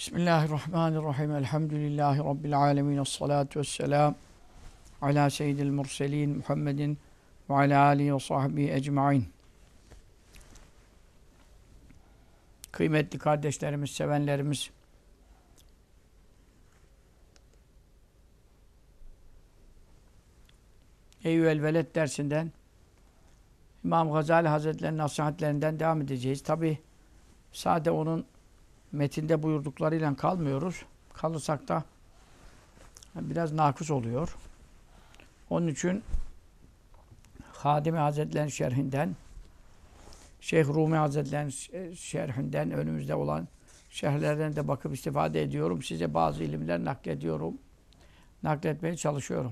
Bismillahirrahmanirrahim. Elhamdülillahi Rabbil alemin. Esselatu vesselam ala seyyidil murselin Muhammedin ve ala alihi ve sahbihi ecmain. Kıymetli kardeşlerimiz, sevenlerimiz, Eyyüel Veled dersinden İmam Gazali Hazretleri'nin nasihatlerinden devam edeceğiz. Tabi sade onun metinde buyurduklarıyla kalmıyoruz. Kalırsak da biraz nakıs oluyor. Onun için Hadimi Hazretleri'nin şerhinden, Şeyh Rumi Hazretleri'nin şerhinden, önümüzde olan şerhlerden de bakıp istifade ediyorum. Size bazı ilimler naklediyorum. Nakletmeye çalışıyorum.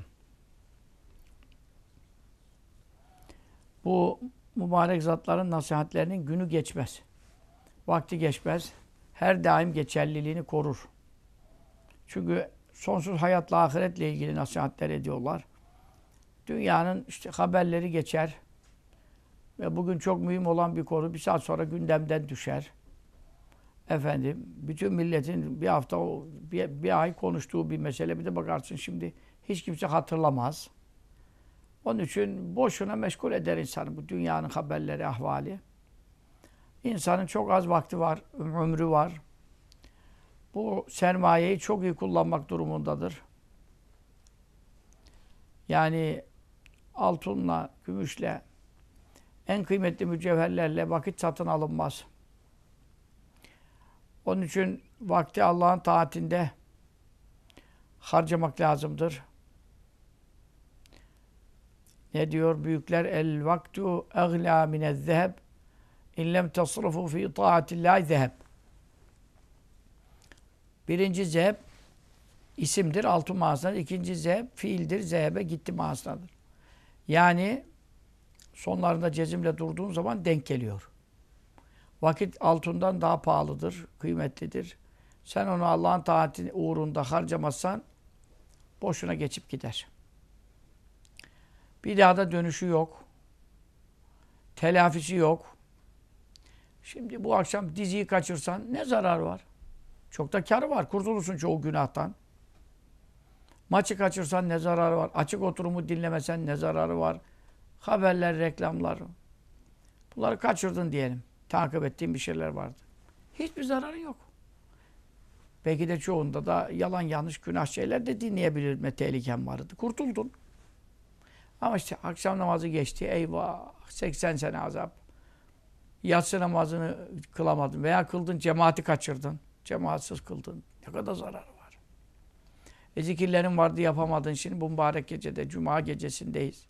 Bu mübarek zatların nasihatlerinin günü geçmez. Vakti geçmez. Her daim geçerliliğini korur. Çünkü sonsuz hayatla, ahiretle ilgili nasihatler ediyorlar. Dünyanın işte haberleri geçer. Ve bugün çok mühim olan bir konu bir saat sonra gündemden düşer. Efendim, bütün milletin bir hafta, bir ay konuştuğu bir mesele. Bir de bakarsın şimdi hiç kimse hatırlamaz. Onun için boşuna meşgul eder insanı bu dünyanın haberleri, ahvali. İnsanın çok az vakti var, ömrü var. Bu sermayeyi çok iyi kullanmak durumundadır. Yani altınla, gümüşle, en kıymetli mücevherlerle vakit satın alınmaz. Onun için vakti Allah'ın taatinde harcamak lazımdır. Ne diyor büyükler? El vaktu eglâ minez-zeheb in lem tasrafu fi taatillahi zeheb. Birinci zeheb isimdir, altın manasındadır. İkinci zeheb fiildir, zehebe gitti manasındadır. Yani sonlarında cezimle durduğun zaman denk geliyor. Vakit altından daha pahalıdır, kıymetlidir. Sen onu Allah'ın taati uğrunda harcamazsan boşuna geçip gider. Bir daha da dönüşü yok. Telafisi yok. Şimdi bu akşam diziyi kaçırsan ne zararı var? Çok da kârı var. Kurtulursun çoğu günahtan. Maçı kaçırsan ne zararı var? Açık oturumu dinlemesen ne zararı var? Haberler, reklamlar. Bunları kaçırdın diyelim. Takip ettiğin bir şeyler vardı. Hiçbir zararı yok. Belki de çoğunda da yalan yanlış günah şeyler de dinleyebilme tehliken vardı. Kurtuldun. Ama işte akşam namazı geçti. Eyvah! 80 sene azap. Yatsı namazını kılamadın veya kıldın, cemaati kaçırdın. Cemaatsiz kıldın. Ne kadar zararı var. Zikirlerin vardı yapamadın. Şimdi bu mübarek gecede, Cuma gecesindeyiz.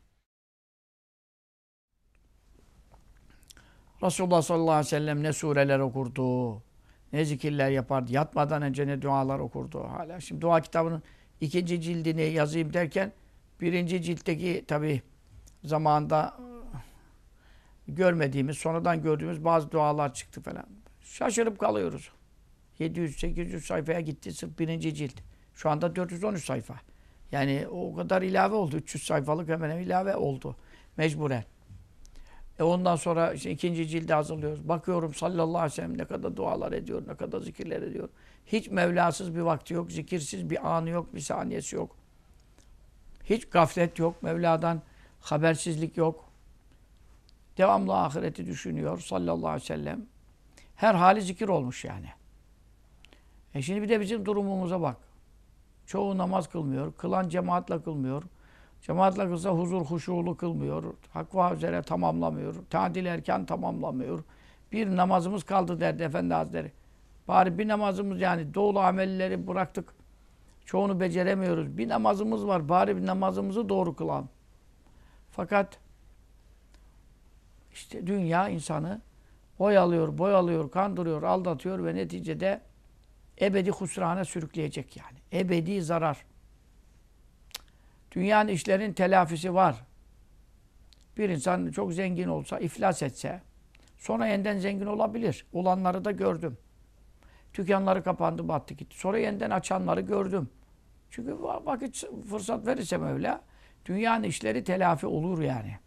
Resulullah sallallahu aleyhi ve sellem ne sureler okurdu, ne zikirler yapardı. Yatmadan önce ne dualar okurdu hala. Şimdi dua kitabının ikinci cildini yazayım derken birinci ciltteki tabi zamanında görmediğimiz, sonradan gördüğümüz bazı dualar çıktı falan. Şaşırıp kalıyoruz. 700-800 sayfaya gitti sırf birinci cilt. Şu anda 413 sayfa. Yani o kadar ilave oldu. 300 sayfalık hemen ilave oldu. Mecburen. Ondan sonra işte ikinci cildi hazırlıyoruz. Bakıyorum sallallahu aleyhi ve sellem ne kadar dualar ediyor, ne kadar zikirler ediyor. Hiç Mevlasız bir vakti yok, zikirsiz bir anı yok, bir saniyesi yok. Hiç gaflet yok, Mevla'dan habersizlik yok. Devamlı ahireti düşünüyor sallallahu aleyhi ve sellem. Her hali zikir olmuş yani. Şimdi bir de bizim durumumuza bak. Çoğu namaz kılmıyor, kılan cemaatle kılmıyor. Cemaatle kılsa huzur, huşulu kılmıyor. Hakva üzere tamamlamıyor. Tadil erken tamamlamıyor. Bir namazımız kaldı derdi Efendi Hazretleri. Bari bir namazımız yani doğulu amelleri bıraktık. Çoğunu beceremiyoruz. Bir namazımız var. Bari bir namazımızı doğru kılalım. Fakat işte dünya insanı oyalıyor, boyalıyor, kandırıyor, aldatıyor ve neticede ebedi husrana sürükleyecek yani. Ebedi zarar. Dünyanın işlerin telafisi var. Bir insan çok zengin olsa, iflas etse, sonra yeniden zengin olabilir. Olanları da gördüm. Dükkanları kapandı, battı gitti. Sonra yeniden açanları gördüm. Çünkü vakit, fırsat verirse Mevla, dünyanın işleri telafi olur yani.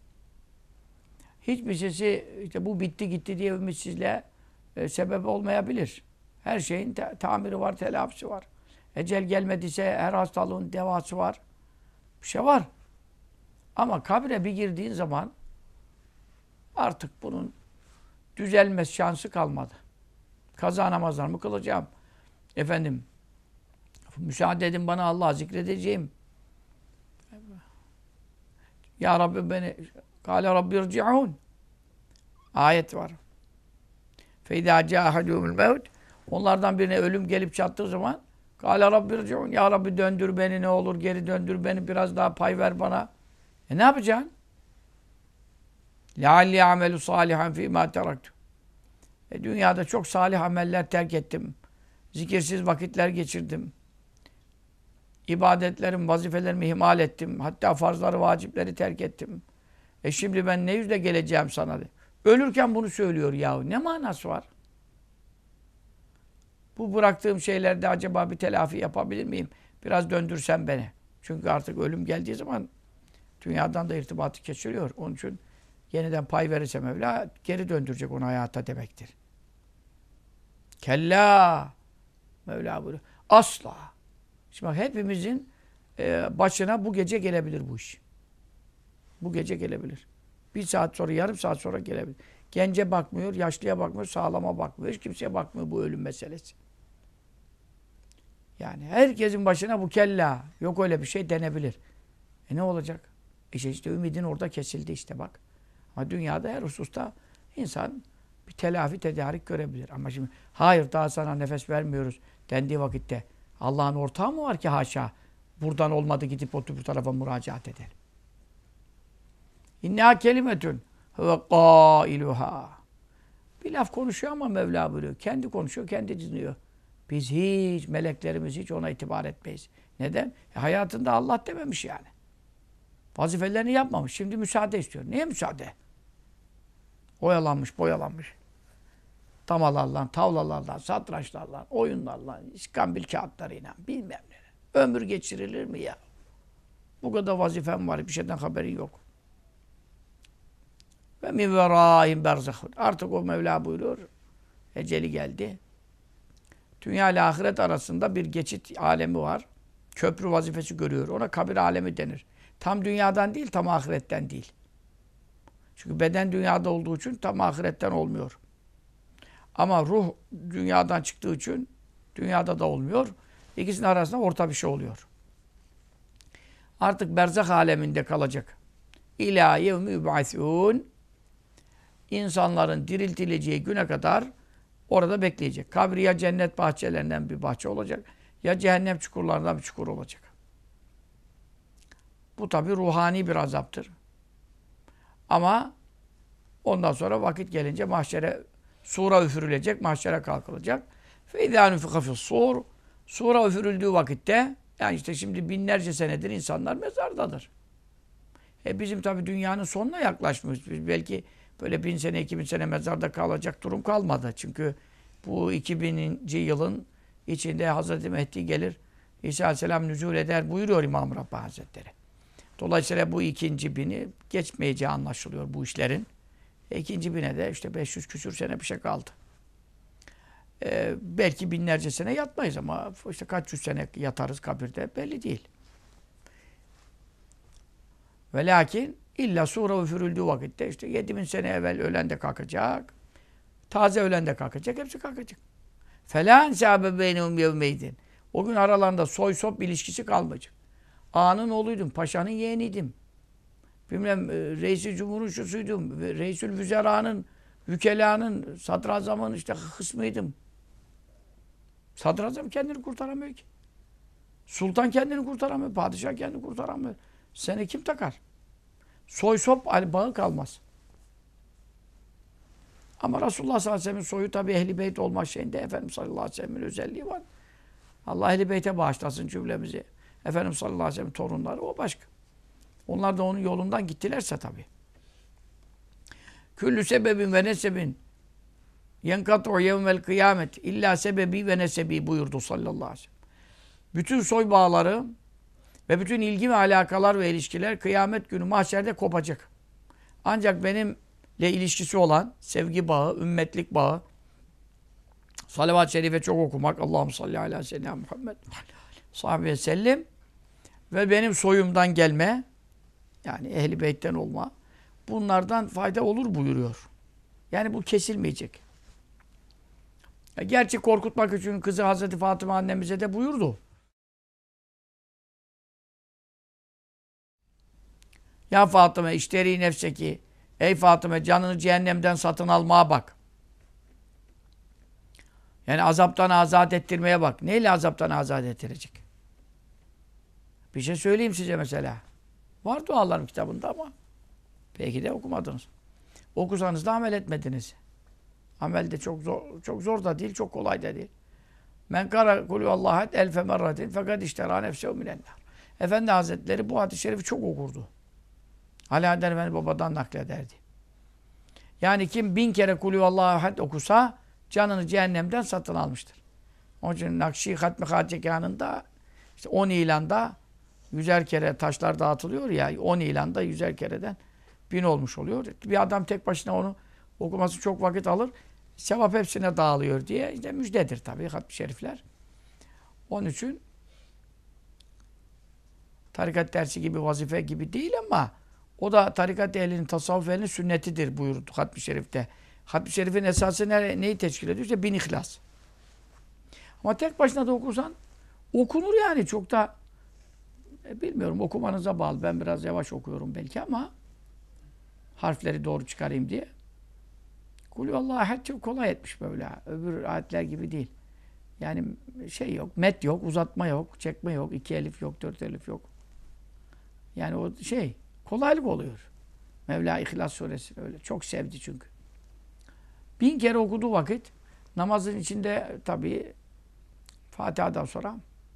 Hiçbir şeysi işte bu bitti gitti diye ümitsizliğe sebep olmayabilir. Her şeyin tamiri var, telafisi var. Ecel gelmediyse her hastalığın devası var. Bir şey var. Ama kabre bir girdiğin zaman artık bunun düzelmez şansı kalmadı. Kaza namazlarımı kılacağım. Efendim, müsaade edin bana Allah'ı zikredeceğim. Ya Rabbi beni, Kâle Rabbi irci'ûn. Ayet var. Feyda câhedûmül mevt. Onlardan birine ölüm gelip çattığı zaman Kâle Rabbi irci'ûn. Ya Rabbi döndür beni ne olur, geri döndür beni, biraz daha pay ver bana. Ne yapacaksın? لَعَلِّي عَمَلُ صَالِحًا فِي مَا تَرَكْتُ. Dünyada çok salih ameller terk ettim. Zikirsiz vakitler geçirdim. İbadetlerim, vazifelerimi ihmal ettim. Hatta farzları, vacipleri terk ettim. Şimdi ben ne yüzle geleceğim sana? Ölürken bunu söylüyor yahu. Ne manası var? Bu bıraktığım şeylerde acaba bir telafi yapabilir miyim? Biraz döndürsen beni. Çünkü artık ölüm geldiği zaman dünyadan da irtibatı kesiliyor. Onun için yeniden pay verirse Mevla geri döndürecek onu hayata demektir. Kella. Mevla buyuruyor. Asla. Şimdi bak hepimizin başına bu gece gelebilir bu iş. Bu gece gelebilir. Bir saat sonra, yarım saat sonra gelebilir. Gence bakmıyor, yaşlıya bakmıyor, sağlama bakmıyor. Hiç kimseye bakmıyor bu ölüm meselesi. Yani herkesin başına bu kella. Yok öyle bir şey denebilir. Ne olacak? İşte ümidin orada kesildi işte bak. Ama dünyada her hususta insan bir telafi tedarik görebilir. Ama şimdi hayır daha sana nefes vermiyoruz dendiği vakitte Allah'ın ortağı mı var ki haşa? Buradan olmadı gidip bu tarafa müracaat edelim. İnneha kelimetün ve qailuha. Bir laf konuşuyor ama Mevla buyuruyor. Kendi konuşuyor, kendi dinliyor. Biz hiç, meleklerimiz hiç ona itibar etmeyiz. Neden? Hayatında Allah dememiş yani. Vazifelerini yapmamış. Şimdi müsaade istiyor. Niye müsaade? Oyalanmış, boyalanmış. Tamalarla, tavlalarla, satrançlarla, oyunlarla, iskambil kağıtlarıyla, bilmem ne. Ömür geçirilir mi ya? Bu kadar vazifem var, bir şeyden haberin yok. Ve min verâhim berzahun. Artık o Mevla buyuruyor. Eceli geldi. Dünya ile ahiret arasında bir geçit alemi var. Köprü vazifesi görüyor. Ona kabir alemi denir. Tam dünyadan değil, tam ahiretten değil. Çünkü beden dünyada olduğu için tam ahiretten olmuyor. Ama ruh dünyadan çıktığı için dünyada da olmuyor. İkisinin arasında orta bir şey oluyor. Artık berzah aleminde kalacak. İlâ yevmü yub'asûn. İnsanların diriltileceği güne kadar orada bekleyecek. Kabri ya cennet bahçelerinden bir bahçe olacak ya cehennem çukurlarından bir çukur olacak. Bu tabi ruhani bir azaptır. Ama ondan sonra vakit gelince mahşere sura üfürülecek, mahşere kalkılacak. فَاِذَا نُفِخَ فِي الصُّورِ. Sura üfürüldüğü vakitte, yani işte şimdi binlerce senedir insanlar mezardadır. Bizim tabi dünyanın sonuna yaklaşmış. Biz belki böyle 1000 sene, 2000 sene mezarda kalacak durum kalmadı. Çünkü bu 2000. yılın içinde Hazreti Mehdi gelir, İsa Aleyhisselam nüzul eder buyuruyor İmam Rabbani Hazretleri. Dolayısıyla bu ikinci bini geçmeyeceği anlaşılıyor bu işlerin. İkinci bine de işte 500 küsür sene bir şey kaldı. Belki binlerce sene yatmayız ama işte kaç yüz sene yatarız kabirde belli değil. Ve lakin illa sura üfürüldüğü vakitte işte 7000 sene evvel ölen de kalkacak. Taze ölen de kalkacak. Hepsi kalkacak. Falan sahabe beynehum yevmeydin. O gün aralarında soy sop ilişkisi kalmayacak. Ağanın oğluydum, paşanın yeğeniydim. Bilmem reis-i cumhurun şusuydum, reisül vüzera'nın, vükelanın, sadrazamın işte kısmıydım. Sadrazam kendini kurtaramıyor ki. Sultan kendini kurtaramıyor, padişah kendini kurtaramıyor. Seni kim takar? Soy sop bağı kalmaz. Ama Resulullah sallallahu aleyhi ve sellem'in soyu tabi Ehl-i Beyt olma şeyinde Efendimiz sallallahu aleyhi ve sellem'in özelliği var. Allah Ehl-i Beyt'e bağışlasın cümlemizi. Efendimiz sallallahu aleyhi ve sellem'in torunları o başka. Onlar da onun yolundan gittilerse tabi. Küllü sebebin ve nesebin yenkat'u yevmel kıyamet illa sebebi ve nesebi buyurdu sallallahu aleyhi ve sellem. Bütün soy bağları ve bütün ilgi ve alakalar ve ilişkiler kıyamet günü mahşerde kopacak. Ancak benimle ilişkisi olan sevgi bağı, ümmetlik bağı, Salavat-ı şerife çok okumak. Allahümme salli ala seyyidina Muhammed sahibi ve sellem. Ve benim soyumdan gelme, yani Ehl-i Beyt'ten olma, bunlardan fayda olur buyuruyor. Yani bu kesilmeyecek. Gerçi korkutmak için kızı Hazreti Fatıma annemize de buyurdu. Ya Fatıma işteri nefseki. Ey Fatıma canını cehennemden satın almaya bak. Yani azaptan azat ettirmeye bak. Neyle azaptan azat ettirecek? Bir şey söyleyeyim size mesela. Var dualarım kitabında ama belki de okumadınız. Okusanız da amel etmediniz. Amel de çok zor da değil, çok kolay da değil. Men kara kulüvallahi elfe merratin fakat iştera nefsehu minennar. Efendi Hazretleri bu hadis-i şerifi çok okurdu. Ali Adel Efendi babadan naklederdi. Yani kim 1000 kere kulüvallahi ahad okusa canını cehennemden satın almıştır. Onun için Nakşi Hatmi Hacekanı'nda işte 10 ilanda 100'er kere taşlar dağıtılıyor ya, 10 ilanda 100'er kereden 1000 olmuş oluyor. Bir adam tek başına onu okuması çok vakit alır. Sevap hepsine dağılıyor diye işte müjdedir tabii hatmi şerifler. Onun için tarikat dersi gibi, vazife gibi değil ama o da tarikat ehlinin, tasavvuf ehlinin sünnetidir buyurdu hatmi şerifte. Hatmi şerifin esası neyi teşkil ediyor? İşte 1000 ihlas. Ama tek başına da okursan okunur yani çok da bilmiyorum okumanıza bağlı. Ben biraz yavaş okuyorum belki ama harfleri doğru çıkarayım diye. Kulüvallahu ahad çok kolay etmiş böyle. Öbür ayetler gibi değil. Yani şey yok, met yok, uzatma yok, çekme yok, 2 elif yok, 4 elif yok. Yani o şey, kolaylık oluyor. Mevla İhlas Suresi öyle. Çok sevdi çünkü. 1000 kere okuduğu vakit namazın içinde tabii Fatiha'dan sonra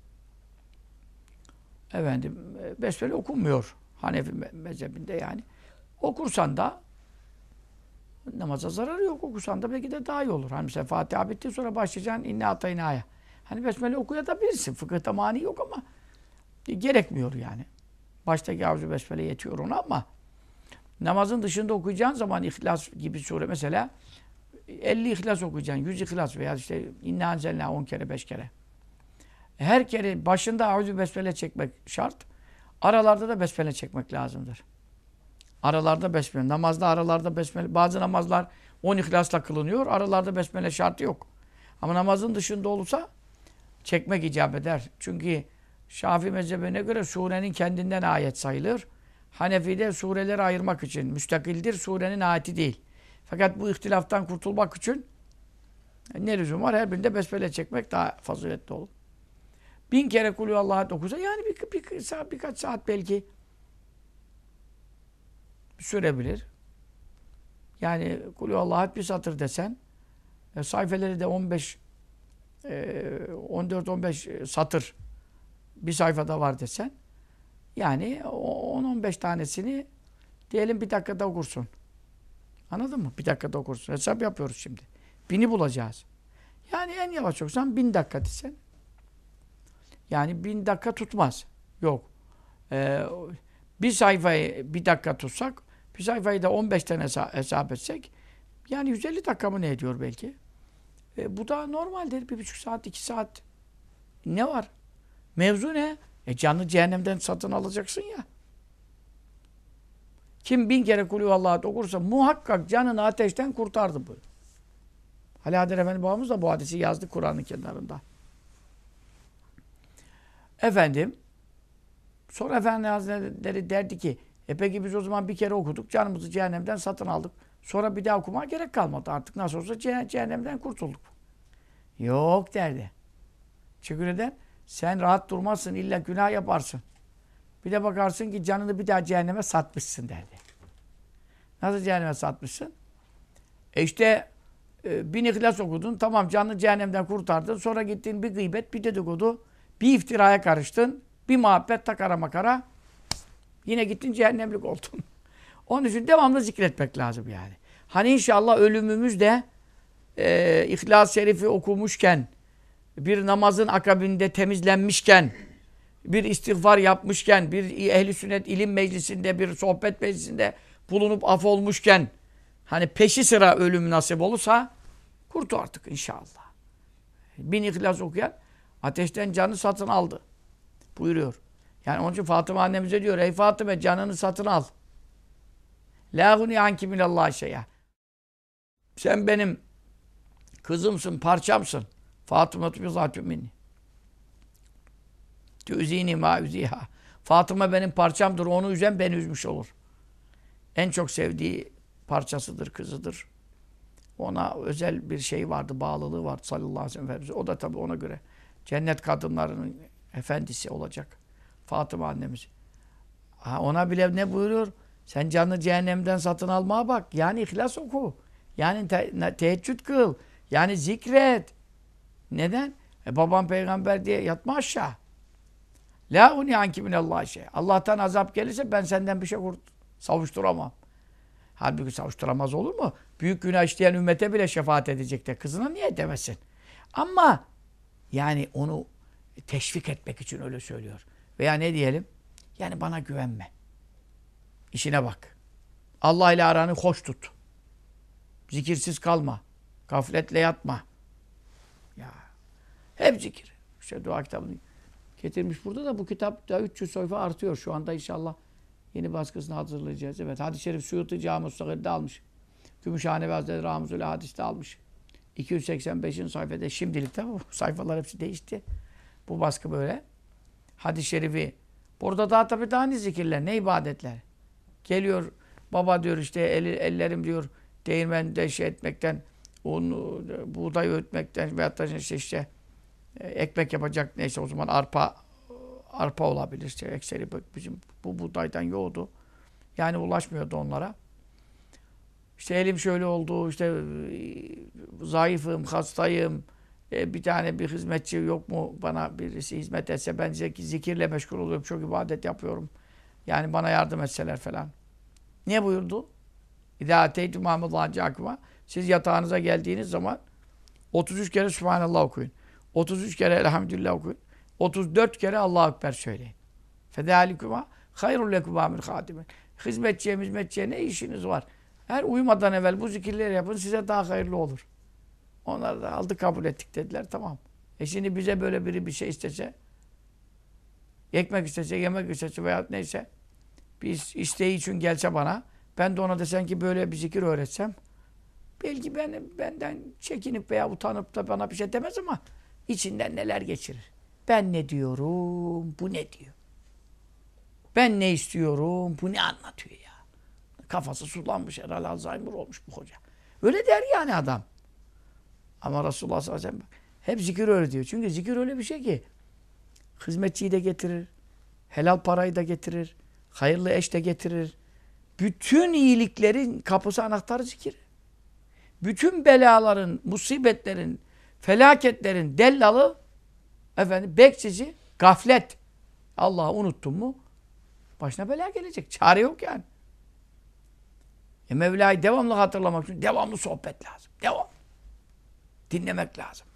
besmele okunmuyor. Hanefi mezhebinde yani. Okursan da namaza zararı yok. Okusan da belki de daha iyi olur. Hani mesela Fatiha bitti sonra başlayacaksın inne ataynaya. Hani besmele okuyabilirsin. Fıkıhta mani yok ama gerekmiyor yani. Baştaki avzu besmele yetiyor ona ama namazın dışında okuyacağın zaman İhlas gibi sure mesela 50 İhlas okuyacaksın. 100 İhlas veya işte inne anzelna 10 kere 5 kere. Her kere başında avzu besmele çekmek şart. Aralarda da besmele çekmek lazımdır. Aralarda besmele. Namazda aralarda besmele. Bazı namazlar 10 ihlasla kılınıyor. Aralarda besmele şartı yok. Ama namazın dışında olursa çekmek icap eder. Çünkü Şafii mezhebine göre surenin kendinden ayet sayılır. Hanefi'de sureleri ayırmak için müstakildir. Surenin ayeti değil. Fakat bu ihtilaftan kurtulmak için ne lüzum var? Her birinde besmele çekmek daha faziletli olur. 1000 kere kulüvallahi okusa yani birkaç saat belki sürebilir. Yani kulüvallahi bir satır desen sayfeleri de 14-15 satır bir sayfada var desen yani 10-15 tanesini diyelim bir dakikada okursun. Anladın mı? Bir dakikada okursun. Hesap yapıyoruz şimdi. 1000'i bulacağız. Yani en yavaş okusan 1000 dakika desen. Yani 1000 dakika tutmaz. Yok. Bir sayfayı bir dakika tutsak, bir sayfayı da 15 tane hesap etsek, yani 150 dakika mı ne ediyor belki? Bu da normaldir. 1,5 saat, 2 saat. Ne var? Mevzu ne? Canını cehennemden satın alacaksın ya. Kim 1000 kere kulüvallahi okursa muhakkak canını ateşten kurtardı bu. Ali Adel Efendi babamız da bu hadisi yazdı Kur'an'ın kenarında. Efendim, sonra Efendi Hazretleri derdi ki, peki biz o zaman bir kere okuduk, canımızı cehennemden satın aldık. Sonra bir daha okumaya gerek kalmadı. Artık nasıl olsa cehennemden kurtulduk. Yok derdi. Çünkü neden? Sen rahat durmazsın, illa günah yaparsın. Bir de bakarsın ki canını bir daha cehenneme satmışsın derdi. Nasıl cehenneme satmışsın? İşte 1000 ihlas okudun, tamam canını cehennemden kurtardın. Sonra gittin bir gıybet, bir dedikodu, bir iftiraya karıştın, bir muhabbet takara makara. Yine gittin cehennemlik oldun. Onun için devamlı zikretmek lazım yani. Hani inşallah ölümümüz de İhlas-ı Şerif'i okumuşken, bir namazın akabinde temizlenmişken, bir istiğfar yapmışken, bir ehl-i sünnet ilim meclisinde, bir sohbet meclisinde bulunup af olmuşken, hani peşi sıra ölüm nasip olursa kurtu artık inşallah. 1000 İhlas okuyan ateşten canı satın aldı. Buyuruyor. Yani onun için Fatıma annemize diyor, ey Fatıma canını satın al. La guni anki minallahi şey'a. Sen benim kızımsın, parçamsın. Fatıma tübizatü minni. Tüzini ma üziha. Fatıma benim parçamdır. Onu üzen beni üzmüş olur. En çok sevdiği parçasıdır, kızıdır. Ona özel bir şey vardı, bağlılığı vardı sallallahu aleyhi ve sellem. O da tabii ona göre cennet kadınlarının efendisi olacak. Fatıma annemiz. Ona bile ne buyuruyor? Sen canını cehennemden satın almaya bak. Yani İhlas oku. Yani teheccüd kıl. Yani zikret. Neden? Babam peygamber diye yatma aşağı. La uni anki minallahi şey. Allah'tan azap gelirse ben senden bir şey savuşturamam. Halbuki savuşturamaz olur mu? Büyük günah işleyen ümmete bile şefaat edecek de kızına niye edemesin? Ama yani onu teşvik etmek için öyle söylüyor. Veya ne diyelim? Yani bana güvenme. İşine bak. Allah ile aranı hoş tut. Zikirsiz kalma. Gafletle yatma. Ya hep zikir. İşte dua kitabını getirmiş burada da bu kitap da 300 sayfa artıyor. Şu anda inşallah yeni baskısını hazırlayacağız. Evet, hadis-i şerif Suyuti Cami-i Mustagir'de almış. Gümüşhane ve Hazretleri Ramuzul Hadis'te almış. 285. sayfada şimdilik tabi bu sayfalar hepsi değişti. Bu baskı böyle. Hadis-i şerifi. Burada daha tabi daha ne zikirler, ne ibadetler. Geliyor baba diyor işte ellerim diyor değirmende şey etmekten, un, buğday öğütmekten veyahut da işte ekmek yapacak neyse o zaman arpa olabilir. İşte ekseri bizim bu buğdaydan yoğdu. Yani ulaşmıyordu onlara. İşte elim şöyle oldu, işte zayıfım, hastayım, bir tane bir hizmetçi yok mu bana birisi hizmet etse ben zikirle meşgul oluyorum, çok ibadet yapıyorum. Yani bana yardım etseler falan. Niye buyurdu? İzâ ateytü mâmudâ akıma. Siz yatağınıza geldiğiniz zaman 33 kere Sübhanallah okuyun. 33 kere Elhamdülillah okuyun. 34 kere Allahu Ekber söyleyin. Fedâlikuma hayrun lekuma min hâdimin. Hizmetçiye ne işiniz var? Her uyumadan evvel bu zikirleri yapın size daha hayırlı olur. Onlar da aldı kabul ettik dediler tamam. Şimdi bize böyle biri bir şey istese, ekmek istese, yemek istese veya neyse bir isteği için gelse bana, ben de ona desen ki böyle bir zikir öğretsem, belki benden çekinip veya utanıp da bana bir şey demez ama içinden neler geçirir. Ben ne diyorum, bu ne diyor? Ben ne istiyorum, bu ne anlatıyor ya? Kafası sulanmış herhalde, Alzheimer olmuş bu hoca. Öyle der yani adam. Ama Resulullah sallallahu aleyhi ve sellem hep zikir öğretiyor. Çünkü zikir öyle bir şey ki hizmetçiyi de getirir, helal parayı da getirir, hayırlı eş de getirir. Bütün iyiliklerin kapısı anahtarı zikir. Bütün belaların, musibetlerin, felaketlerin dellalı bekçisi gaflet. Allah'ı unuttun mu başına bela gelecek. Çare yok yani. Mevla'yı devamlı hatırlamak için devamlı sohbet lazım. Devam. Dinlemek lazım.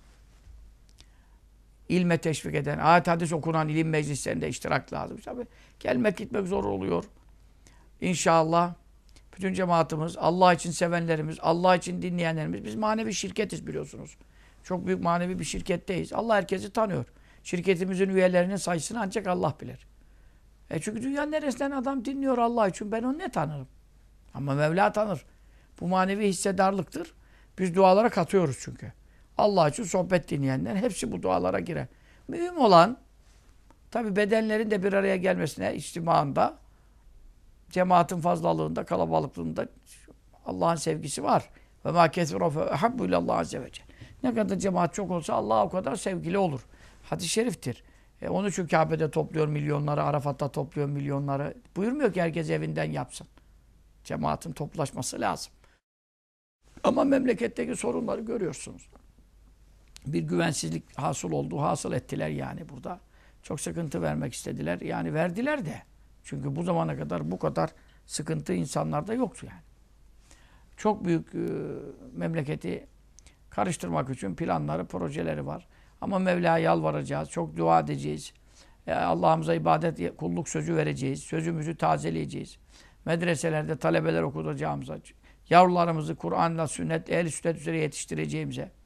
İlme teşvik eden, ayet hadis okunan ilim meclislerinde iştirak lazım. Tabii gelmek gitmek zor oluyor. İnşallah bütün cemaatimiz, Allah için sevenlerimiz, Allah için dinleyenlerimiz, biz manevi şirketiz biliyorsunuz. Çok büyük manevi bir şirketteyiz. Allah herkesi tanıyor. Şirketimizin üyelerinin sayısını ancak Allah bilir. Çünkü dünyanın neresinden adam dinliyor Allah için, ben onu ne tanırım? Ama Mevla tanır. Bu manevi hissedarlıktır. Biz dualara katıyoruz çünkü. Allah için sohbet dinleyenler hepsi bu dualara girer. Mühim olan tabi bedenlerin de bir araya gelmesine, içtimaında, cemaatin fazlalığında, kalabalıklığında Allah'ın sevgisi var. Ve mâ kethura fe ehabbu ilallah azze ve celle. Ne kadar cemaat çok olsa Allah o kadar sevgili olur. Hadis-i şeriftir. Onun için Kabe'de topluyor milyonları, Arafat'ta topluyor milyonları. Buyurmuyor ki herkes evinden yapsın. Cemaatin toplaşması lazım. Ama memleketteki sorunları görüyorsunuz. Bir güvensizlik hasıl ettiler yani burada. Çok sıkıntı vermek istediler. Yani verdiler de. Çünkü bu zamana kadar bu kadar sıkıntı insanlarda yoktu yani. Çok büyük memleketi karıştırmak için planları, projeleri var. Ama Mevla'ya yalvaracağız, çok dua edeceğiz. Allah'ımıza ibadet, kulluk sözü vereceğiz. Sözümüzü tazeleyeceğiz. Medreselerde talebeler okutacağımıza, yavrularımızı Kur'an'la, sünnet, ehl-i sünnet üzere yetiştireceğimize,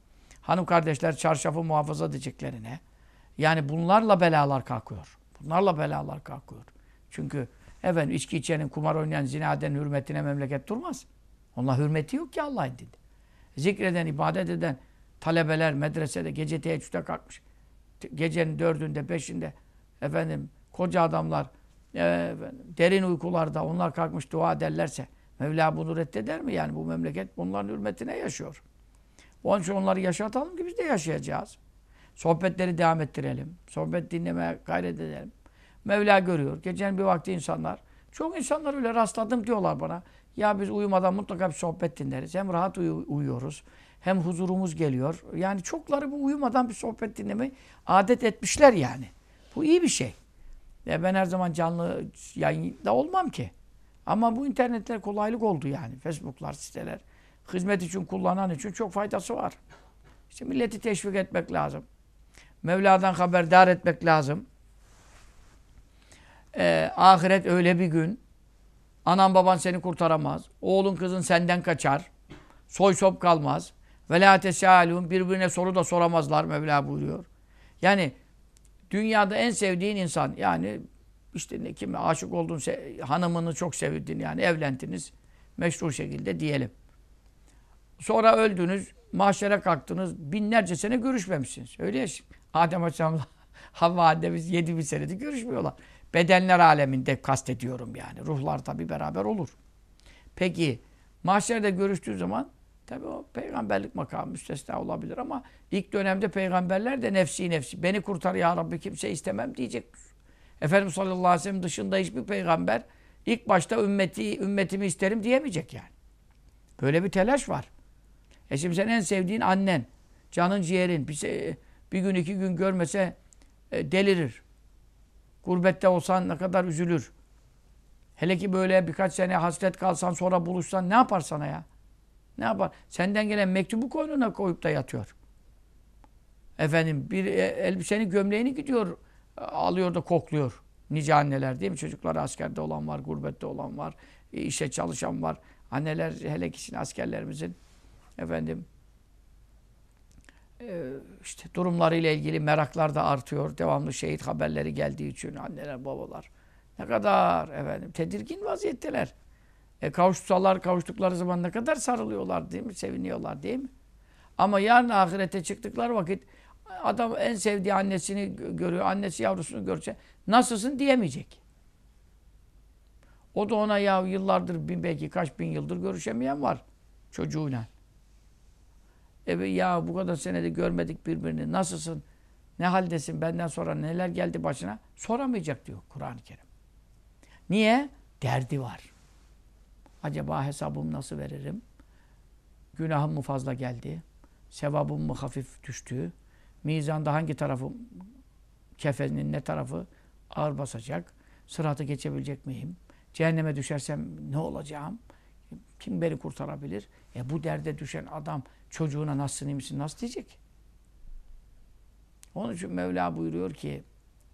hanım kardeşler çarşafı muhafaza edeceklerine. Yani bunlarla belalar kalkıyor. Bunlarla belalar kalkıyor. Çünkü efendim içki içenin, kumar oynayan, zina edenin hürmetine memleket durmaz. Onunla hürmeti yok ki Allah'ın dinde. Zikreden, ibadet eden talebeler medresede gece teheccüde kalkmış. Gecenin 4'ünde, 5'inde efendim koca adamlar derin uykularda onlar kalkmış dua ederlerse Mevla bunu reddeder mi? Yani bu memleket bunların hürmetine yaşıyor. Onun için onları yaşatalım ki biz de yaşayacağız. Sohbetleri devam ettirelim. Sohbet dinlemeye gayret edelim. Mevla görüyor. Gecenin bir vakti insanlar, çok insanlar öyle rastladım diyorlar bana. Ya biz uyumadan mutlaka bir sohbet dinleriz. Hem rahat uyuyoruz, hem huzurumuz geliyor. Yani çokları bu uyumadan bir sohbet dinlemeyi adet etmişler yani. Bu iyi bir şey. Ben her zaman canlı yayında olmam ki. Ama bu internetler kolaylık oldu yani. Facebook'lar, siteler. Hizmet için, kullanan için çok faydası var. İşte milleti teşvik etmek lazım. Mevla'dan haberdar etmek lazım. Ahiret öyle bir gün. Anan baban seni kurtaramaz. Oğlun kızın senden kaçar. Soy sop kalmaz. Ve la tesâlûn. Birbirine soru da soramazlar Mevla buyuruyor. Yani dünyada en sevdiğin insan, yani işte kime aşık oldun, hanımını çok sevdin, yani evlendiniz meşru şekilde diyelim. Sonra öldünüz, mahşere kalktınız, binlerce sene görüşmemişsiniz. Öyle ya şimdi. Adem Aleyhisselam'la Havva annemiz 7.000 senedir görüşmüyorlar. Bedenler aleminde kastediyorum yani. Ruhlar tabii beraber olur. Peki mahşerde görüştüğü zaman tabii o peygamberlik makamı müstesna olabilir ama ilk dönemde peygamberler de nefsi nefsi. Beni kurtar ya Rabbi, kimse istemem diyecek. Efendimiz sallallahu aleyhi ve sellem dışında hiçbir peygamber ilk başta ümmetimi isterim diyemeyecek yani. Böyle bir telaş var. Şimdi sen en sevdiğin annen, canın ciğerin bir gün 2 gün görmese delirir. Gurbette olsan ne kadar üzülür. Hele ki böyle birkaç sene hasret kalsan, sonra buluşsan ne yapar sana ya? Ne yapar? Senden gelen mektubu koynuna koyup da yatıyor. Efendim bir elbisenin gömleğini gidiyor, alıyor da kokluyor. Nice anneler değil mi? Çocukları askerde olan var, gurbette olan var, işe çalışan var. Anneler, hele ki şimdi askerlerimizin efendim işte durumlarıyla ilgili meraklar da artıyor. Devamlı şehit haberleri geldiği için anneler, babalar ne kadar efendim tedirgin vaziyetteler. Kavuştukları zaman ne kadar sarılıyorlar değil mi? Seviniyorlar değil mi? Ama yarın ahirete çıktıkları vakit adam en sevdiği annesini görüyor. Annesi yavrusunu görse nasılsın diyemeyecek. O da ona ya yıllardır, belki kaç bin yıldır görüşemeyen var çocuğuyla. Ya bu kadar senede görmedik birbirini. Nasılsın? Ne haldesin? Benden sonra neler geldi başına? Soramayacak diyor Kur'an-ı Kerim. Niye? Derdi var. Acaba hesabımı nasıl veririm? Günahım mı fazla geldi? Sevabım mı hafif düştü? Mizanda hangi tarafı, kefenin ne tarafı ağır basacak? Sıratı geçebilecek miyim? Cehenneme düşersem ne olacağım? Kim beni kurtarabilir? Bu derde düşen adam çocuğuna nasılsın, iyi misin, nasıl diyecek? Onun için Mevla buyuruyor ki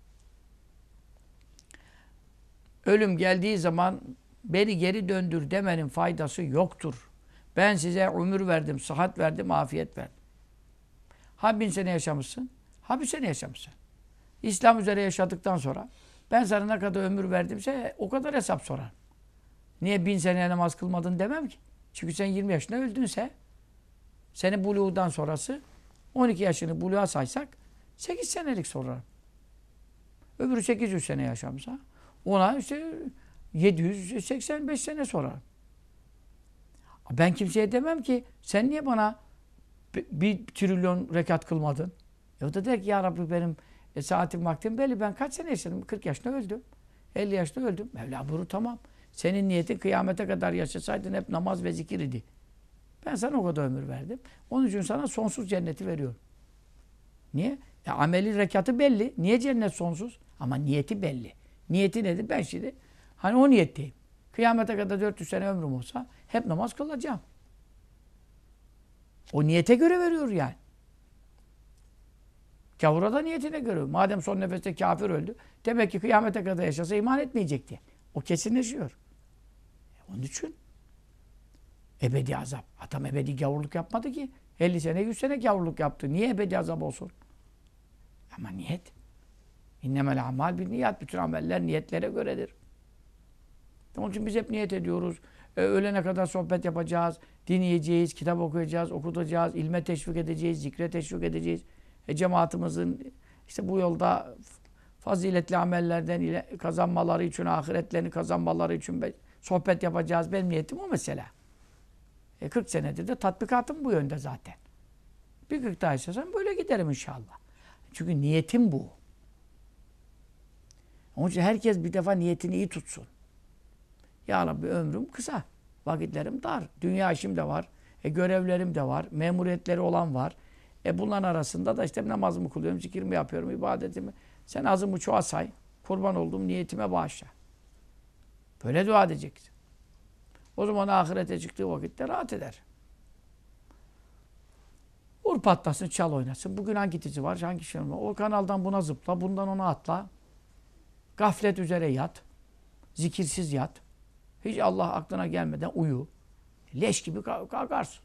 ölüm geldiği zaman beni geri döndür demenin faydası yoktur. Ben size ömür verdim, sıhhat verdim, afiyet verdim. Ha 1000 sene yaşamışsın, ha 1 sene yaşamışsın. İslam üzere yaşadıktan sonra ben sana ne kadar ömür verdimse o kadar hesap sorarım. Niye 1000 sene namaz kılmadın demem ki. Çünkü sen 20 yaşında öldünse senin buluğundan sonrası 12 yaşını buluğa saysak 8 senelik sorarım. Öbürü 800 sene yaşamışsa ona işte 785 sene sorarım. Ben kimseye demem ki sen niye bana 1 trilyon rekat kılmadın? O da der ki ya Rabbi benim saatim vaktim belli. Ben kaç sene yaşadım? 40 yaşında öldüm. 50 yaşında öldüm. Mevla buyurur tamam. Senin niyetin kıyamete kadar yaşasaydın hep namaz ve zikir idi. Ben sana o kadar ömür verdim. Onun için sana sonsuz cenneti veriyorum. Niye? Amelin rekatı belli. Niye cennet sonsuz? Ama niyeti belli. Niyeti nedir? Ben şimdi hani o niyetteyim. Kıyamete kadar 400 sene ömrüm olsa hep namaz kılacağım. O niyete göre veriyor yani. Gavura da niyetine göre. Madem son nefeste kafir öldü, demek ki kıyamete kadar yaşasa iman etmeyecekti. O kesinleşiyor. Onun için ebedi azap. Adam ebedi gavurluk yapmadı ki. 50 sene, 100 sene gavurluk yaptı. Niye ebedi azap olsun? Ama niyet. İnnemel amal bir niyet. Bütün ameller niyetlere göredir. Onun için biz hep niyet ediyoruz. Ölene kadar sohbet yapacağız, dinleyeceğiz, kitap okuyacağız, okutacağız, ilme teşvik edeceğiz, zikre teşvik edeceğiz. Cemaatimizin işte bu yolda faziletli amellerden kazanmaları için, ahiretlerini kazanmaları için sohbet yapacağız. Benim niyetim o mesela. 40 senedir de tatbikatım bu yönde zaten. Bir 40 daha istesem böyle giderim inşallah. Çünkü niyetim bu. Onun için herkes bir defa niyetini iyi tutsun. Ya Rabbi ömrüm kısa, vakitlerim dar. Dünya işim de var, görevlerim de var, memuriyetleri olan var. Bunların arasında da işte namazımı kılıyorum, zikrimi yapıyorum, ibadetimi. Sen azımı çoğa say, kurban olduğum niyetime bağışla. Böyle dua edeceksin. O zaman ahirete çıktığı vakitte rahat eder. Vur patlasın, çal oynasın. Bugün hangi dizi var, hangi şey var? O kanaldan buna zıpla, bundan ona atla. Gaflet üzere yat. Zikirsiz yat. Hiç Allah aklına gelmeden uyu. Leş gibi kalkarsın.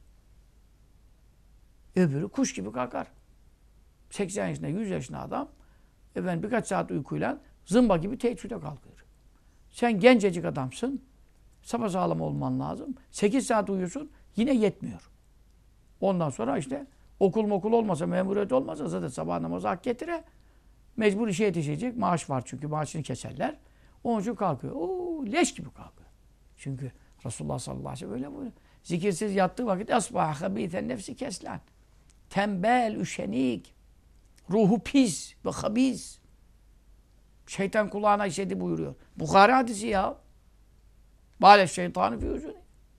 Öbürü kuş gibi kalkar. 80 yaşında, 100 yaşında adam birkaç saat uykuyla zımba gibi teheccüde kalkıyor. Sen gencecik adamsın. Sapasağlam olman lazım. 8 saat uyuyorsun. Yine yetmiyor. Ondan sonra işte okul olmasa, memuriyet olmasa zaten sabah namazı hak getire. Mecbur işe yetişecek. Maaş var çünkü. Maaşını keserler. Onun için kalkıyor. Oo, leş gibi kalkıyor. Çünkü Resulullah sallallahu aleyhi ve sellem öyle buyuruyor. Zikirsiz yattığı vakit asbaha habîten nefsi keslan. Tembel, üşenik, ruhu pis ve habis. Şeytan kulağına işedi buyuruyor. Bukhari hadisi ya. Bâle şeytanı fî uzûni.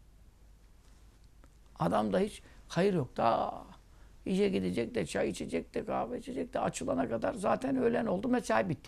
Adamda hiç hayır yok. Daha işe gidecek de, çay içecek de, kahve içecek de açılana kadar zaten öğlen oldu, mesai bitti.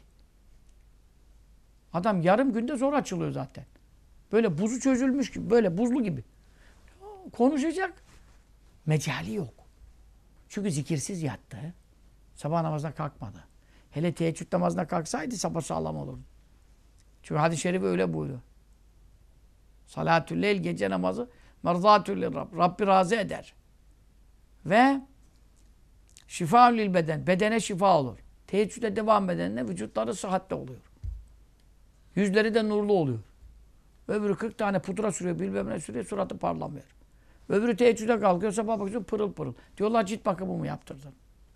Adam yarım günde zor açılıyor zaten. Böyle buzu çözülmüş gibi, böyle buzlu gibi. Konuşacak. Mecali yok. Çünkü zikirsiz yattı. Sabah namazına kalkmadı. Hele teheccüd namazına kalksaydı sapasağlam olurdu. Çünkü hadis-i şerif öyle buyuruyor. Salatül leyl, gece namazı merzatül lirrab. Rabbi razı eder. Ve şifaül lil beden. Bedene şifa olur. Teheccüde devam edenle vücutları sıhhatle oluyor. Yüzleri de nurlu oluyor. Öbürü 40 tane pudra sürüyor, bilmem ne sürüyor, suratı parlamıyor. Öbürü teheccüde kalkıyor, sabah bakıyorsun pırıl pırıl. Diyorlar cilt bakımı mı yaptırdın?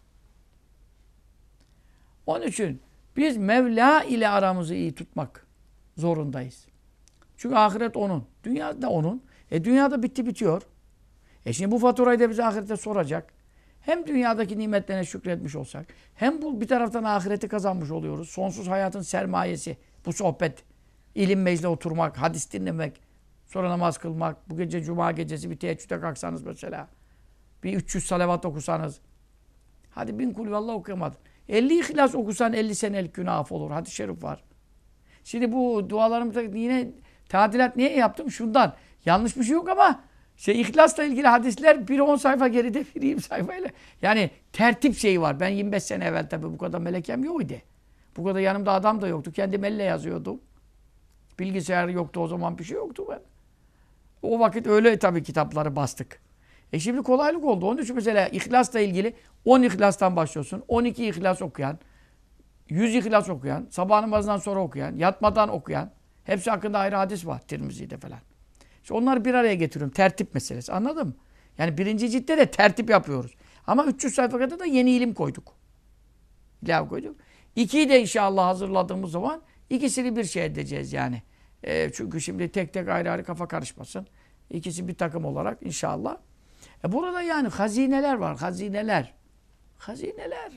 Onun için biz Mevla ile aramızı iyi tutmak zorundayız. Çünkü ahiret onun. Dünya da onun. Dünyada bitti bitiyor. Şimdi bu faturayı da bize ahirette soracak. Hem dünyadaki nimetlerine şükretmiş olsak, hem bu bir taraftan ahireti kazanmış oluyoruz. Sonsuz hayatın sermayesi. Bu sohbet, ilim meclisine oturmak, hadis dinlemek, sonra namaz kılmak, bu gece cuma gecesi bir teheccüde kalksanız mesela, bir 300 salavat okusanız, hadi 1000 kulüvallah okuyamadın. 50 ihlas okusan 50 senelik günah af olur. Hadis-i şerif var. Şimdi bu dualarımızda yine tadilat niye yaptım? Şundan. Yanlış bir şey yok ama ihlasla ilgili hadisler biri 10 sayfa geride, biri 20 sayfayla. Yani tertip şeyi var. Ben 25 sene evvel tabii bu kadar melekem yoktu. Bu kadar yanımda adam da yoktu. Kendim elle yazıyordum. Bilgisayar yoktu o zaman, bir şey yoktu ben. O vakit öyle tabii kitapları bastık. Şimdi kolaylık oldu. Onun için mesela ihlasla ilgili 10 ihlastan başlıyorsun. 12 ihlas okuyan, 100 ihlas okuyan, sabah namazından sonra okuyan, yatmadan okuyan. Hepsi hakkında ayrı hadis var Tirmizi'de falan. İşte onları bir araya getiriyorum. Tertip meselesi. Anladın mı? Yani birinci ciltte de tertip yapıyoruz. Ama 300 sayfa kadar da yeni ilim koyduk. İlave koyduk. 2'yi de inşallah hazırladığımız zaman ikisini bir şey edeceğiz yani. Çünkü şimdi tek tek ayrı ayrı kafa karışmasın. İkisi bir takım olarak inşallah. Burada yani hazineler var. Hazineler. Hazineler.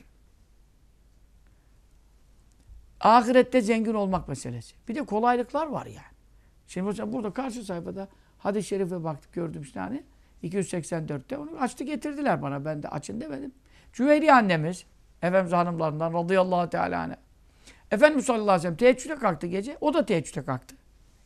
Ahirette zengin olmak meselesi. Bir de kolaylıklar var yani. Şimdi mesela burada karşı sayfada hadis-i şerife baktık, gördüm işte hani 284'te onu açtı getirdiler bana. Ben de açın demedim. Cüveyriye annemiz, Efendimiz hanımlarından radıyallahu teala anha. Efendimiz sallallahu aleyhi ve sellem teheccüde kalktı gece. O da teheccüde kalktı.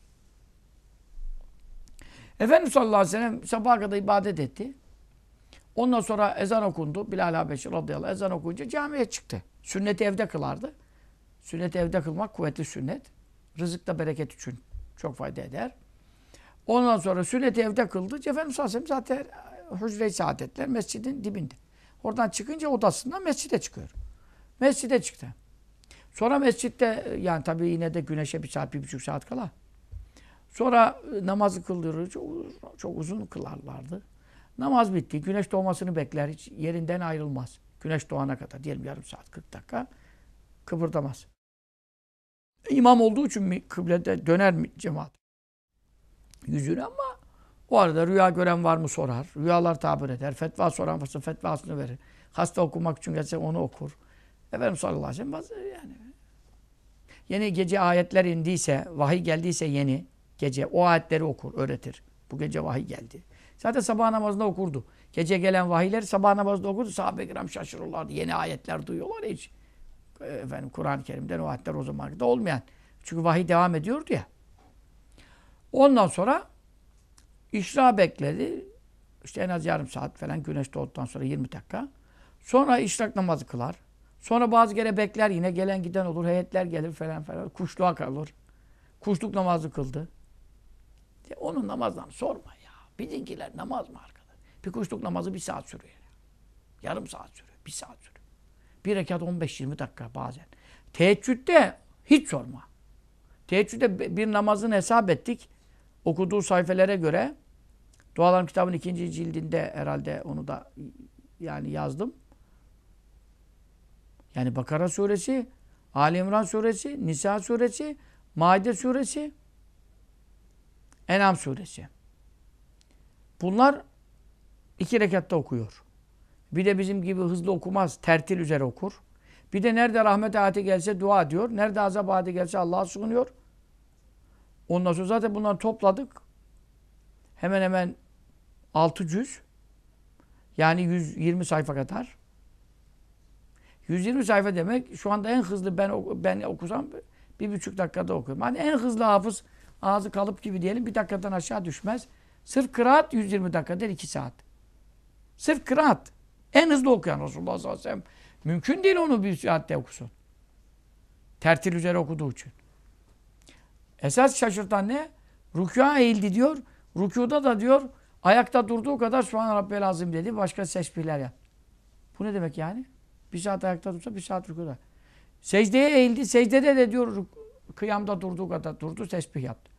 Efendimiz sallallahu aleyhi ve sellem sabaha kadar ibadet etti. Ondan sonra ezan okundu. Bilal Habeşi radıyallahu anh ezan okuyunca camiye çıktı. Sünneti evde kılardı. Sünneti evde kılmak kuvvetli sünnet. Rızıkta bereket için çok fayda eder. Ondan sonra sünneti evde kıldı. Efendimiz sallallahu aleyhi ve sellem zaten Hücre-i Saadetler mescidin dibinde. Oradan çıkınca odasından mescide çıkıyorum. Mescide çıktı. Sonra mescitte yani tabii yine de güneşe 1 saat, 1,5 saat kala. Sonra namazı kıldırır. Çok uzun kılarlardı. Namaz bitti. Güneş doğmasını bekler. Hiç yerinden ayrılmaz. Güneş doğana kadar. Diyelim yarım saat, 40 dakika. Kıpırdamaz. İmam olduğu için mi kıblede döner mi cemaat? Yüzüne ama o arada rüya gören var mı sorar. Rüyalar tabir eder. Fetva soran varsa fetvasını verir. Hasta okumak için gelse onu okur. Efendimiz sallallahu aleyhi ve sellem yani. Yeni gece ayetler indiyse, vahiy geldiyse yeni gece o ayetleri okur, öğretir. Bu gece vahiy geldi. Zaten sabah namazında okurdu. Gece gelen vahiyleri sabah namazında okurdu. Sahabe-i kiram şaşırırlardı. Yeni ayetler duyuyorlar hiç. Efendim Kur'an-ı Kerim'den o ayetler o zamanında olmayan. Çünkü vahiy devam ediyordu ya. Ondan sonra İşra bekledi. İşte en az yarım saat falan güneş doğduktan sonra 20 dakika. Sonra işrak namazı kılar. Sonra bazı kere bekler yine gelen giden olur. Heyetler gelir falan falan. Kuşluğa kalır. Kuşluk namazı kıldı. Onun namazdan sorma ya. Bizimkiler namaz mı arkadaş? Bir kuşluk namazı 1 saat sürüyor. Yarım saat sürüyor. 1 saat sürüyor. Bir rekat 15-20 dakika bazen. Teheccüde hiç sorma. Teheccüde bir namazını hesap ettik. Okuduğu sayfelere göre Dualarım kitabının 2. cildinde herhalde onu da yani yazdım. Yani Bakara suresi, Ali İmran suresi, Nisa suresi, Maide suresi, En'am suresi. Bunlar 2 rekatta okuyor. Bir de bizim gibi hızlı okumaz, tertil üzere okur. Bir de nerede rahmet ayeti gelse dua diyor. Nerede azap ayeti gelse Allah'a sığınıyor. Ondan sonra zaten bunları topladık. Hemen hemen 6 cüz. Yani 120 sayfa kadar. 120 sayfa demek şu anda en hızlı ben okusam 1,5 dakikada okuyorum. Hani en hızlı hafız ağzı kalıp gibi diyelim 1 dakikadan aşağı düşmez. Sırf kıraat 120 dakika der 2 saat. Sırf kıraat. En hızlı okuyan Resulullah sallallahu aleyhi ve sellem. Mümkün değil onu 1 saatte okusun. Tertil üzere okuduğu için. Esas şaşırtan ne? Rükûa eğildi diyor. Rükûda da diyor ayakta durduğu kadar Sübhane Rabbiyel Azim dedi. Başka tesbihler yap. Bu ne demek yani? 1 saat ayakta dursa 1 saat rükûda. Secdeye eğildi. Secdede de diyor kıyamda durduğu kadar durdu. Tesbih yaptı.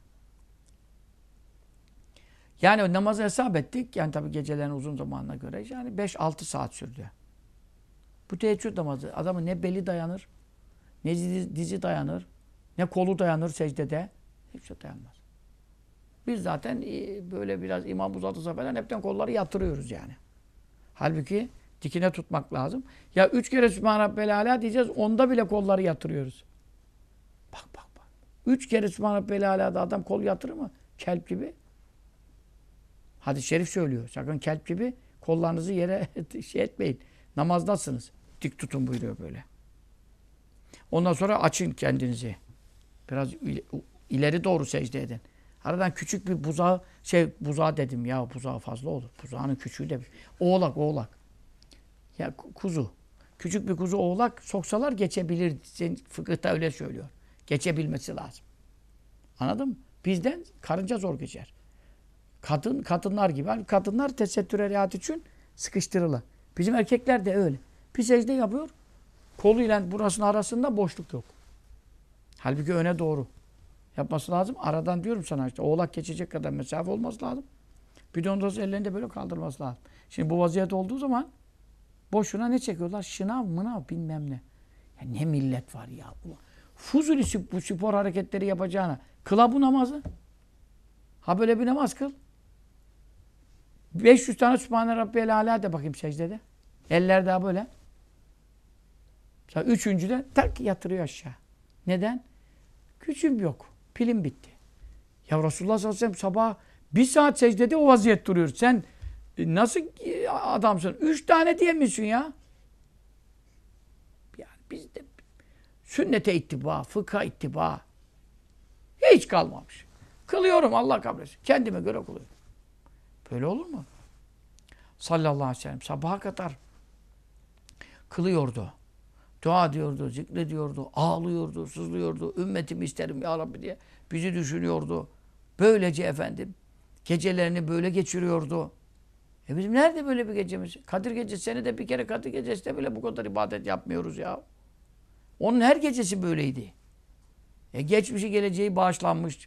Yani namazı hesap ettik. Yani tabii gecelerin uzun zamanına göre. Yani 5-6 saat sürdü. Bu teheccüd namazı. Adamın ne beli dayanır, ne dizi dayanır, ne kolu dayanır secdede. Hiçbir şey dayanmaz. Biz zaten böyle biraz imam uzatırsa falan hepten kolları yatırıyoruz yani. Halbuki dikine tutmak lazım. Ya 3 kere Sübhane Rabbel Alâ diyeceğiz. Onda bile kolları yatırıyoruz. Bak. 3 kere Sübhane Rabbel Alâ'da adam kol yatırır mı? Kelp gibi. Hadis-i şerif söylüyor. Sakın kelp gibi kollarınızı yere şey etmeyin. Namazdasınız. Dik tutun buyuruyor böyle. Ondan sonra açın kendinizi. Biraz ileri doğru secde edin. Aradan küçük bir buzağı dedim ya buzağı fazla olur. Buzağının küçüğü de oğlak. Ya kuzu. Küçük bir kuzu oğlak soksalar geçebilir. Fıkıhta öyle söylüyor. Geçebilmesi lazım. Anladın mı? Bizden karınca zor geçer. Kadınlar gibi. Yani kadınlar tesettüre riayet için sıkıştırılır. Bizim erkekler de öyle. Bir secde yapıyor. Koluyla burasının arasında boşluk yok. Halbuki öne doğru yapması lazım. Aradan diyorum sana işte oğlak geçecek kadar mesafe olması lazım. Bir de ondan sonra ellerini de böyle kaldırması lazım. Şimdi bu vaziyet olduğu zaman boşuna ne çekiyorlar? Şınav mınav bilmem ne. Ya ne millet var ya. Fuzuli bu spor hareketleri yapacağına kıla bu namazı. Ha böyle bir namaz kıl. 500 tane Sübhane Rabbiyel Alâ de bakayım secdede. Eller daha böyle. Üçüncüde tak yatırıyor aşağı. Neden? Gücüm yok. Pilim bitti. Ya Resulullah sallallahu aleyhi ve sellem sabah 1 saat secdede o vaziyet duruyor. Sen nasıl adamsın? 3 tane diyemiyorsun ya. Yani bizde sünnete ittiba, fıkha ittiba hiç kalmamış. Kılıyorum Allah kabul etsin. Kendime göre kılıyorum. Böyle olur mu? Sallallahu aleyhi ve sellem sabaha kadar kılıyordu. Dua diyordu, zikrediyordu, ağlıyordu, sızlıyordu. Ümmetimi isterim ya Rabbi diye bizi düşünüyordu. Böylece efendim gecelerini böyle geçiriyordu. Bizim nerede böyle bir gecemiz? Kadir Gecesi, senede bir kere Kadir Gecesi'nde bile bu kadar ibadet yapmıyoruz ya. Onun her gecesi böyleydi. Geçmişi geleceği bağışlanmış.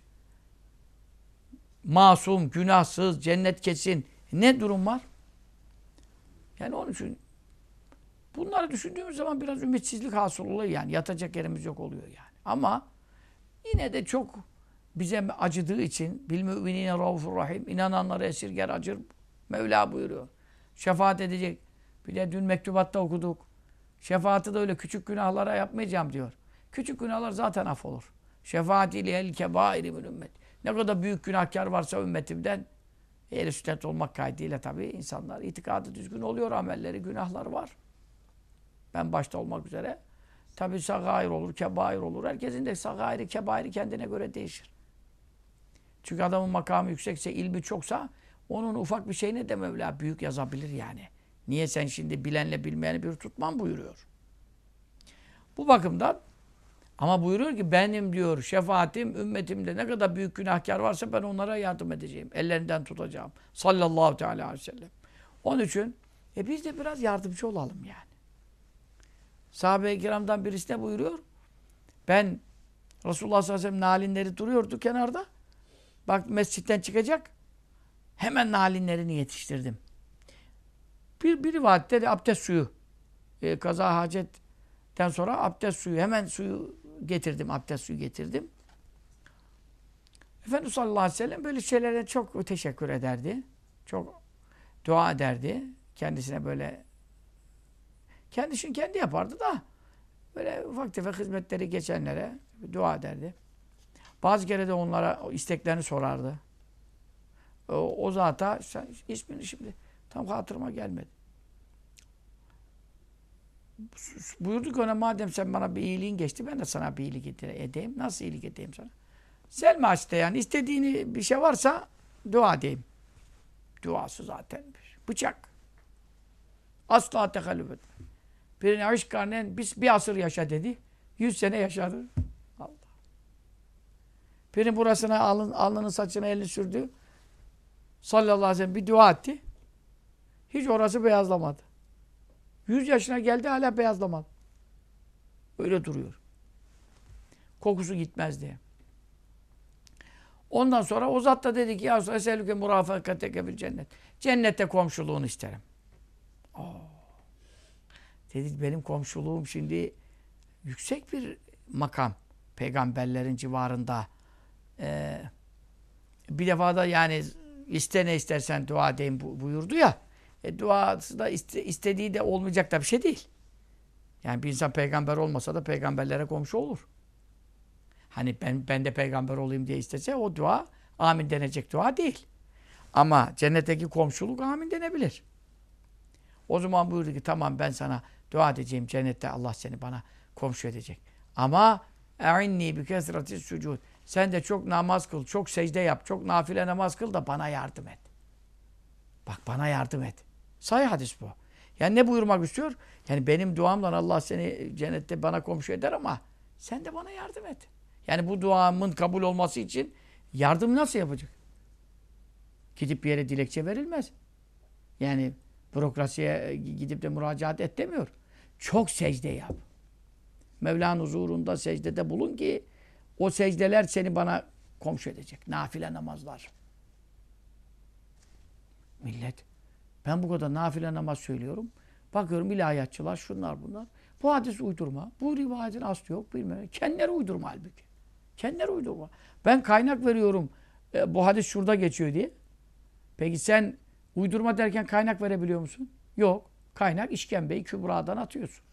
Masum, günahsız, cennet kesin. Ne durum var? Yani onun için bunları düşündüğümüz zaman biraz ümitsizlik hasıl oluyor yani. Yatacak yerimiz yok oluyor yani. Ama yine de çok bize acıdığı için bil müminine raufur rahim, inananları esirger acır. Mevla buyuruyor. Şefaat edecek. Bir de dün mektubatta okuduk. Şefaati de öyle küçük günahlara yapmayacağım diyor. Küçük günahlar zaten affolur. Şefaatiyle el kebairi min ümmet. Ne kadar büyük günahkar varsa ümmetimden ehl-i sünnet olmak kaydıyla tabii insanlar itikadı düzgün oluyor, amelleri, günahlar var. Ben başta olmak üzere. Tabii sagair olur, kebair olur. Herkesin de sagairi, kebairi kendine göre değişir. Çünkü adamın makamı yüksekse, ilmi çoksa onun ufak bir şeyine de Mevla büyük yazabilir yani. Niye sen şimdi bilenle bilmeyeni bir tutman buyuruyor. Bu bakımdan ama buyuruyor ki benim diyor şefaatim ümmetimde ne kadar büyük günahkar varsa ben onlara yardım edeceğim. Ellerinden tutacağım. Sallallahu teala aleyhi ve sellem. Onun için biz de biraz yardımcı olalım yani. Sahabe-i kiramdan birisi ne buyuruyor? Ben Resulullah sallallahu aleyhi ve sellem nalinleri duruyordu kenarda. Bak mescitten çıkacak. Hemen nalinlerini yetiştirdim. Bir rivayette de abdest suyu. Kaza hacetten sonra abdest suyu. Hemen suyu getirdim. Abdest suyu getirdim. Efendimiz sallallahu aleyhi ve sellem böyle şeylere çok teşekkür ederdi. Çok dua ederdi. Kendisine böyle kendisini kendi yapardı da böyle ufak tefek hizmetleri geçenlere dua ederdi. Bazı kere de onlara isteklerini sorardı. O zata ismini şimdi tam hatırıma gelmedi. Buyurdu ki ona madem sen bana bir iyiliğin geçti ben de sana bir iyilik edeyim. Nasıl iyilik edeyim sana? Selma işte yani istediğini bir şey varsa dua edeyim. Duası zaten bıçak. Asla tekallüf etme. Birine aşk-ı bir asır yaşa dedi. 100 sene yaşadı. Allah. Birinin burasına alnının saçına elini sürdü. Sallallahu aleyhi ve sellem bir dua etti. Hiç orası beyazlamadı. 100 yaşına geldi hala beyazlamadı. Öyle duruyor. Kokusu gitmez diye. Ondan sonra o zat da dedi ki ya eselüke murafakateke bil cennet. Cennette komşuluğunu isterim. Dedi benim komşuluğum şimdi yüksek bir makam. Peygamberlerin civarında. Bir defa da yani iste ne istersen dua edeyim buyurdu ya. Duası da istediği de olmayacak da bir şey değil. Yani bir insan peygamber olmasa da peygamberlere komşu olur. Hani ben de peygamber olayım diye istese o dua amin denecek dua değil. Ama cennetteki komşuluk amin denebilir. O zaman buyurdu ki tamam ben sana dua edeceğim cennette Allah seni bana komşu edecek. Ama e'inni bi kesrati sucud. Sen de çok namaz kıl, çok secde yap, çok nafile namaz kıl da bana yardım et. Bak bana yardım et. Sahih hadis bu. Yani ne buyurmak istiyor? Yani benim duamla Allah seni cennette bana komşu eder ama sen de bana yardım et. Yani bu duamın kabul olması için yardım nasıl yapacak? Gidip bir yere dilekçe verilmez. Yani bürokrasiye gidip de müracaat et demiyor. Çok secde yap. Mevla'nın huzurunda secdede bulun ki o secdeler seni bana komşu edecek. Nafile namazlar. Millet, ben bu kadar nafile namaz söylüyorum. Bakıyorum ilahiyatçılar, şunlar bunlar. Bu hadis uydurma. Bu rivayetin aslı yok bilmem. Kendileri uydurma halbuki. Kendileri uydurma. Ben kaynak veriyorum. Bu hadis şurada geçiyor diye. Peki sen uydurma derken kaynak verebiliyor musun? Yok. Kaynak İşkembe-i Kübra'dan atıyorsun.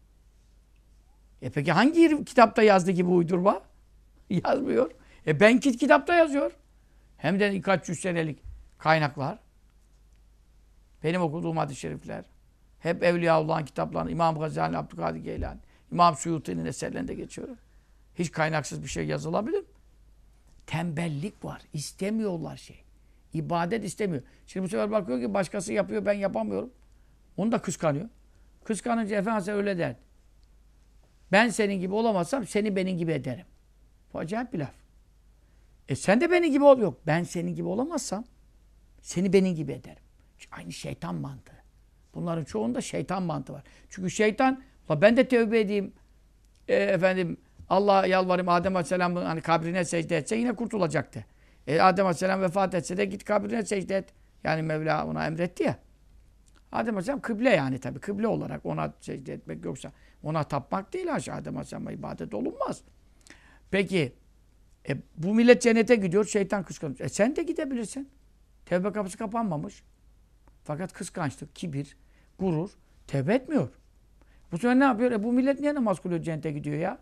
Peki hangi kitapta yazdı ki bu uydurma? Yazmıyor. Ben kitapta yazıyor. Hem de birkaç yüz senelik kaynaklar. Benim okuduğum hadis-i şerifler. Hep Evliyaullah'ın kitaplarını, İmam Gazali, Abdülkadir Geylani, İmam Suyuti'nin eserlerinde geçiyor. Hiç kaynaksız bir şey yazılabilir mi? Tembellik var. İstemiyorlar şey. İbadet istemiyor. Şimdi bu sefer bakıyor ki başkası yapıyor, ben yapamıyorum. Onu da kıskanıyor. Kıskanınca Efendimiz öyle der. Ben senin gibi olamazsam seni benim gibi ederim. Bu acayip bir laf. Sen de benim gibi ol. Yok. Ben senin gibi olamazsam seni benim gibi ederim. Aynı şeytan mantığı. Bunların çoğunda şeytan mantığı var. Çünkü şeytan, ben de tevbe edeyim, efendim Allah'a yalvarayım, Adem Aleyhisselam'ın hani kabrine secde etse yine kurtulacaktı. Adem Aleyhisselam vefat etse de git kabrine secde et. Yani Mevla ona emretti ya. Adem Aleyhisselam kıble yani tabii. Kıble olarak ona secde etmek yoksa ona tapmak değil haşa. Adem Aleyhisselam'a ibadet olunmaz. Peki bu millet cennete gidiyor, şeytan kıskanıyor. Sen de gidebilirsin. Tevbe kapısı kapanmamış. Fakat kıskançlık, kibir, gurur tevbe etmiyor. Bu sefer ne yapıyor? Bu millet niye namaz kılıyor, cennete gidiyor ya?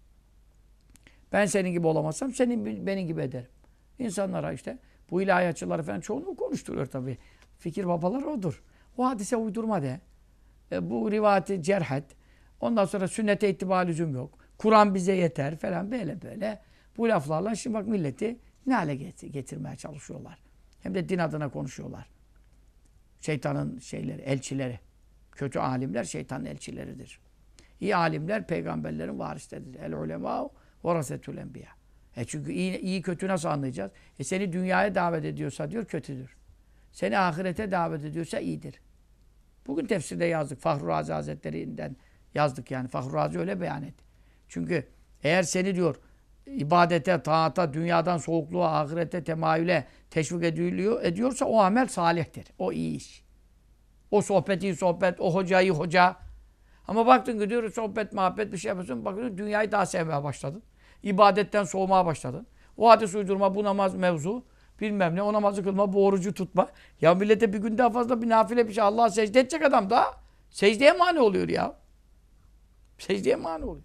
Ben senin gibi olamazsam senin benim gibi ederim. İnsanlara işte bu ilahiyatçıları falan çoğunu konuşturuyor tabii. Fikir babalar odur. O hadise uydurma de. Bu rivayeti cerh et. Ondan sonra sünnete ittiba lüzum yok. Kur'an bize yeter falan böyle böyle. Bu laflarla şimdi bak milleti ne hale getirmeye çalışıyorlar. Hem de din adına konuşuyorlar. Şeytanın şeyleri, elçileri. Kötü alimler şeytanın elçileridir. İyi alimler peygamberlerin varisleridir. El ulemâ varasetül enbiya. Çünkü iyi kötü nasıl anlayacağız? Seni dünyaya davet ediyorsa diyor kötüdür. Seni ahirete davet ediyorsa iyidir. Bugün tefsirde yazdık. Fahru Razi Hazretleri'nden yazdık yani. Fahru Razi öyle beyan etti. Çünkü eğer seni diyor ibadete, taata, dünyadan soğukluğa, ahirete, temayüle teşvik ediyorsa o amel salihtir. O iyi iş. O sohbet iyi sohbet, o hoca iyi hoca. Ama baktın ki diyor sohbet, muhabbet bir şey yapıyorsun. Bakıyorsun dünyayı daha sevmeye başladın. İbadetten soğumaya başladın. O hadis uydurma, bu namaz mevzu, bilmem ne, o namazı kılma, bu orucu tutma. Ya millete bir gün daha fazla bir nafile bir şey Allah'a secde edecek adam da secdeye mani oluyor ya. Secdeye mani oluyor.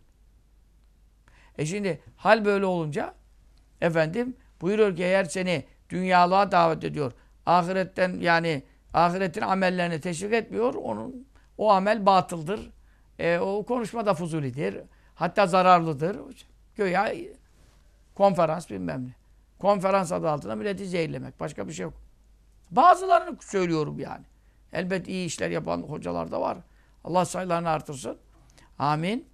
Şimdi hal böyle olunca efendim buyuruyor ki eğer seni dünyalığa davet ediyor, ahiretten yani ahiretin amellerini teşvik etmiyor, o amel batıldır. O konuşma da fuzulidir. Hatta zararlıdır. Göya konferans bilmem ne. Konferans adı altında milleti zehirlemek. Başka bir şey yok. Bazılarını söylüyorum yani. Elbet iyi işler yapan hocalar da var. Allah sayılarını artırsın. Amin.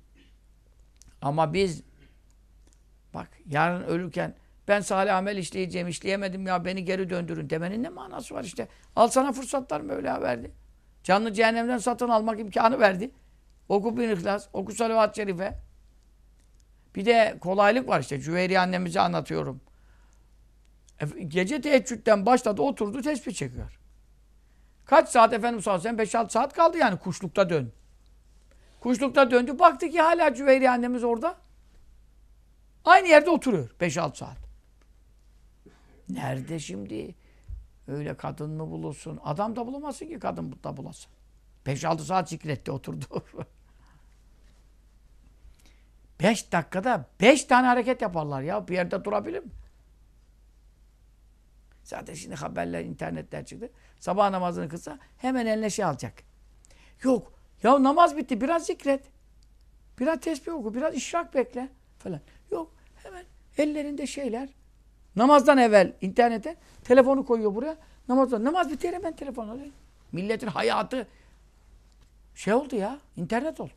Ama biz bak yarın ölürken ben salih amel işleyeceğim, işleyemedim ya beni geri döndürün demenin ne manası var işte. Al sana fırsatlar Mevla verdi. Canlı cehennemden satın almak imkanı verdi. Oku bin İhlas, oku salavat-ı şerife. Bir de kolaylık var işte. Cüveyriye annemize anlatıyorum. Gece teheccüden başladı, oturdu, tesbih çekiyor. Kaç saat Efendimiz sallallahu aleyhi ve sellem? 5-6 saat kaldı yani kuşlukta dön. Kuşlukta döndü. Baktı ki hala Cüveyriye annemiz orada. Aynı yerde oturuyor 5-6 saat. Nerede şimdi? Öyle kadın mı bulursun? Adam da bulamazsın ki kadın da bulasın. 5-6 saat zikretti oturdu. 5 dakikada 5 tane hareket yaparlar ya. Bir yerde durabilir mi? Zaten şimdi haberler, internetler çıktı. Sabah namazını kılsa hemen eline şey alacak. Yok. Ya namaz bitti. Biraz zikret. Biraz tesbih oku. Biraz işrak bekle. Falan. Yok. Hemen ellerinde şeyler. Namazdan evvel internete telefonu koyuyor buraya. Namaz biter hemen telefon alıyor. Milletin hayatı şey oldu ya. İnternet oldu.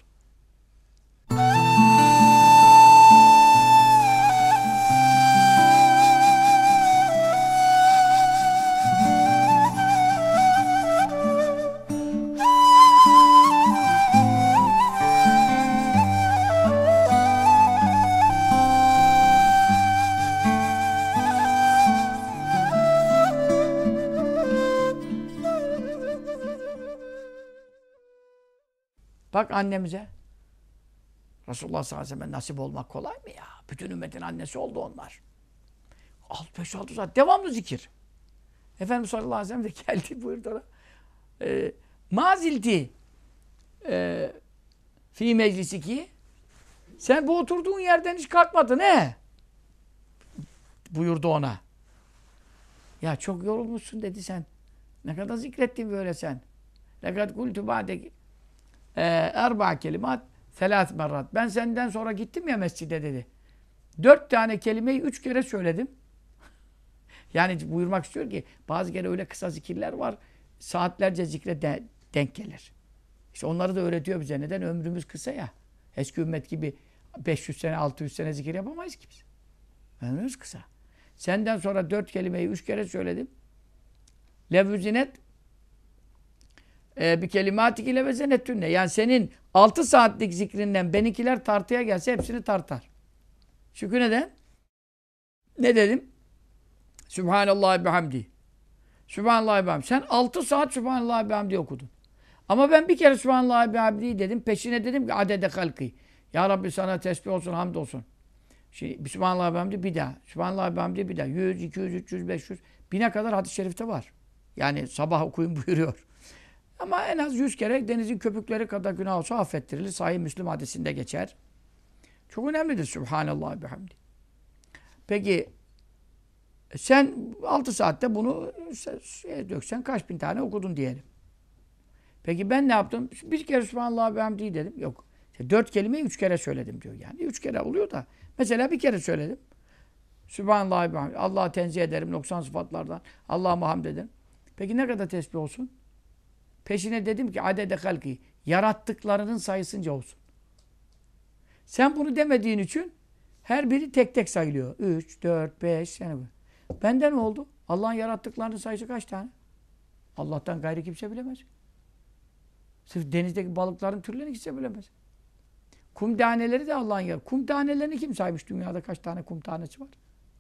Bak annemize. Resulullah sallallahu aleyhi ve sellem nasip olmak kolay mı ya? Bütün ümmetin annesi oldu onlar. 5-6 saat devamlı zikir. Efendimiz sallallahu aleyhi ve sellem de geldi buyurdu ona. Mazilti fi meclisiki. Sen bu oturduğun yerden hiç kalkmadın he? Buyurdu ona. Ya çok yorulmuşsun dedi sen. Ne kadar zikrettin böyle sen. Lekad kultu ba'deki erba kelimat selas merrat. Ben senden sonra gittim ya mescide dedi. 4 tane kelimeyi 3 kere söyledim. Yani buyurmak istiyor ki bazı kere öyle kısa zikirler var. Saatlerce zikre denk gelir. İşte onları da öğretiyor bize. Neden? Ömrümüz kısa ya. Eski ümmet gibi 500 sene 600 sene zikir yapamayız ki biz. Ömrümüz kısa. Senden sonra 4 kelimeyi 3 kere söyledim. Levüzinet Bir kelimatik ile vezenettünne. Yani senin 6 saatlik zikrinden benimkiler tartıya gelse hepsini tartar. Çünkü neden? Ne dedim? Sübhanallah bihamdi. Sübhanallah bihamdi. Sen 6 saat Sübhanallah bihamdi okudun. Ama ben bir kere Sübhanallah bihamdi dedim. Peşine dedim ki adede halkı. Ya Rabbi sana tesbih olsun, hamd olsun. Şimdi Sübhanallah bihamdi bir daha. Sübhanallah bihamdi bir daha. 100, 200, 300, 500. 1000'e kadar hadis-i şerifte var. Yani sabah okuyun buyuruyor. Ama en az 100 kere denizin köpükleri kadar günah olsa affettirilir. Sahih Müslim hadisinde geçer. Çok önemlidir Sübhanallah bihamdi. Peki sen 6 saatte bunu döksen kaç bin tane okudun diyelim. Peki ben ne yaptım? Bir kere Sübhanallah bihamdi dedim. Yok. 4 kelimeyi 3 kere söyledim diyor yani. 3 kere oluyor da. Mesela bir kere söyledim. Sübhanallah bihamdi. Allah'a tenzih ederim noksan sıfatlardan. Allah'a hamd ederim. Peki ne kadar tesbih olsun? Peşine dedim ki adede halki. Yarattıklarının sayısınca olsun. Sen bunu demediğin için her biri tek tek sayılıyor. 3, 4, 5 yani bu. Bende ne oldu? Allah'ın yarattıklarının sayısı kaç tane? Allah'tan gayrı kimse bilemez. Sırf denizdeki balıkların türlerini kimse bilemez. Kum taneleri de Allah'ın yarattı. Kum tanelerini kim saymış? Dünyada kaç tane kum tanesi var?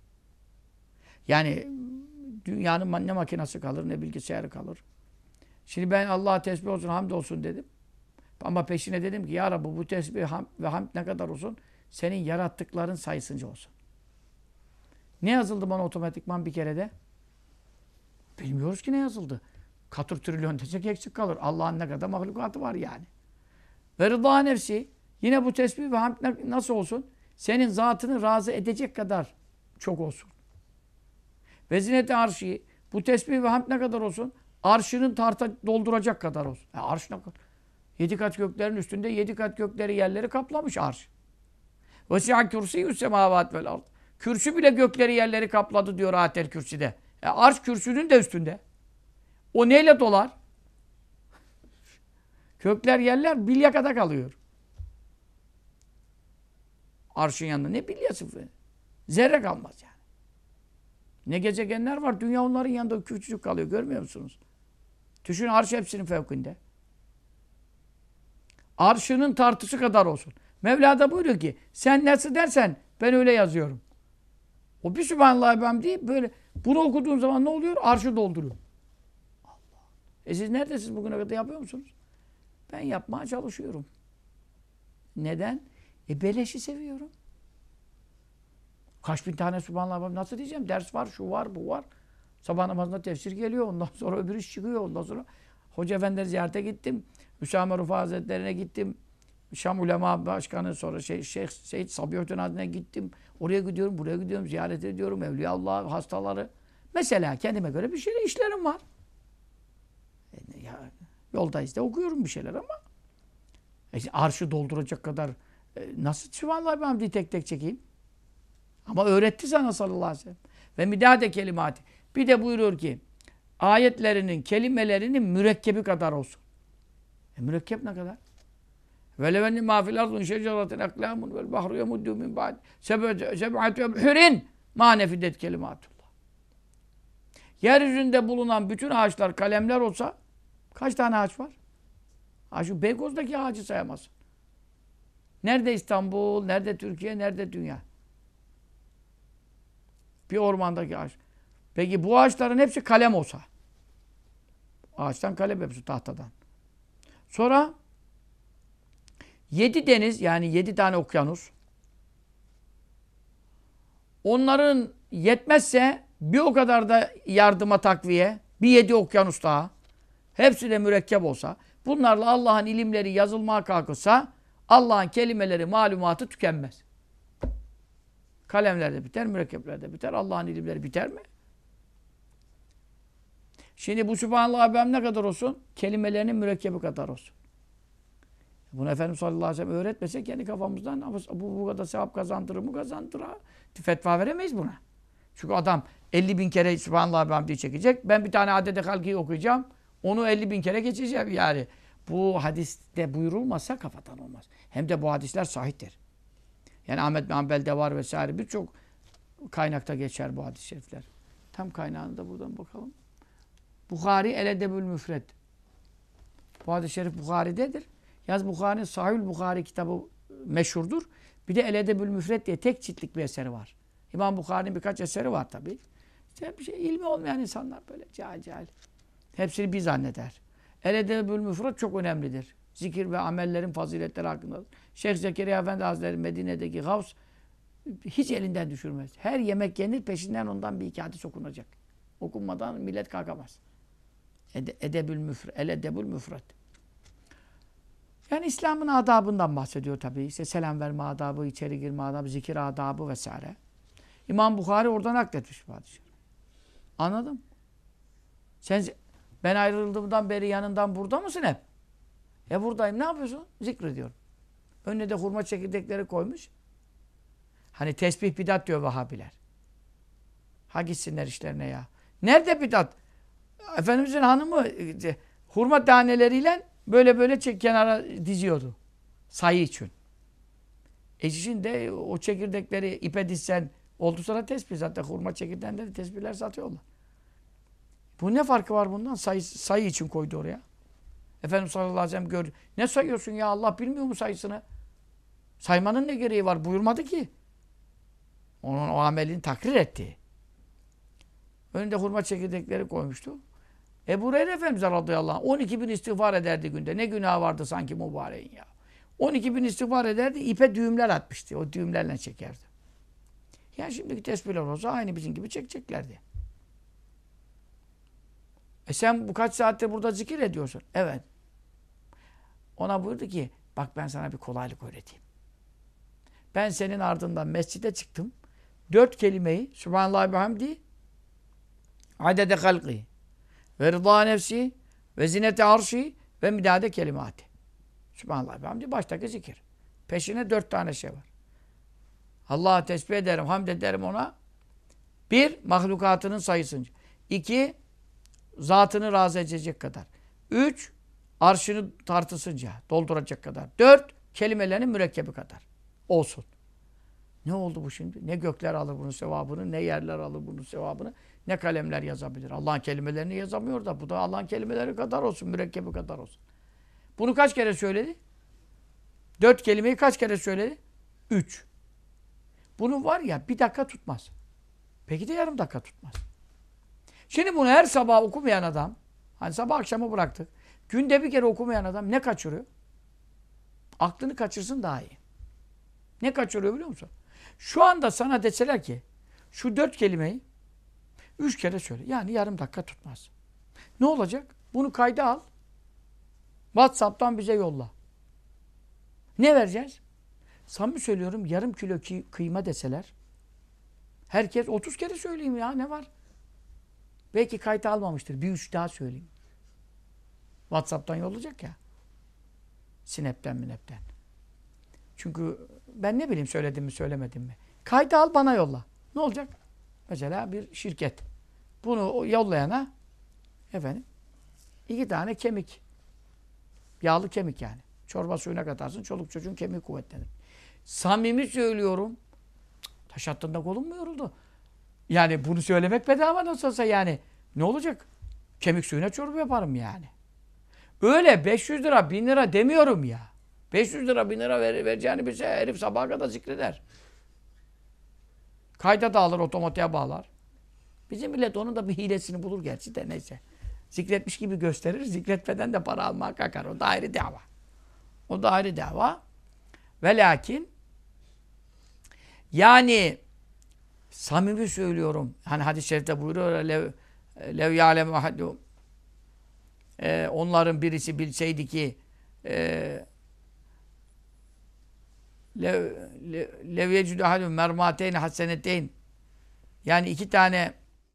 Yani dünyanın ne makinesi kalır ne bilgisayarı kalır. Şimdi ben Allah'a tesbih olsun, hamd olsun dedim. Ama peşine dedim ki ya Rabbi bu tesbih ve hamd ne kadar olsun? Senin yarattıkların sayısınca olsun. Ne yazıldı bana otomatikman bir kerede? Bilmiyoruz ki ne yazıldı. Katır trilyon desek eksik kalır. Allah'ın ne kadar mahlukatı var yani. Ve rıza nefsi. Yine bu tesbih ve hamd nasıl olsun? Senin zatını razı edecek kadar çok olsun. Ve zinnet-i arşi. Bu tesbih ve hamd ne kadar olsun? Arşının tarta dolduracak kadar olsun. Arş ne kadar? 7 kat göklerin üstünde 7 kat gökleri yerleri kaplamış arş. Ve si'a kürsiyyü's semâvât vel ard. Kürsü bile gökleri yerleri kapladı diyor Ayetel Kürsi'de. Arş kürsünün de üstünde. O neyle dolar? Kökler yerler bilyakada kalıyor. Arşın yanında ne bilyası? Zerre kalmaz yani. Ne gezegenler var. Dünya onların yanında küçücük kalıyor. Görmüyor musunuz? Düşün arş hepsinin fevkinde. Arşının tartısı kadar olsun. Mevla da buyuruyor ki sen nasıl dersen ben öyle yazıyorum. O bir Sübhanallah bihamdi böyle bunu okuduğun zaman ne oluyor? Arşı dolduruyor. Allah. Siz neredesiniz bugüne kadar yapıyor musunuz? Ben yapmaya çalışıyorum. Neden? Beleşi seviyorum. Kaç bin tane Sübhanallah bihamdi nasıl diyeceğim? Ders var, şu var, bu var. Sabah namazında tefsir geliyor. Ondan sonra öbür iş çıkıyor. Ondan sonra Hoca Efendileri ziyarete gittim. Hüsame Rufa Hazretleri'ne gittim. Şam Ulema Başkanı sonra Şeyh Seyyid Sabihattin Hazretleri'ne gittim. Oraya gidiyorum, buraya gidiyorum, ziyaret ediyorum. Evliyaullah, hastaları. Mesela kendime göre bir şeyler işlerim var. Yoldayız da okuyorum bir şeyler ama arşı dolduracak kadar nasıl Sübhanallah bihamdi tek tek çekeyim? Ama öğretti sana sallallahu aleyhi ve sellem. Ve midade kelimati. Bir de buyuruyor ki ayetlerinin, kelimelerinin mürekkebi kadar olsun. Mürekkep ne kadar? Ve levenni mâ fil ardun şeceratin aklâmun vel bahru yemuddu min ba'd seb'atü ebhürin mâ nefidet kelimatullah. Yeryüzünde bulunan bütün ağaçlar kalemler olsa kaç tane ağaç var? Şu Beykoz'daki ağacı sayamazsın. Nerede İstanbul, nerede Türkiye, nerede dünya? Bir ormandaki ağaç. Peki bu ağaçların hepsi kalem olsa. Ağaçtan kalem hepsi tahtadan. Sonra 7 deniz yani 7 tane okyanus. Onların yetmezse bir o kadar da yardıma takviye. Bir 7 okyanus daha. Hepsi de mürekkep olsa. Bunlarla Allah'ın ilimleri yazılmaya kalkırsa Allah'ın kelimeleri, malumatı tükenmez. Kalemler de biter, mürekkepler de biter. Allah'ın ilimleri biter mi? Şimdi bu Sübhanallah bihamdi ne kadar olsun? Kelimelerinin mürekkebi kadar olsun. Bunu Efendimiz sallallahu aleyhi ve sellem öğretmese kendi kafamızdan bu kadar sevap kazandırır mı kazandırır. Fetva veremeyiz buna. Çünkü adam 50 bin kere Sübhanallah bihamdi çekecek. Ben bir tane adede halkiyi okuyacağım. Onu 50 bin kere geçeceğim yani. Bu hadiste buyurulmasa kafadan olmaz. Hem de bu hadisler sahihtir. Yani Ahmed bin Hanbel'de var vesaire birçok kaynakta geçer bu hadis-i şerifler. Tam kaynağını da buradan bakalım. Buhari El Edebül Müfred. Bu hadis-i şerif Bukhari'dedir. Yalnız Bukhari'nin Sahih Bukhari kitabı meşhurdur. Bir de El Edebül Müfred diye tek ciltlik bir eseri var. İmam Bukhari'nin birkaç eseri var tabii. İşte bir şey, ilmi olmayan insanlar böyle cahil. Hepsini bir zanneder. El Edebül Müfred çok önemlidir. Zikir ve amellerin faziletleri hakkında. Şeyh Zekeriya Efendi Hazretleri Medine'deki Gavs hiç elinden düşürmez. Her yemek yenir peşinden ondan bir iki hadis okunacak. Okunmadan millet kalkamaz. Edebül Müfred, El Edebül Müfred. Yani İslam'ın adabından bahsediyor tabii. İşte selam verme adabı, içeri girme adabı, zikir adabı vesaire. İmam Bukhari oradan nakletmiş bu hadisi. Anladın? Ben ayrıldığımdan beri yanından burada mısın hep? Buradayım. Ne yapıyorsun? Zikrediyorum. Önüne de hurma çekirdekleri koymuş. Hani tesbih bidat diyor Vahabiler. Ha gitsinler işlerine ya. Nerede bidat? Efendimizin hanımı hurma taneleriyle böyle kenara diziyordu. Sayı için. Şimdi o çekirdekleri ipe dizsen oldu sonra tesbih. Zaten hurma çekirdeğinde de tesbihler satıyorlar. Bu ne farkı var bundan? Sayı için koydu oraya. Efendimiz sallallahu aleyhi ve sellem gördü. Ne sayıyorsun ya? Allah bilmiyor mu sayısını? Saymanın ne gereği var? Buyurmadı ki. Onun o amelini takrir etti. Önünde hurma çekirdekleri koymuştu. Ebu Hureyre Efendimiz radıyallahu anh 12 bin istiğfar ederdi günde. Ne günah vardı sanki mübareğin ya. 12 bin istiğfar ederdi. İpe düğümler atmıştı. O düğümlerle çekerdi. Yani şimdiki tesbihler olsa aynı bizim gibi çekeceklerdi. Sen bu kaç saattir burada zikir ediyorsun? Evet. Ona buyurdu ki bak ben sana bir kolaylık öğreteyim. Ben senin ardından mescide çıktım. 4 kelimeyi Subhanallah ve hamdi adede halqi ve rıza nefsi ve zinete arşi ve midade kelimati. Subhanallah ve hamdi baştaki zikir. Peşine 4 tane şey var. Allah'a tesbih ederim, hamd ederim ona. 1. Mahlukatının sayısınca. 2. Zatını razı edecek kadar. 3. Arşını tartısınca dolduracak kadar. 4. Kelimelerinin mürekkebi kadar. Olsun. Ne oldu bu şimdi? Ne gökler alır bunun sevabını, ne yerler alır bunun sevabını, ne kalemler yazabilir. Allah'ın kelimelerini yazamıyor da bu da Allah'ın kelimeleri kadar olsun, mürekkebi kadar olsun. Bunu kaç kere söyledi? 4 kelimeyi kaç kere söyledi? 3. Bunun var ya 1 dakika tutmaz. Peki de yarım dakika tutmaz. Şimdi bunu her sabah okumayan adam, hani sabah akşamı bıraktık, günde bir kere okumayan adam ne kaçırıyor? Aklını kaçırsın daha iyi. Ne kaçırıyor biliyor musun? Şu anda sana deseler ki şu 4 kelimeyi 3 kere söyle. Yani yarım dakika tutmaz. Ne olacak? Bunu kayda al. WhatsApp'tan bize yolla. Ne vereceğiz? Samimi söylüyorum yarım kilo kıyma deseler herkes 30 kere söyleyeyim ya ne var? Belki kayda almamıştır. Bir 3 daha söyleyeyim. WhatsApp'tan yollayacak ya. Snap'ten. Çünkü ben ne bileyim söyledim mi söylemedim mi. Kayda al bana yolla. Ne olacak? Mesela bir şirket. Bunu yollayana 2 tane kemik. Yağlı kemik yani. Çorba suyuna katarsın. Çoluk çocuğun kemiği kuvvetlenir. Samimi söylüyorum. Taş attığında kolum mu yoruldu? Yani bunu söylemek bedava nasıl olsa yani. Ne olacak? Kemik suyuna çorba yaparım yani. Öyle 500 lira, 1000 lira demiyorum ya. 500 lira, 1000 lira vereceğini bilse herif sabaha kadar zikreder. Kayda da alır, otomatiğe bağlar. Bizim millet onun da bir hilesini bulur gerçi de neyse. Zikretmiş gibi gösterir, zikretmeden de para almaya kalkar. O da ayrı dava. O da ayrı dava. Ve lakin yani samimi söylüyorum. Hani hadis-i şerifte buyuruyor lev ya'lemu ahadum onların birisi bilseydi ki lev yecudu ahadum mermateyn haseneteyn yani 2 tane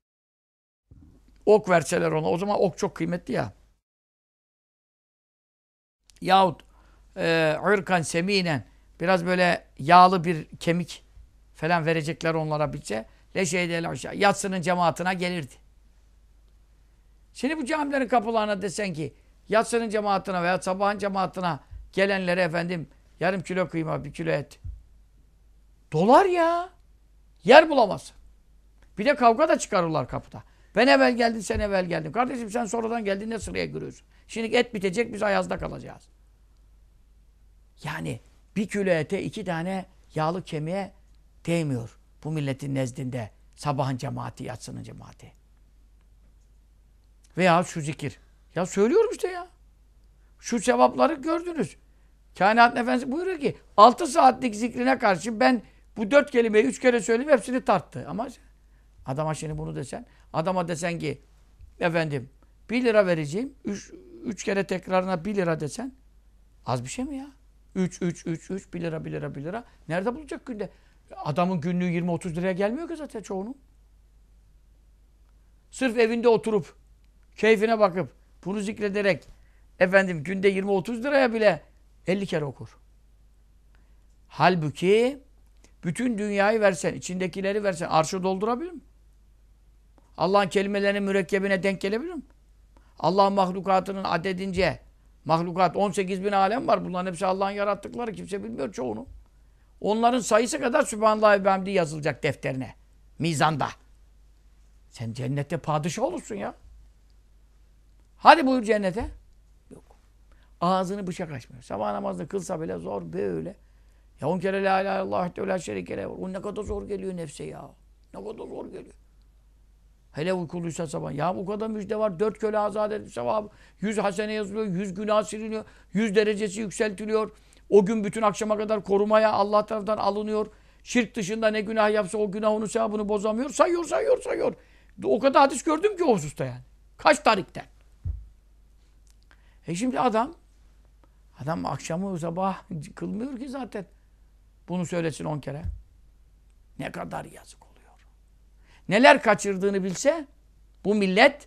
ok verseler ona. O zaman ok çok kıymetli ya. Yahut ırkan seminen biraz böyle yağlı bir kemik falan verecekler onlara bilse leşeydel aşağı yatsının cemaatine gelirdi. Şimdi bu camilerin kapılarına desen ki yatsının cemaatine veya sabahın cemaatine gelenlere yarım kilo kıyma, 1 kilo et. Dolar ya. Yer bulamaz. Bir de kavga da çıkarırlar kapıda. Ben evvel geldim, sen evvel geldin. Kardeşim sen sonradan geldin ne sıraya giriyorsun? Şimdi et bitecek, biz ayazda kalacağız. Yani bir kilo ete 2 tane yağlı kemiğe değmiyor. Bu milletin nezdinde sabahın cemaati, yatsının cemaati. Veya şu zikir. Ya söylüyorum işte ya. Şu sevapları gördünüz. Kainat Efendisi buyuruyor ki 6 saatlik zikrine karşı ben bu 4 kelimeyi 3 kere söyleyeyim hepsini tarttı. Ama adama şimdi bunu desen, adama desen ki efendim 1 lira vereceğim, 3 kere tekrarına 1 lira desen az bir şey mi ya? 3, 1 lira, 1 lira, 1 lira. Nerede bulacak günde? Adamın günlüğü 20-30 liraya gelmiyor ki zaten çoğunun. Sırf evinde oturup, keyfine bakıp, bunu zikrederek efendim günde 20-30 liraya bile 50 kere okur. Halbuki bütün dünyayı versen, içindekileri versen arşı doldurabilir mi? Allah'ın kelimelerinin mürekkebine denk gelebilir mi? Allah'ın mahlukatının adedince mahlukat 18 bin alem var. Bunların hepsi Allah'ın yarattıkları. Kimse bilmiyor çoğunu. Onların sayısı kadar Sübhanallah ve Hamdi yazılacak defterine. Mizanda. Sen cennette padişah olursun ya. Hadi buyur cennete. Yok. Ağzını bıçak açmıyor. Sabah namazını kılsa bile zor böyle. Ya 10 kere la ilahe illallah ve la şerike lehu. O ne kadar zor geliyor nefse ya. Ne kadar zor geliyor. Hele uykuluysa sabah. Ya bu kadar müjde var. 4 köle azat edip sevabı. 100 hasene yazılıyor. 100 günah siliniyor. 100 derecesi yükseltiliyor. O gün bütün akşama kadar korumaya Allah tarafından alınıyor. Şirk dışında ne günah yapsa o günah onun sevabını bozamıyor. Sayıyor. O kadar hadis gördüm ki o hususta yani. Kaç tarikten. Şimdi adam akşamı sabah kılmıyor ki zaten. Bunu söylesin 10 kere. Ne kadar yazık oluyor. Neler kaçırdığını bilse bu millet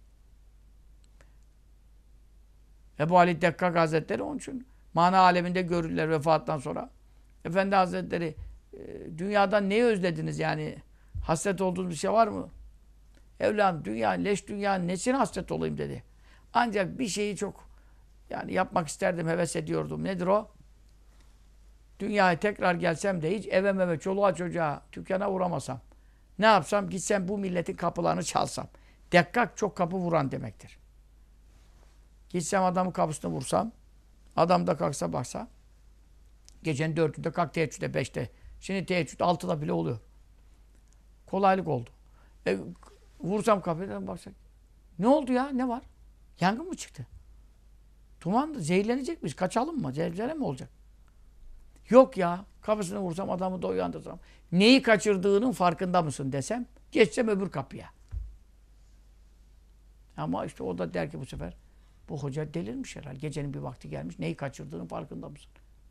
Ebu Ali Dekkak Hazretleri onun için mana aleminde görürler vefattan sonra. Efendi Hazretleri dünyadan neyi özlediniz yani? Hasret olduğunuz bir şey var mı? Evladım dünya, leş dünyanın nesine hasret olayım dedi. Ancak bir şeyi çok yani yapmak isterdim, heves ediyordum. Nedir o? Dünyaya tekrar gelsem de hiç eve çoluğa çocuğa, dükkana uğramasam. Ne yapsam? Gitsem bu milletin kapılarını çalsam. Dekkak çok kapı vuran demektir. Gitsem adamın kapısını vursam, adam da kalksa baksa, gecenin 4'ünde kalk teheccüde 5'te. Şimdi teheccüd 6'da bile oluyor. Kolaylık oldu. Vursam kapıdan baksak. Ne oldu ya? Ne var? Yangın mı çıktı? Duman zehirlenecek miyiz? Kaçalım mı? Zelzele mi olacak? Yok ya. Kapısını vursam adamı da uyandırsam. Neyi kaçırdığının farkında mısın desem. Geçsem öbür kapıya. Ama işte o da der ki bu sefer bu hoca delirmiş herhalde. Gecenin bir vakti gelmiş. Neyi kaçırdığının farkında mısın?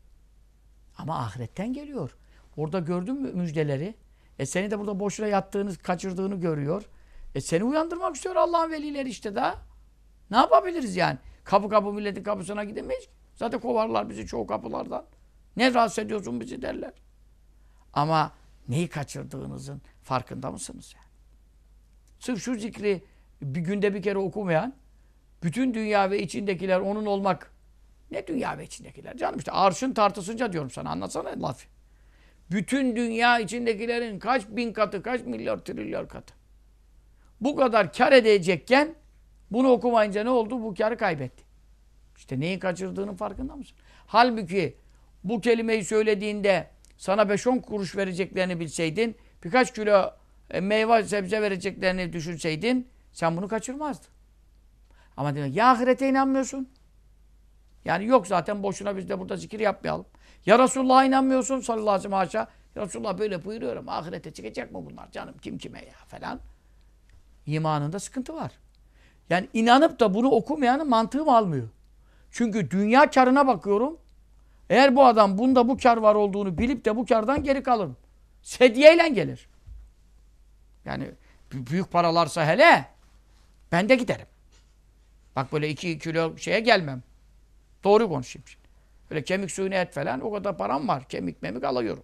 Ama ahiretten geliyor. Orada gördün mü müjdeleri? Seni de burada boşuna yattığını, kaçırdığını görüyor. Seni uyandırmak istiyor Allah'ın velileri işte daha. Ne yapabiliriz yani? Kapı kapı milletin kapısına gidemeyiz. Zaten kovarlar bizi çoğu kapılardan. Ne rahatsız ediyorsun bizi derler. Ama neyi kaçırdığınızın farkında mısınız yani? Sırf şu zikri bir günde bir kere okumayan, bütün dünya ve içindekiler onun olmak. Ne dünya ve içindekiler? Canım işte arşın tartısınca diyorum sana. Anlatsana lafı. Bütün dünya içindekilerin kaç bin katı, kaç milyar, trilyon katı. Bu kadar kar edecekken bunu okumayınca ne oldu? Bu karı kaybetti. İşte neyi kaçırdığının farkında mısın? Halbuki bu kelimeyi söylediğinde sana 5-10 kuruş vereceklerini bilseydin, birkaç kilo meyve sebze vereceklerini düşünseydin, sen bunu kaçırmazdın. Ama demek ya ahirete inanmıyorsun. Yani yok zaten boşuna biz de burada zikir yapmayalım. Ya Resulullah'a inanmıyorsun sallallahu aleyhi ve sellem haşa. Ya Resulullah böyle buyuruyor ama ahirete çıkacak mı bunlar canım kim kime ya falan. İmanında sıkıntı var. Yani inanıp da bunu okumayanın mantığım almıyor. Çünkü dünya karına bakıyorum. Eğer bu adam bunda bu kar var olduğunu bilip de bu kardan geri kalırım. Sedyeyle gelir. Yani büyük paralarsa hele ben de giderim. Bak böyle 2 kilo şeye gelmem. Doğru konuşayım şimdi. Böyle kemik suyuna et falan o kadar param var. Kemik memik alıyorum.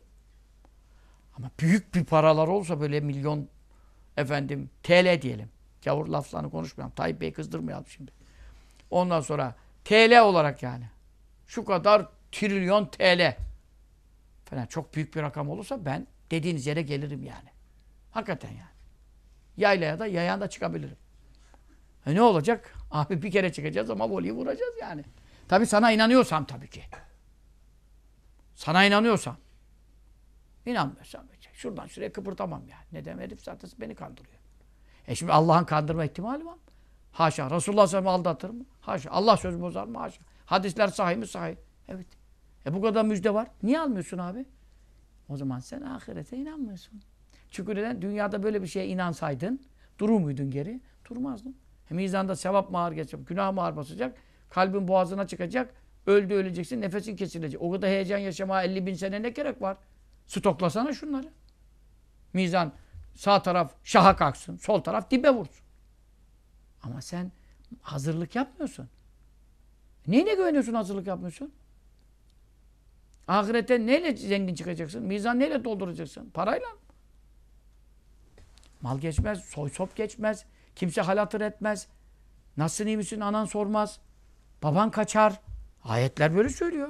Ama büyük bir paralar olsa böyle milyon efendim TL diyelim. Gavur laflarını konuşmayalım. Tayyip Bey kızdırmayalım şimdi. Ondan sonra TL olarak yani. Şu kadar trilyon TL falan çok büyük bir rakam olursa ben dediğiniz yere gelirim yani. Hakikaten yani. Yaylaya da yayan da çıkabilirim. Ne olacak? Abi bir kere çıkacağız ama voleyi vuracağız yani. Tabii sana inanıyorsam tabii ki. Sana inanıyorsam. İnanmıyorsam. Şuradan şuraya kıpırtamam yani. Neden? Herif zaten beni kandırıyor. Şimdi Allah'ın kandırma ihtimali var. Haşa. Resulullah sallallahu aleyhi ve sellem aldatır mı? Haşa. Allah söz bozar mı? Haşa. Hadisler sahih mi? Sahih. Evet. Bu kadar müjde var. Niye almıyorsun abi? O zaman sen ahirete inanmıyorsun. Çünkü neden? Dünyada böyle bir şeye inansaydın durur muydun geri? Durmazdın. Mizanda sevap mı ağır geçecek? Günah mı ağır basacak? Kalbin boğazına çıkacak. Öldü öleceksin. Nefesin kesilecek. O kadar heyecan yaşamaya 50 bin sene ne gerek var? Stoklasana şunları. Mizan sağ taraf şaha kalksın. Sol taraf dibe vursun. Ama sen hazırlık yapmıyorsun. Neyine güveniyorsun hazırlık yapmıyorsun? Ahirete neyle zengin çıkacaksın? Mizan neyle dolduracaksın? Parayla mı? Mal geçmez, soy sop geçmez. Kimse hal hatır etmez. Nasılsın, iyi misin? Anan sormaz. Baban kaçar. Ayetler böyle söylüyor.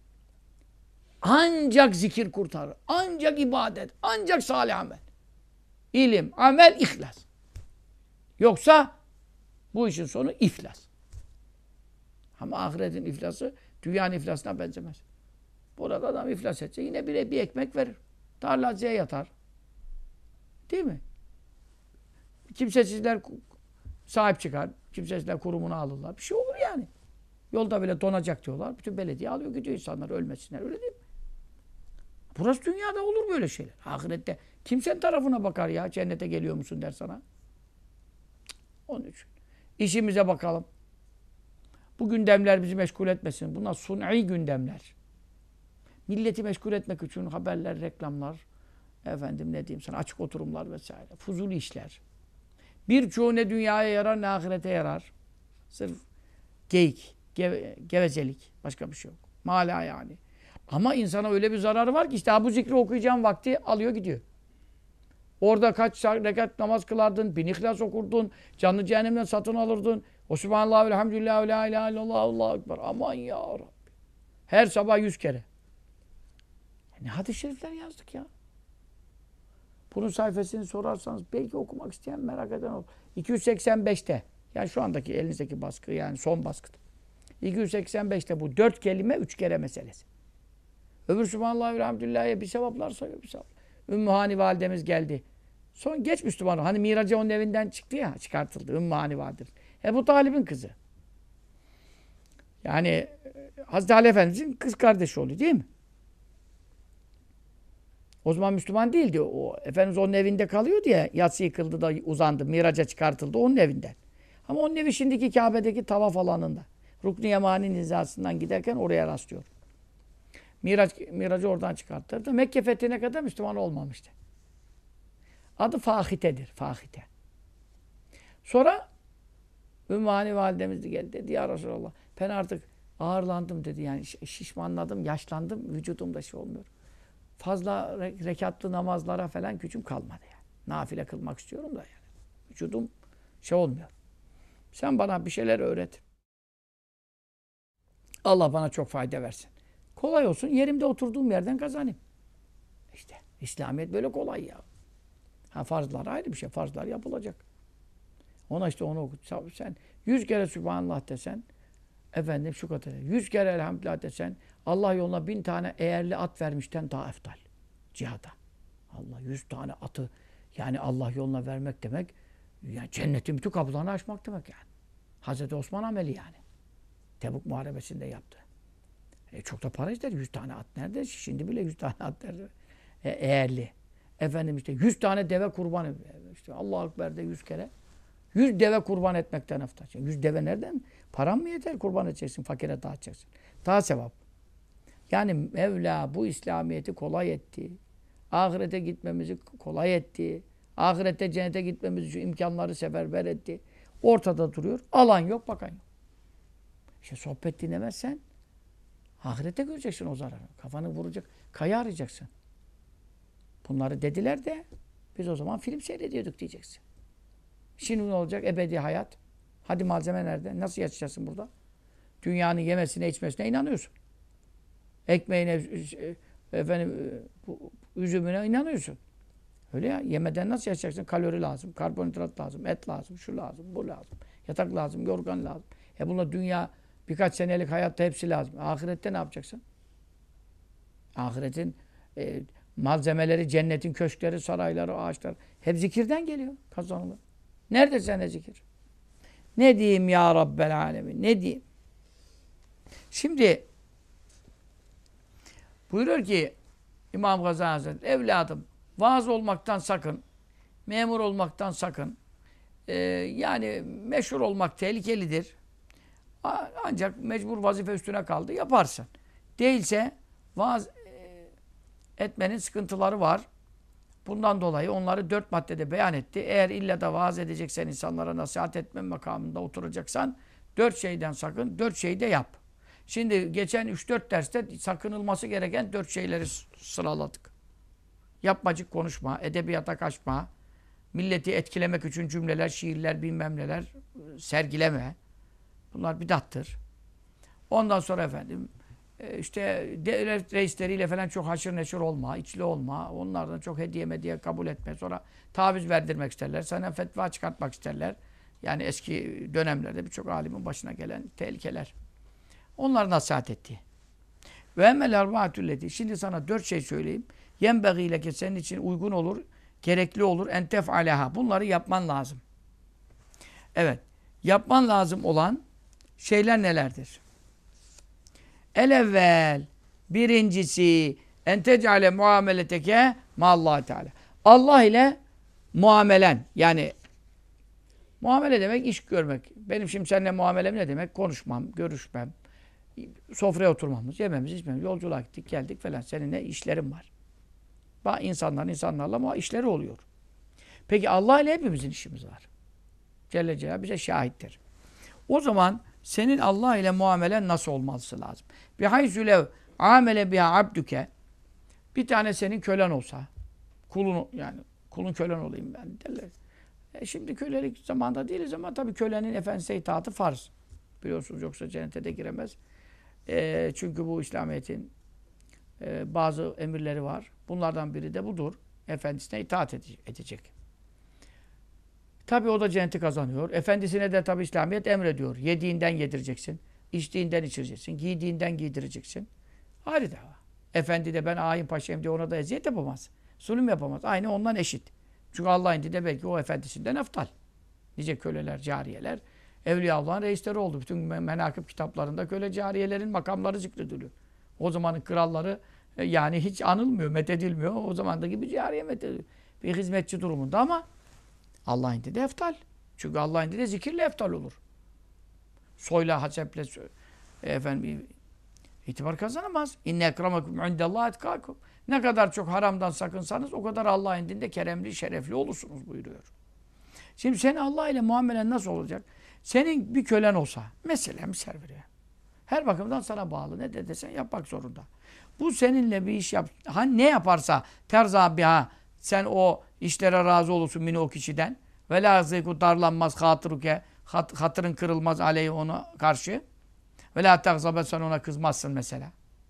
Ancak zikir kurtarır. Ancak ibadet. Ancak salih amel. İlim, amel, ihlas. Yoksa bu işin sonu iflas. Ama ahiretin iflası dünyanın iflasına benzemez. Burada adam iflas etse yine bir ekmek verir. Tarlacıya yatar. Değil mi? Kimsesizler sahip çıkar. Kimsesizler kurumuna alırlar. Bir şey olur yani. Yolda bile donacak diyorlar. Bütün belediye alıyor gidiyor insanlar ölmesinler. Öyle değil mi? Burası dünyada olur böyle şeyler. Ahirette kimsenin tarafına bakar ya. Cennete geliyor musun der sana. Onun için. İşimize bakalım. Bu gündemler bizi meşgul etmesin. Bunlar sun'i gündemler. Milleti meşgul etmek için haberler, reklamlar, efendim ne diyeyim sana, açık oturumlar vesaire. Fuzuli işler. Birçoğu ne dünyaya yarar ne ahirete yarar. Sırf geyik, gevezelik. Başka bir şey yok. Mala yani. Ama insana öyle bir zararı var ki işte bu zikri okuyacağın vakti alıyor gidiyor. Orada kaç rekat namaz kılardın, 1000 İhlas okurdun, canlı cehennemden satın alırdın. O Subhanallah, elhamdülillah, la ilahe illallah, Allahu ekber. Aman ya Rabbi. Her sabah 100 kere. Ne hadis-i şerifler yazdık ya. Bunun sayfasını sorarsanız belki okumak isteyen, merak eden olur. 285'te. Yani şu andaki elinizdeki baskı yani son baskıda. 285'te bu 4 kelime 3 kere meselesi. Öbür Subhanallah ve elhamdülillah'ya bir sevaplar sayıyor, bir sevap. Ümmü Hani validemiz geldi. Son geç Müslüman. Hani Miraç'a onun evinden çıktı ya, çıkartıldı. Ümmü Hani validemiz. Ebu Talib'in kızı. Yani Hazreti Ali Efendimiz'in kız kardeşi oluyor değil mi? O zaman Müslüman değildi. O Efendimiz onun evinde kalıyordu ya. Yatsı yıkıldı da uzandı. Miraç'a çıkartıldı onun evinden. Ama onun evi şimdiki Kabe'deki tavaf alanında. Rukn-i Yemani'nin hizasından giderken oraya rastlıyor. Mirac'ı oradan çıkarttırdı. Mekke fethine kadar Müslüman olmamıştı. Adı Fahite'dir. Fahite. Sonra Ümmü Hani validemiz de geldi. Dedi ya Resulallah ben artık ağırlandım dedi. Yani şişmanladım, yaşlandım. Vücudumda şey olmuyor. Fazla rekatlı namazlara falan gücüm kalmadı yani. Nafile kılmak istiyorum da yani. Vücudum şey olmuyor. Sen bana bir şeyler öğret. Allah bana çok fayda versin. Kolay olsun. Yerimde oturduğum yerden kazanayım. İşte İslamiyet böyle kolay ya. Ha farzlar ayrı bir şey. Farzlar yapılacak. Ona işte onu okut. Sen 100 kere Sübhanallah desen, efendim şu kadar. 100 kere Elhamdülillah desen, Allah yoluna 1000 tane eğerli at vermişten daha eftal. Cihada. Allah 100 tane atı yani Allah yoluna vermek demek, yani cennetin bütün kapılarını açmak demek yani. Hazreti Osman ameli yani. Tebuk Muharebesi'nde yaptı. Çok da para ister. 100 tane at nerede? Şimdi bile 100 tane at nerede? Eğerli. Efendim işte 100 tane deve kurban. İşte Allahu Ekber'de 100 kere. 100 deve kurban etmekten eftal. 100 deve nereden? Paran mı yeter? Kurban edeceksin. Fakire dağıtacaksın. Daha sevap. Yani Mevla bu İslamiyet'i kolay etti. Ahirete gitmemizi kolay etti. Ahirette cennete gitmemiz için imkanları seferber etti. Ortada duruyor. Alan yok, bakan yok. İşte sohbet dinlemezsen ahirette göreceksin o zararı. Kafanı vuracak. Kaya arayacaksın. Bunları dediler de biz o zaman film seyrediyorduk diyeceksin. Şimdi ne olacak? Ebedi hayat. Hadi malzeme nerede? Nasıl yaşayacaksın burada? Dünyanın yemesine içmesine inanıyorsun. Ekmeğine, efendim, üzümüne inanıyorsun. Öyle ya. Yemeden nasıl yaşayacaksın? Kalori lazım, karbonhidrat lazım, et lazım, şu lazım, bu lazım. Yatak lazım, yorgan lazım. Bunlar dünya birkaç senelik hayatta hepsi lazım. Ahirette ne yapacaksın? Ahiretin malzemeleri, cennetin köşkleri, sarayları, ağaçlar hep zikirden geliyor, kazanılır. Nerede sende zikir? Ne diyeyim ya Rabbel Alemin? Ne diyeyim? Şimdi buyuruyor ki İmam Gazali Hazretleri, evladım vaaz olmaktan sakın, memur olmaktan sakın. Yani meşhur olmak tehlikelidir. Ancak mecbur vazife üstüne kaldı, yaparsın. Değilse vaaz etmenin sıkıntıları var. Bundan dolayı onları 4 maddede beyan etti. Eğer illa da vaaz edeceksen, insanlara nasihat etme makamında oturacaksan 4 şeyden sakın, 4 şeyi de yap. Şimdi geçen 3-4 derste sakınılması gereken 4 şeyleri sıraladık. Yapmacık konuşma, edebiyata kaçma, milleti etkilemek için cümleler, şiirler, bilmem neler sergileme. Bunlar bidattır. Ondan sonra efendim işte devlet reisleriyle falan çok haşır neşir olma, içli olma. Onlardan çok hediye mediye kabul etme. Sonra taviz verdirmek isterler. Sana fetva çıkartmak isterler. Yani eski dönemlerde birçok alimin başına gelen tehlikeler. Onlar nasihat etti. Ve emmel erbaatülleti. Şimdi sana 4 şey söyleyeyim. Yenbeğîle ki senin için uygun olur, gerekli olur. En tef'aleha. Bunları yapman lazım. Evet. Yapman lazım olan şeyler nelerdir? El evvel. Birincisi en tecale muameleteke ma'Allah Teala. Allah ile muamelen. Yani muamele demek iş görmek. Benim şimdi seninle muamelem ne demek? Konuşmam, görüşmem, sofraya oturmamız, yememiz, içmemiz, yolculuğa gittik, geldik falan. Seninle işlerim var. İnsanlarla işleri oluyor. Peki Allah ile hepimizin işimiz var. Celle Celaluhu bize şahittir. O zaman senin Allah ile muamelen nasıl olması lazım? Bihayzü lev amele biha abdüke. Bir tane senin kölen olsa, kulun kölen olayım ben derler. Şimdi kölelik zamanında değiliz ama tabii kölenin efendisine itaatı farz. Biliyorsunuz, yoksa cennete de giremez. Çünkü bu İslamiyet'in bazı emirleri var. Bunlardan biri de budur. Efendisine itaat edecek. Tabii o da cenneti kazanıyor. Efendisine de tabii İslamiyet emrediyor. Yediğinden yedireceksin. İçtiğinden içireceksin. Giydiğinden giydireceksin. Ayrı dava. Efendi de ben ağayım paşayım diye ona da eziyet yapamaz. Zulüm yapamaz. Aynı ondan eşit. Çünkü Allah'ın indinde belki o efendisinden eftal. Nice köleler, cariyeler, Evliya Allah'ın reisleri oldu. Bütün menakıb kitaplarında köle cariyelerin makamları zikrediliyor. O zamanın kralları yani hiç anılmıyor, methedilmiyor. O zamandaki bir cariye methediliyor. Bir hizmetçi durumunda ama Allah'ın indinde eftal. Çünkü Allah'ın indinde zikirle eftal olur. Soyla, haseple efendim itibar kazanamaz. İnne ekremekum indellahi etkâkum. Ne kadar çok haramdan sakınsanız o kadar Allah'ın indinde keremli, şerefli olursunuz buyuruyor. Şimdi senin Allah ile muamelen nasıl olacak? Senin bir kölen olsa, mesela misal veriyor. Her bakımdan sana bağlı. Ne de desen yapmak zorunda. Bu seninle bir iş yap. Ne yaparsa terza biha, sen o işlere razı olursun mini o kişiden. Ve la zîku darlanmaz hatırıke, hatırın kırılmaz aleyhi ona karşı. Ve la tegzabe, sen ona kızmazsın mesela.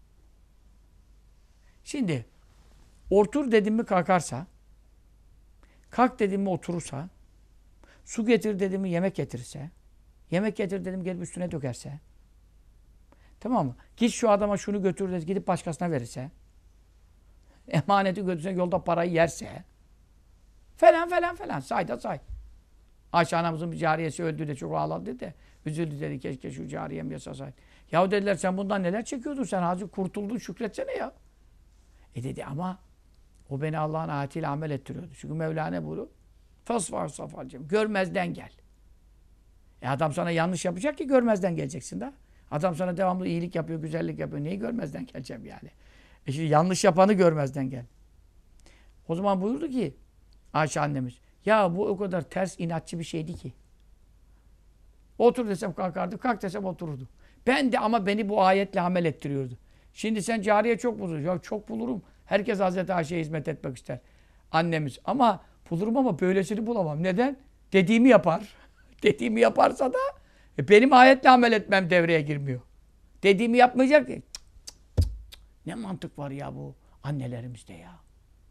Şimdi otur dedim mi kalkarsa, kalk dedim mi oturursa, su getir dedim mi yemek getirirse, yemek getir dedim gelip üstüne dökerse, tamam mı? Git şu adama şunu götür dedi, gidip başkasına verirse, emaneti götürse yolda parayı yerse, falan falan falan, say da say. Ayşe anamızın bir cariyesi öldü de çok ağladı de, üzüldü dedi, keşke şu cariyem yaşasaydı. Yahu dediler, sen bundan neler çekiyordun, sen hazır kurtuldun, şükretsene ya. Dedi ama o beni Allah'ın ayetiyle amel ettiriyordu. Çünkü Mevla ne buyuruyor? Fasfar safalcım. Görmezden gel. Adam sana yanlış yapacak ki görmezden geleceksin de. Adam sana devamlı iyilik yapıyor, güzellik yapıyor. Neyi görmezden geleceğim yani? Şimdi yanlış yapanı görmezden gel. O zaman buyurdu ki Ayşe annemiz, ya bu o kadar ters, inatçı bir şeydi ki. Otur desem kalkardı, kalk desem otururdu. Ben de ama beni bu ayetle amel ettiriyordu. Şimdi sen cariye çok bulursun. Ya çok bulurum. Herkes Hazreti Ayşe'ye hizmet etmek ister. Annemiz. Ama bulurum ama böylesini bulamam. Neden? Dediğimi yapar. Dediğimi yaparsa da benim ayetle amel etmem devreye girmiyor. Dediğimi yapmayacak ki. Ne mantık var ya bu annelerimizde ya.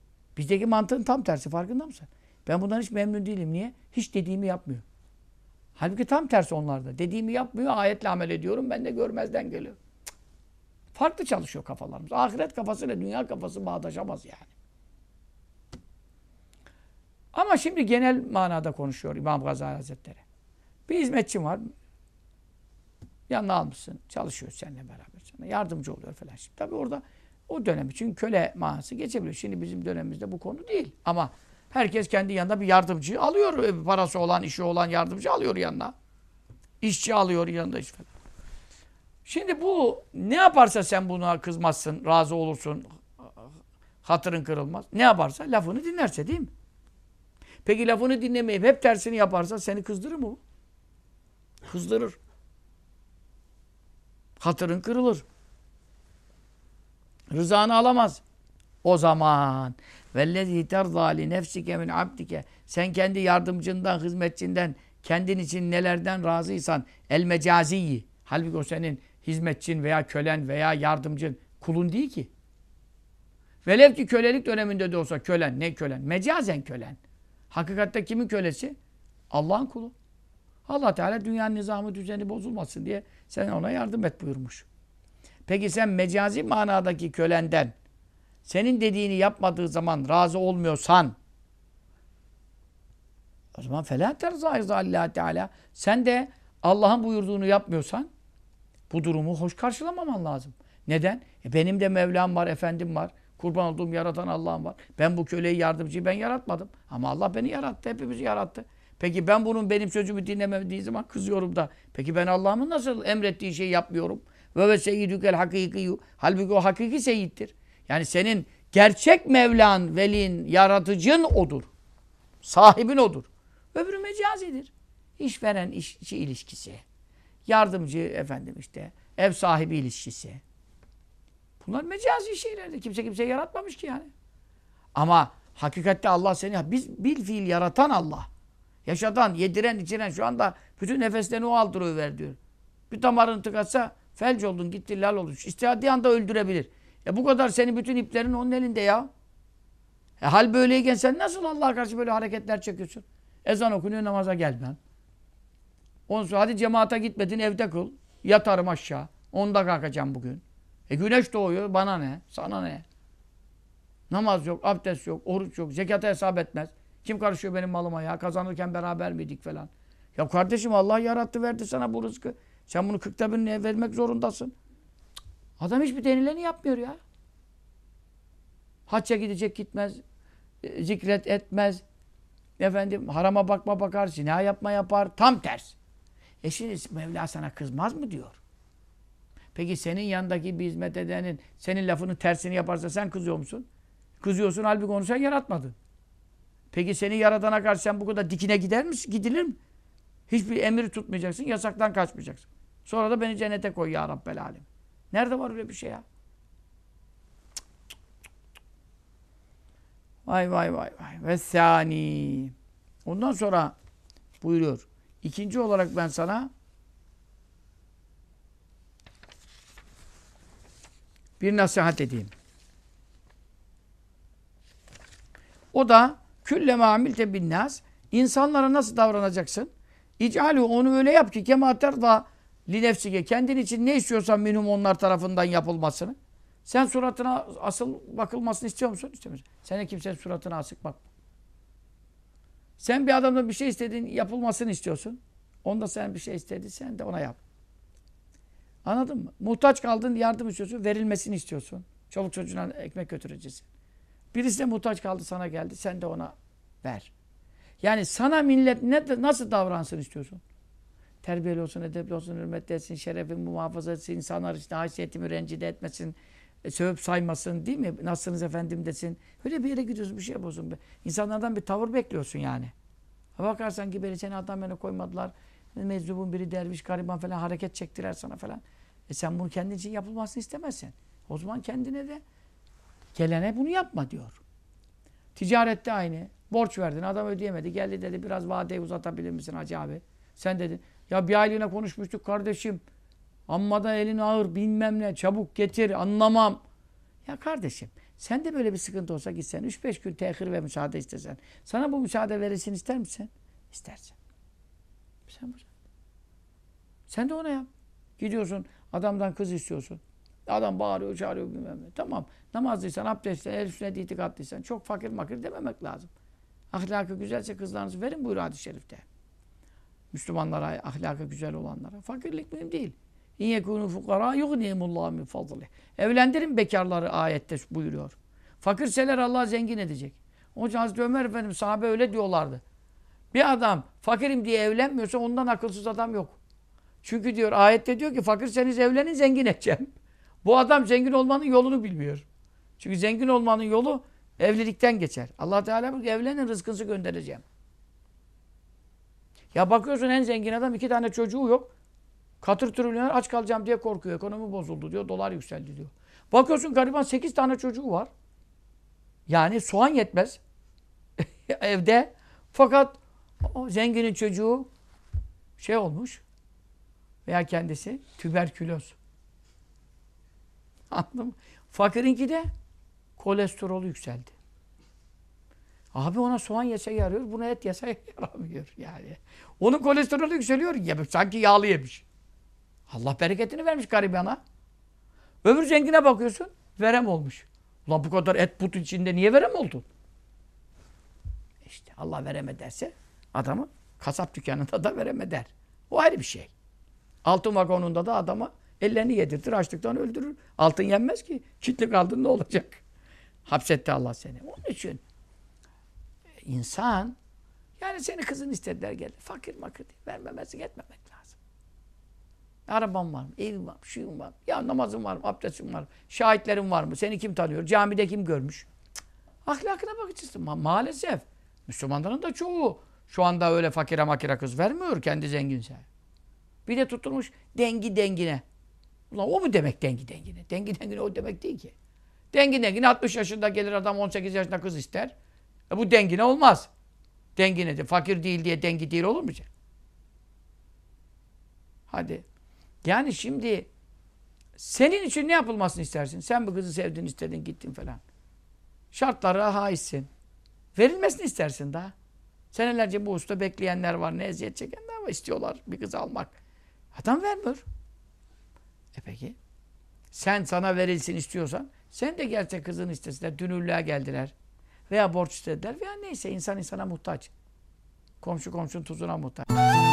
Bizdeki mantığın tam tersi, farkında mısın? Ben bundan hiç memnun değilim. Niye? Hiç dediğimi yapmıyor. Halbuki tam tersi onlarda. Dediğimi yapmıyor, ayetle amel ediyorum, ben de görmezden geliyorum. Cık. Farklı çalışıyor kafalarımız. Ahiret kafasıyla dünya kafası bağdaşamaz yani. Ama şimdi genel manada konuşuyor İmam Gazali Hazretleri. Bir hizmetçin var. Yanına almışsın. Çalışıyor seninle beraber. Sana yardımcı oluyor falan. Şimdi tabii orada o dönem için köle manası geçebilir. Şimdi bizim dönemimizde bu konu değil. Ama herkes kendi yanında bir yardımcı alıyor. Parası olan, işi olan yardımcı alıyor yanına. İşçi alıyor yanında iş falan. Şimdi bu ne yaparsa sen buna kızmazsın, razı olursun, hatırın kırılmaz. Ne yaparsa lafını dinlerse değil mi? Peki lafını dinlemeyip hep tersini yaparsa seni kızdırır mı? Kızdırır. Hatırın kırılır. Rızanı alamaz. O zaman vellezî terzâ li nefsike min abdike, sen kendi yardımcından, hizmetçinden, kendin için nelerden razıysan el mecaziyi. Halbuki o senin hizmetçin veya kölen veya yardımcın, kulun değil ki. Velev ki kölelik döneminde de olsa kölen. Ne kölen? Mecazen kölen. Hakikatte kimin kölesi? Allah'ın kulu. Allah Teala dünyanın nizamı, düzeni bozulmasın diye sen ona yardım et buyurmuş. Peki sen mecazi manadaki kölenden senin dediğini yapmadığı zaman razı olmuyorsan o zaman felâ terzâ Allah Teala, sen de Allah'ın buyurduğunu yapmıyorsan bu durumu hoş karşılamaman lazım. Neden? Benim de Mevlam var, efendim var. Kurban olduğum yaratan Allah'ım var. Ben bu köleyi, yardımcıyı ben yaratmadım. Ama Allah beni yarattı, hepimizi yarattı. Peki ben bunun benim sözümü dinlemediği zaman kızıyorum da. Peki ben Allah'ımın nasıl emrettiği şeyi yapmıyorum? Ve seyyidükel hakikiyyu. Halbuki o hakiki seyyiddir. Yani senin gerçek Mevlan, velin, yaratıcın odur. Sahibin odur. Öbürü mecazidir. İşveren işçi ilişkisi. Yardımcı efendim işte. Ev sahibi ilişkisi. Bunlar mecazi şeylerdir. Kimse kimseyi yaratmamış ki yani. Ama hakikatte Allah seni bil fiil yaratan Allah. Yaşatan, yediren, içiren, şu anda bütün nefeslerini o aldırıver diyor. Bir damarını tıkatsa felç oldun, gitti, lal oldun. İstediği anda öldürebilir. Bu kadar senin bütün iplerin onun elinde ya. Hal böyleyken sen nasıl Allah'a karşı böyle hareketler çekiyorsun? Ezan okunuyor, namaza gelmem. Ondan sonra hadi cemaate gitmedin, evde kıl. Yatarım aşağı. Onda kalkacağım bugün. Güneş doğuyor, bana ne? Sana ne? Namaz yok, abdest yok, oruç yok, zekata hesap etmez. Kim karışıyor benim malıma ya? Kazanırken beraber miydik falan. Ya kardeşim Allah yarattı, verdi sana bu rızkı. Sen bunu 40'ta vermek zorundasın. Adam hiçbir denileni yapmıyor ya. Hacca gidecek, gitmez. Zikret etmez. Efendim harama bakma bakar, zina yapma yapar. Tam ters. Şimdi Mevla sana kızmaz mı diyor. Peki senin yanındaki bir hizmet edenin senin lafının tersini yaparsa sen kızıyor musun? Kızıyorsun, halbuki onu sen yaratmadın. Peki seni yaratana karşı sen bu kadar dikine gider misin? Gidilir mi? Hiçbir emir tutmayacaksın, yasaktan kaçmayacaksın. Sonra da beni cennete koy ya Rabbel Alem. Nerede var öyle bir şey ya? Vay vay vay vay. Ve sani. Ondan sonra buyuruyor. İkinci olarak ben sana bir nasihat edeyim. O da külleme amilte bin nas. İnsanlara nasıl davranacaksın? İc'alû, onu öyle yap ki kemâ terda li nefsike. Kendin için ne istiyorsan minhum onlar tarafından yapılmasını. Sen suratına asıl bakılmasını istiyor musun? İstemiyorsun. Sen de kimsenin suratına asık bakma. Sen bir adamdan bir şey istediğin yapılmasını istiyorsun. Onda sen bir şey istedi, sen de ona yap. Anladın mı? Muhtaç kaldın, yardım istiyorsun, verilmesini istiyorsun. Çoluk çocuğuna ekmek götüreceksin. Birisi de muhtaç kaldı, sana geldi, sen de ona ver. Yani sana millet nasıl davransın istiyorsun? Terbiyeli olsun, edepli olsun, hürmetli etsin, şerefimi muhafaza etsin, insanlar işte haysiyetimi rencide etmesin, sövüp saymasın, değil mi? Nasılsınız efendim desin. Öyle bir yere gidiyorsun, bir şey yapıyorsun. İnsanlardan bir tavır bekliyorsun yani. Bakarsan ki beni seni adam yerine koymadılar. Meczubun biri derviş, gariban falan hareket çektiler sana falan. Sen bunu kendin için yapılmasını istemezsin. O zaman kendine de gelene bunu yapma diyor. Ticarette aynı. Borç verdin, adam ödeyemedi. Geldi dedi biraz vadeyi uzatabilir misin hacı abi? Sen dedin ya bir aylığına konuşmuştuk kardeşim. Amma da elin ağır bilmem ne çabuk getir anlamam. Ya kardeşim sen de böyle bir sıkıntı olsa gitsen 3-5 gün tehir ve müsaade istesen. Sana bu müsaade verilsin ister misin? İstersin. Sen, sen de ona yap. Gidiyorsun adamdan kız istiyorsun. Adam bağırıyor, çağırıyor bilmem ne. Tamam. Namazlıysan, abdestliysen, el sünnet itikatlıysan çok fakir makir dememek lazım. Ahlakı güzelse kızlarınızı verin buyuruyor hadis-i şerifte. Müslümanlara, ahlakı güzel olanlara. Fakirlik mühim değil. İn yekûnû fukara yugnihimullahu min fadlih. Evlendirin bekarları ayette buyuruyor. Fakirseler Allah zengin edecek. Onun için Hazreti Ömer Efendimiz sahabe öyle diyorlardı. Bir adam fakirim diye evlenmiyorsa ondan akılsız adam yok. Çünkü diyor ayette diyor ki fakirseniz evlenin zengin edeceğim. Bu adam zengin olmanın yolunu bilmiyor. Çünkü zengin olmanın yolu evlilikten geçer. Allah Teala diyor evlenin rızkınızı göndereceğim. Ya bakıyorsun en zengin adam 2 tane çocuğu yok. Katır trilyoner aç kalacağım diye korkuyor. Ekonomi bozuldu diyor. Dolar yükseldi diyor. Bakıyorsun gariban 8 tane çocuğu var. Yani soğan yetmez. Evde. Fakat o zenginin çocuğu şey olmuş. Veya kendisi tüberküloz. Anladın mı? Fakirinki de kolesterolü yükseldi. Abi ona soğan yese yarıyor, buna et yese yaramıyor yani. Onun kolesterolü yükseliyor ya, sanki yağlı yemiş. Allah bereketini vermiş garibana. Öbür zengine bakıyorsun, verem olmuş. Ulan bu kadar et but içinde niye verem oldun? İşte Allah verem ederse adamı kasap dükkanında da verem eder. O ayrı bir şey. Altın vagonunda da adama ellerini yedirtir, açlıktan öldürür. Altın yenmez ki. Kilitli kaldın ne olacak? Hapsetti Allah seni. Onun için insan yani seni kızın istediler geldi. Fakir makir diye vermemesi etmemek lazım. Araban var mı? Evin var mı? Şuyun var mı? Ya namazın var mı? Abdestin var mı? Şahitlerin var mı? Seni kim tanıyor? Camide kim görmüş? Cık. Ahlakına bakacaksın. Maalesef. Müslümanların da çoğu şu anda öyle fakire makire kız vermiyor kendi zenginse. Bir de tutturmuş dengi dengine. Ulan o mu demek dengi dengine? Dengi dengine o demek değil ki. Dengi dengine 60 yaşında gelir adam 18 yaşında kız ister. Bu dengine olmaz. Dengine de fakir değil diye dengi değil olur mu? Hadi. Yani şimdi senin için ne yapılmasını istersin? Sen bu kızı sevdin, istedin, gittin falan. Şartlara haizsin. Verilmesini istersin daha. Senelerce bu usta bekleyenler var, ne eziyet çekenler var, istiyorlar bir kız almak. Adam vermiyor. Peki. Sen sana verilsin istiyorsan, sen de gerçek kızını istesinler, dünürlüğe geldiler. Veya borç istediler veya neyse insan insana muhtaç. Komşu komşunun tuzuna muhtaç.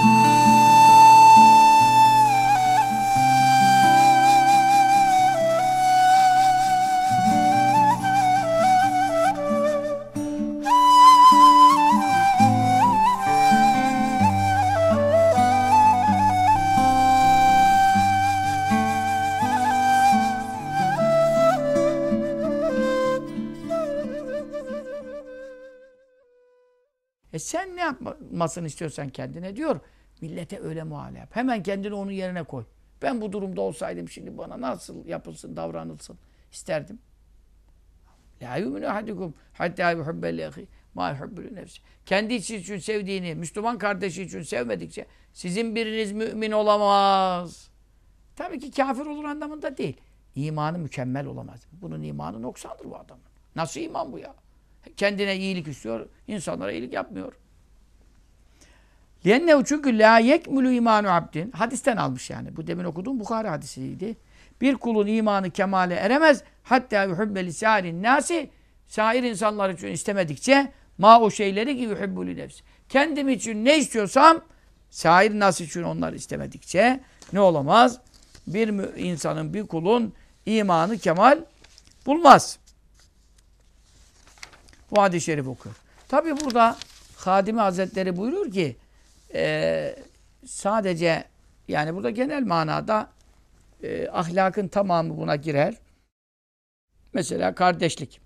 Sen ne yapmasını istiyorsan kendine diyor. Millete öyle muamele yap. Hemen kendini onun yerine koy. Ben bu durumda olsaydım şimdi bana nasıl yapılsın, davranılsın isterdim. La yu'minu ahadukum hatta yuhibbe li ahi ma yuhibbu li nefsi. Kendi için sevdiğini, Müslüman kardeşi için sevmedikçe sizin biriniz mümin olamaz. Tabii ki kafir olur anlamında değil. İmanı mükemmel olamaz. Bunun imanı noksandır bu adamın. Nasıl iman bu ya? Kendine iyilik istiyor, insanlara iyilik yapmıyor. Liennehu çünkü la yekmulu imanu abdin. Hadisten almış yani. Bu demin okuduğum Bukhari hadisiydi. Bir kulun imanı kemale eremez. Hatta yuhibbe li sârin nâsi. Sair insanlar için istemedikçe ma o şeyleri ki yuhibbu li nefsi. Kendim için ne istiyorsam sair nas için onları istemedikçe ne olamaz? Bir insanın, bir kulun imanı kemal bulmaz. Bu hadis-i şerif okuyor. Tabi burada Hadimi Hazretleri buyuruyor ki sadece yani burada genel manada ahlakın tamamı buna girer. Mesela kardeşlik.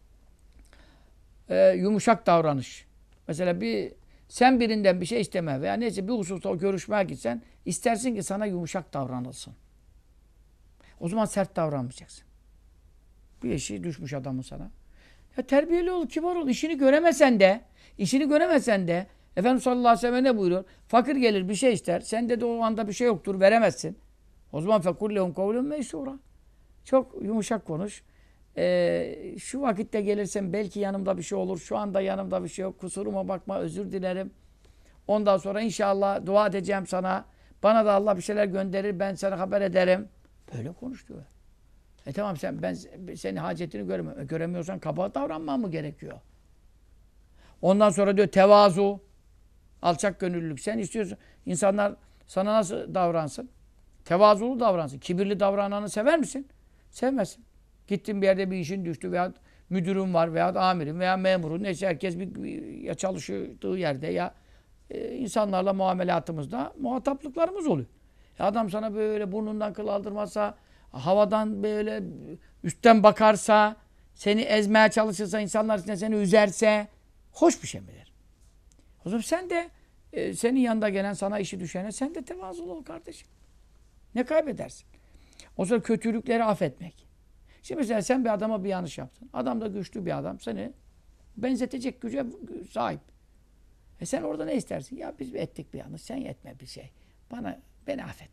Yumuşak davranış. Mesela sen birinden bir şey isteme veya neyse bir hususta o görüşmeye gitsen istersin ki sana yumuşak davranılsın. O zaman sert davranmayacaksın. Bir eşiği düşmüş adamın sana. Ya terbiyeli ol, kibar ol. İşini göremesen de Efendimiz sallallahu aleyhi ve sellem ne buyuruyor? Fakir gelir bir şey ister. Sende de o anda bir şey yoktur, veremezsin. O zaman fekullehum kavlen meysura. Çok yumuşak konuş. Şu vakitte gelirsen belki yanımda bir şey olur. Şu anda yanımda bir şey yok. Kusuruma bakma, özür dilerim. Ondan sonra inşallah dua edeceğim sana. Bana da Allah bir şeyler gönderir. Ben sana haber ederim. Böyle konuş diyor. Tamam ben senin hacetini göremiyorum. Göremiyorsan kaba davranman mı gerekiyor? Ondan sonra diyor tevazu. Alçak gönüllülük. Sen istiyorsun. İnsanlar sana nasıl davransın? Tevazulu davransın. Kibirli davrananı sever misin? Sevmezsin. Gittin bir yerde bir işin düştü veya müdürün var veya amirin veya memurun. Neyse herkes ya çalıştığı yerde ya insanlarla muamelatımızda muhataplıklarımız oluyor. Adam sana böyle burnundan kıl aldırmazsa, havadan böyle üstten bakarsa, seni ezmeye çalışırsa, insanlar içinde seni üzerse hoş bir şey midir? O zaman sen de senin yanında gelen sana işi düşene sen de tevazulu ol kardeşim. Ne kaybedersin? O zaman kötülükleri affetmek. Şimdi mesela sen bir adama bir yanlış yaptın. Adam da güçlü bir adam. Seni benzetecek güce sahip. Sen orada ne istersin? Ya biz ettik bir yanlış. Sen etme bir şey. Beni affet.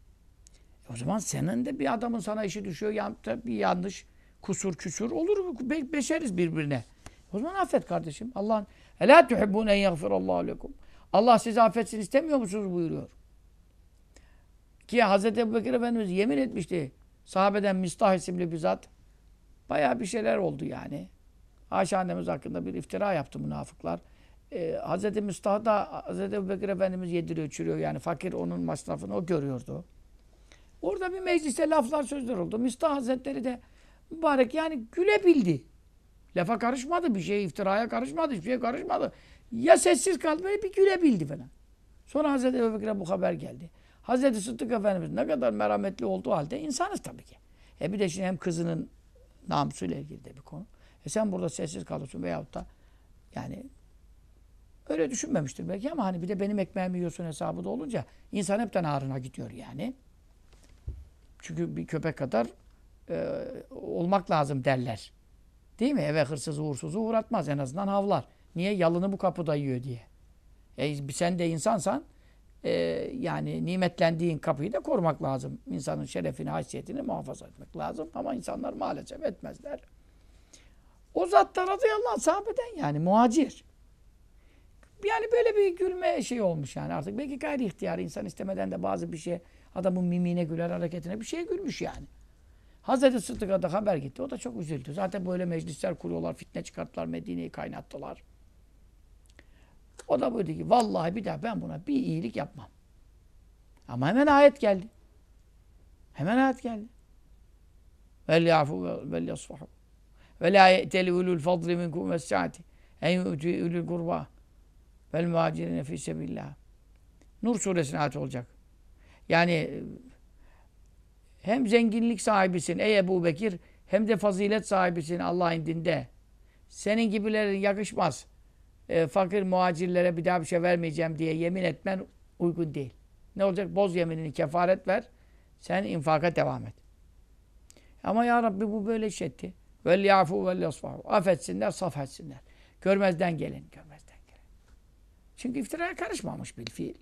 O zaman senin de bir adamın sana işi düşüyor. Bir yanlış, kusur, küsur olur. Beşeriz birbirine. O zaman affet kardeşim. Allah'ın elâ tuhibbûne en yagfirallâhu lekum. Allah sizi affetsin istemiyor musunuz buyuruyor. Ki Hazreti Ebubekir Efendimiz yemin etmişti. Sahabeden Mistah isimli bir zat. Bayağı bir şeyler oldu yani. Ayşe annemiz hakkında bir iftira yaptı münafıklar. Hazreti Mistah da Hazreti Ebubekir Efendimiz yediriyor, içiriyor. Yani fakir onun masrafını o görüyordu. Orada bir mecliste laflar sözler oldu. Mistah Hazretleri de mübarek yani gülebildi. Lafa karışmadı, bir şeye iftiraya karışmadı, hiçbir şeye karışmadı. Ya sessiz kaldı, böyle bir gülebildi falan. Sonra Hazreti Ebubekir'e bu haber geldi. Hazreti Sıddık Efendimiz ne kadar merhametli olduğu halde insanız tabii ki. Bir de şimdi hem kızının namusuyla ilgili de bir konu. Sen burada sessiz kalıyorsun veyahut da yani öyle düşünmemiştir belki ama hani bir de benim ekmeğimi yiyorsun hesabı da olunca insan hepten ağrına gidiyor yani. Çünkü bir köpek kadar olmak lazım derler. Değil mi? Eve hırsızı uğursuzu uğratmaz. En azından havlar. Niye? Yalını bu kapıda yiyor diye. Sen de insansan yani nimetlendiğin kapıyı da korumak lazım. İnsanın şerefini, haysiyetini muhafaza etmek lazım. Ama insanlar maalesef etmezler. O zat da radıyallahu anh sahabeden yani muhacir. Yani böyle bir gülme şey olmuş yani artık. Belki gayri ihtiyar insan istemeden de bazı bir şey adamın mimiğine güler, hareketine bir şeye gülmüş yani. Hazreti Sıddık'a da haber gitti. O da çok üzüldü. Zaten böyle meclisler kuruyorlar, fitne çıkarttılar, Medine'yi kaynattılar. O da buyurdu ki vallahi bir daha ben buna bir iyilik yapmam. Ama hemen ayet geldi. Hemen ayet geldi. Vel yafu vel yasfahu. Ve la ye'teli ulul fadli minkum ve saati. En yu'ti ulul kurba. Vel muhacirine fî sebillah. Nur suresine ayet olacak. Yani hem zenginlik sahibisin ey Ebu Bekir, hem de fazilet sahibisin Allah indinde. Senin gibilerin yakışmaz. Fakir muhacirlere bir daha bir şey vermeyeceğim diye yemin etmen uygun değil. Ne olacak? Boz yeminini, kefaret ver. Sen infaka devam et. Ama ya Rabbi bu böyle iş etti. Vel yafu vel yasfahu. Affetsinler, saf etsinler. Görmezden gelin, görmezden gelin. Çünkü iftiraya karışmamış bil fiil.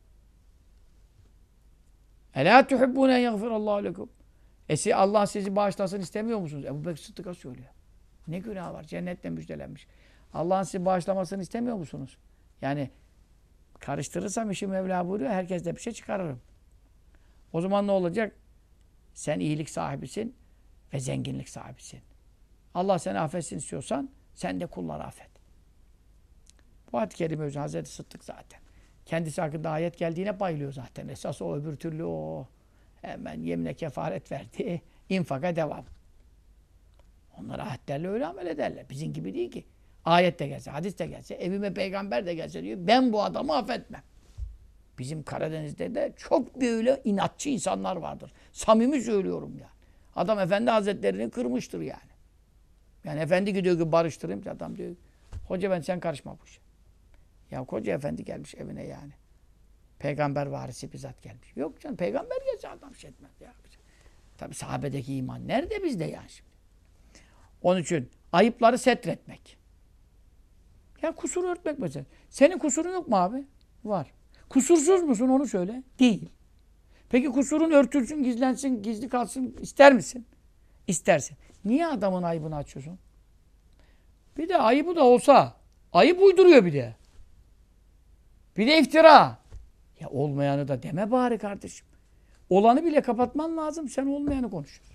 Elâ tuhibbûne en yagfirallâhu lekum. Allah sizi bağışlasın istemiyor musunuz? Ebubekir Sıddık'a söylüyor. Ne günah var? Cennetle müjdelenmiş. Allah'ın sizi bağışlamasını istemiyor musunuz? Yani karıştırırsam işi Mevla buyuruyor. Herkes de bir şey çıkarırım. O zaman ne olacak? Sen iyilik sahibisin ve zenginlik sahibisin. Allah seni affetsin istiyorsan sen de kulları affet. Bu ayet-i kerime özü Hazreti Sıddık zaten. Kendisi hakkında ayet geldiğine bayılıyor zaten. Esas o öbür türlü o. Hemen yemine kefaret verdi. İnfaka devam. Onlar ayetlerle öyle amel ederler. Bizim gibi değil ki. Ayet de gelse, hadis de gelse, evime peygamber de gelse diyor. Ben bu adamı affetmem. Bizim Karadeniz'de de çok böyle inatçı insanlar vardır. Samimi söylüyorum yani. Adam Efendi Hazretlerini kırmıştır yani. Yani Efendi gidiyor ki barıştırayım. Adam diyor hoca ben sen karışma bu işe. Ya koca efendi gelmiş evine yani. Peygamber varisi bizzat gelmiş. Yok canım peygamber gelse adam şey etmez ya. Tabi sahabedeki iman nerede bizde ya şimdi? Onun için ayıpları setretmek. Ya kusuru örtmek mesela. Senin kusurun yok mu abi? Var. Kusursuz musun onu söyle. Değil. Peki kusurun örtülsün, gizlensin, gizli kalsın ister misin? İstersin. Niye adamın ayıbını açıyorsun? Bir de ayıbı da olsa ayıp uyduruyor bir de. Bir de iftira. Ya olmayanı da deme bari kardeşim. Olanı bile kapatman lazım. Sen olmayanı konuşuyorsun.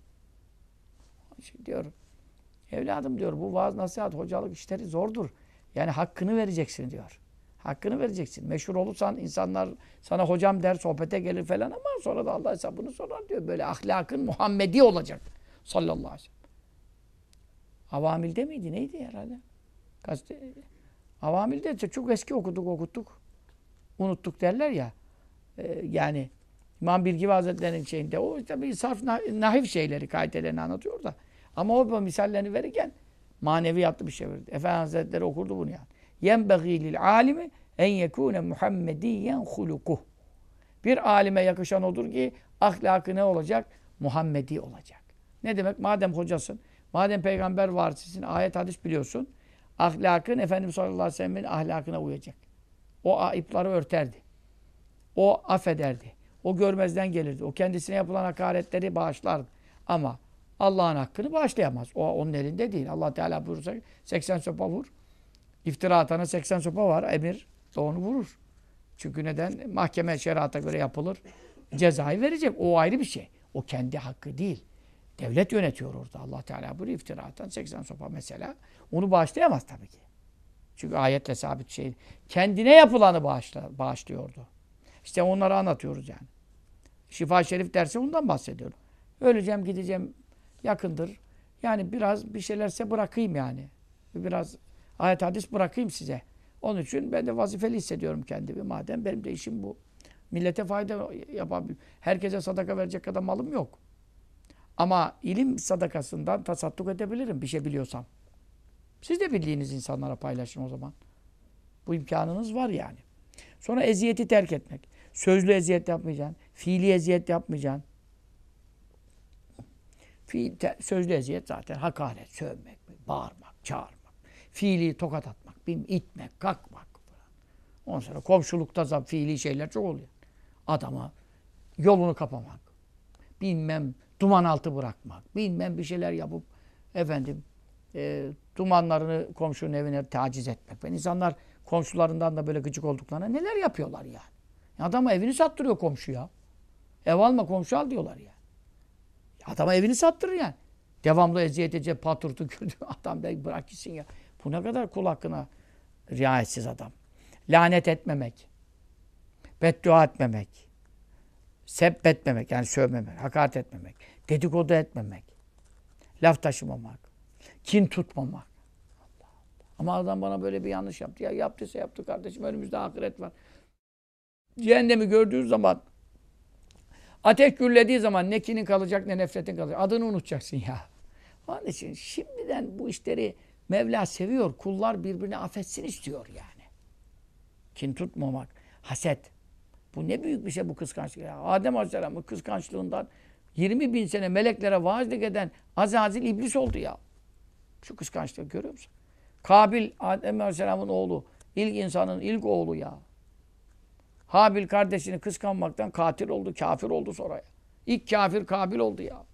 Şimdi diyorum. Evladım diyor bu vaaz nasihat hocalık işleri zordur. Yani hakkını vereceksin diyor. Hakkını vereceksin. Meşhur olursan insanlar sana hocam der, sohbete gelir falan ama sonra da Allah hesabını sorar diyor. Böyle ahlakın Muhammedi olacak. Sallallahu aleyhi ve sellem. Avamil'de miydi? Neydi herhalde? Avamil'de çok eski okuttuk. Unuttuk derler ya. Yani İmam Bilgivi Hazretleri'nin şeyinde o tabii sarf nahif şeyleri, kaidelerini anlatıyor da. Ama o misallerini verirken maneviyatlı bir şey verdi. Efendimiz Hazretleri okurdu bunu yani. Yenbeğî lil alimi en yekûne Muhammediyen hulukuh. Bir alime yakışan odur ki ahlakı ne olacak? Muhammedi olacak. Ne demek? Madem hocasın, madem peygamber varissin, ayet hadis biliyorsun. Ahlakın Efendimiz sallallahu aleyhi ve sellem'in ahlakına uyacak. O ayıpları örterdi. O affederdi. O görmezden gelirdi. O kendisine yapılan hakaretleri bağışlardı. Ama Allah'ın hakkını bağışlayamaz. O onun elinde değil. Allah Teala buyurursa 80 sopa vur. İftira atana 80 sopa var. Emir de onu vurur. Çünkü neden? Mahkeme şeriata göre yapılır. Cezayı verecek. O ayrı bir şey. O kendi hakkı değil. Devlet yönetiyor orada. Allah Teala buyuruyor iftira atan 80 sopa mesela. Onu bağışlayamaz tabii ki. Çünkü ayetle sabit şey. Kendine yapılanı bağışlıyordu. İşte onları anlatıyoruz yani. Şifa Şerif dersi ondan bahsediyorum. Öleceğim, gideceğim, yakındır. Yani biraz bir şeylerse bırakayım yani. Biraz ayet hadis bırakayım size. Onun için ben de vazifeli hissediyorum kendimi. Madem benim de işim bu. Millete fayda yapabilirim. Herkese sadaka verecek kadar malım yok. Ama ilim sadakasından tasadduk edebilirim bir şey biliyorsam. Siz de bildiğiniz insanlara paylaşın o zaman. Bu imkanınız var yani. Sonra eziyeti terk etmek. Sözlü eziyet yapmayacaksın. Fiili eziyet yapmayacaksın. Sözlü eziyet zaten hakaret, sövmek, bağırmak, çağırmak. Fiili tokat atmak, itmek, kalkmak. Ondan sonra komşulukta fiili şeyler çok oluyor. Adama yolunu kapamak. Bilmem duman altı bırakmak. Bilmem bir şeyler yapıp dumanlarını komşunun evine taciz etmek. Ben insanlar komşularından da böyle gıcık olduklarına neler yapıyorlar yani. Adama evini sattırıyor komşu ya. Ev alma komşu al diyorlar ya. Adama evini sattırır yani. Devamlı eziyet edecek, patırtı kötü adam da bırak gitsin ya. Bu ne kadar kul hakkına riayetsiz adam. Lanet etmemek. Beddua etmemek. Sebbetmemek yani sövmemek, hakaret etmemek. Dedikodu etmemek. Laf taşımamak. Kin tutmamak. Allah Allah. Ama adam bana böyle bir yanlış yaptı. Ya yaptıysa yaptı kardeşim. Önümüzde ahiret var. Cehennemi gördüğün zaman ateş gürlediği zaman ne kinin kalacak ne nefretin kalacak. Adını unutacaksın ya. Onun için şimdiden bu işleri Mevla seviyor. Kullar birbirini affetsin istiyor yani. Kin tutmamak, haset. Bu ne büyük bir şey bu kıskançlık. Ya. Adem Aleyhisselam'ın kıskançlığından 20 bin sene meleklere vaazlık eden Azazil iblis oldu ya. Şu kıskançlığı görüyor musun? Kabil, Adem Aleyhisselam'ın oğlu. İlk insanın ilk oğlu ya. Habil kardeşini kıskanmaktan katil oldu, kafir oldu sonra ya. İlk kafir Kabil oldu ya.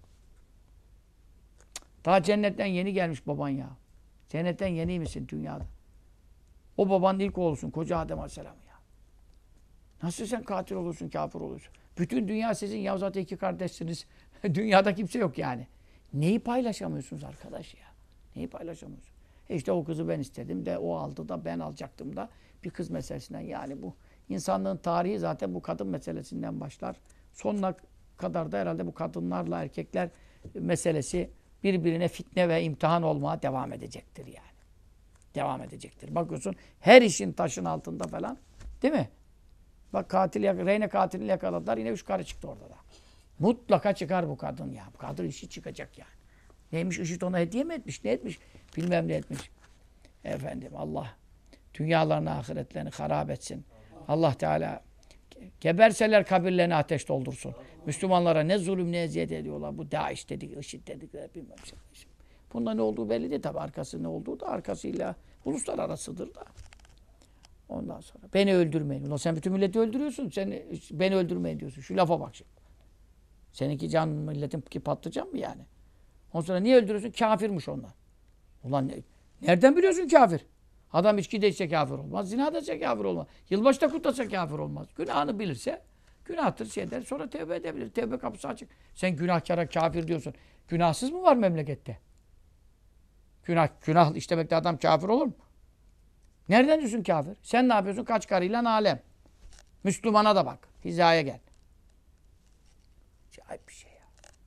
Daha cennetten yeni gelmiş baban ya. Cennetten yeni misin dünyada? O babanın ilk oğlusun, koca Adem Aleyhisselam ya. Nasıl sen katil olursun, kafir olursun? Bütün dünya sizin ya zaten iki kardeşsiniz. Dünyada kimse yok yani. Neyi paylaşamıyorsunuz arkadaş ya? Neyi paylaşamıyorsunuz? İşte o kızı ben istedim de o aldı da ben alacaktım da bir kız meselesinden yani bu insanlığın tarihi zaten bu kadın meselesinden başlar. Sonuna kadar da herhalde bu kadınlarla erkekler meselesi birbirine fitne ve imtihan olmaya devam edecektir yani. Devam edecektir. Bakıyorsun her işin taşın altında falan değil mi? Bak Reyne katilini yakaladılar. Yine 3 karı çıktı orada da. Mutlaka çıkar bu kadın ya. Bu kadın işi çıkacak yani. Neymiş IŞİD ona hediye mi etmiş? Ne etmiş? Bilmem ne etmiş. Efendim Allah dünyalarını, ahiretlerini harap etsin. Allah Teala geberseler kabirlerini ateş doldursun. Müslümanlara ne zulüm ne eziyet ediyorlar. Bu DAEŞ dedik, IŞİD dedik. Bilmem şey. Bunda ne olduğu belli değil tabi. Arkası ne olduğu da arkasıyla uluslararasıdır da. Ondan sonra beni öldürmeyin. Ulan sen bütün milleti öldürüyorsun. Beni öldürmeyin diyorsun. Şu lafa bak şimdi. Seninki can milletin ki patlayacak mı yani? Ondan sonra niye öldürüyorsun? Kafirmiş onlar. Ulan nereden biliyorsun kafir? Adam içki de içse kafir olmaz. Zina da içse kafir olmaz. Yılbaşı da kutlasa kafir olmaz. Günahını bilirse günahtır şeyden sonra tevbe edebilir. Tevbe kapısı açık. Sen günahkara kafir diyorsun. Günahsız mı var memlekette? Günah işlemekte adam kafir olur mu? Nereden diyorsun kafir? Sen ne yapıyorsun? Kaç karıyla alem. Müslümana da bak. Hizaya gel. Acayip bir şey ya.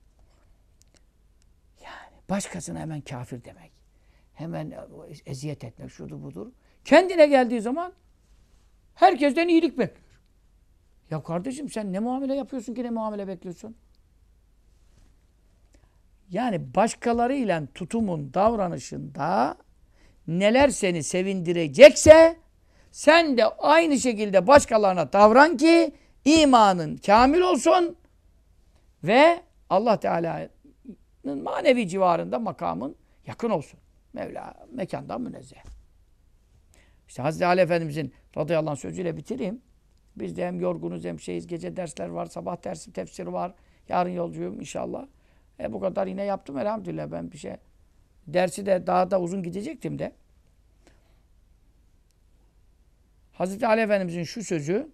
Yani başkasına hemen kafir demek. Hemen eziyet etmek, şudur budur. Kendine geldiği zaman herkesten iyilik bekliyor. Ya kardeşim sen ne muamele yapıyorsun ki ne muamele bekliyorsun? Yani başkalarıyla tutumun, davranışında neler seni sevindirecekse sen de aynı şekilde başkalarına davran ki imanın kamil olsun ve Allah Teala'nın manevi civarında makamın yakın olsun. Mevla mekandan münezzeh. İşte Hazreti Ali Efendimizin radıyallahu anh sözüyle bitireyim. Biz de hem yorgunuz hem şeyiz. Gece dersler var, sabah dersi, tefsiri var. Yarın yolcuyum inşallah. Bu kadar yine yaptım elhamdülillah ben bir şey. Dersi de daha da uzun gidecektim de. Hazreti Ali Efendimizin şu sözü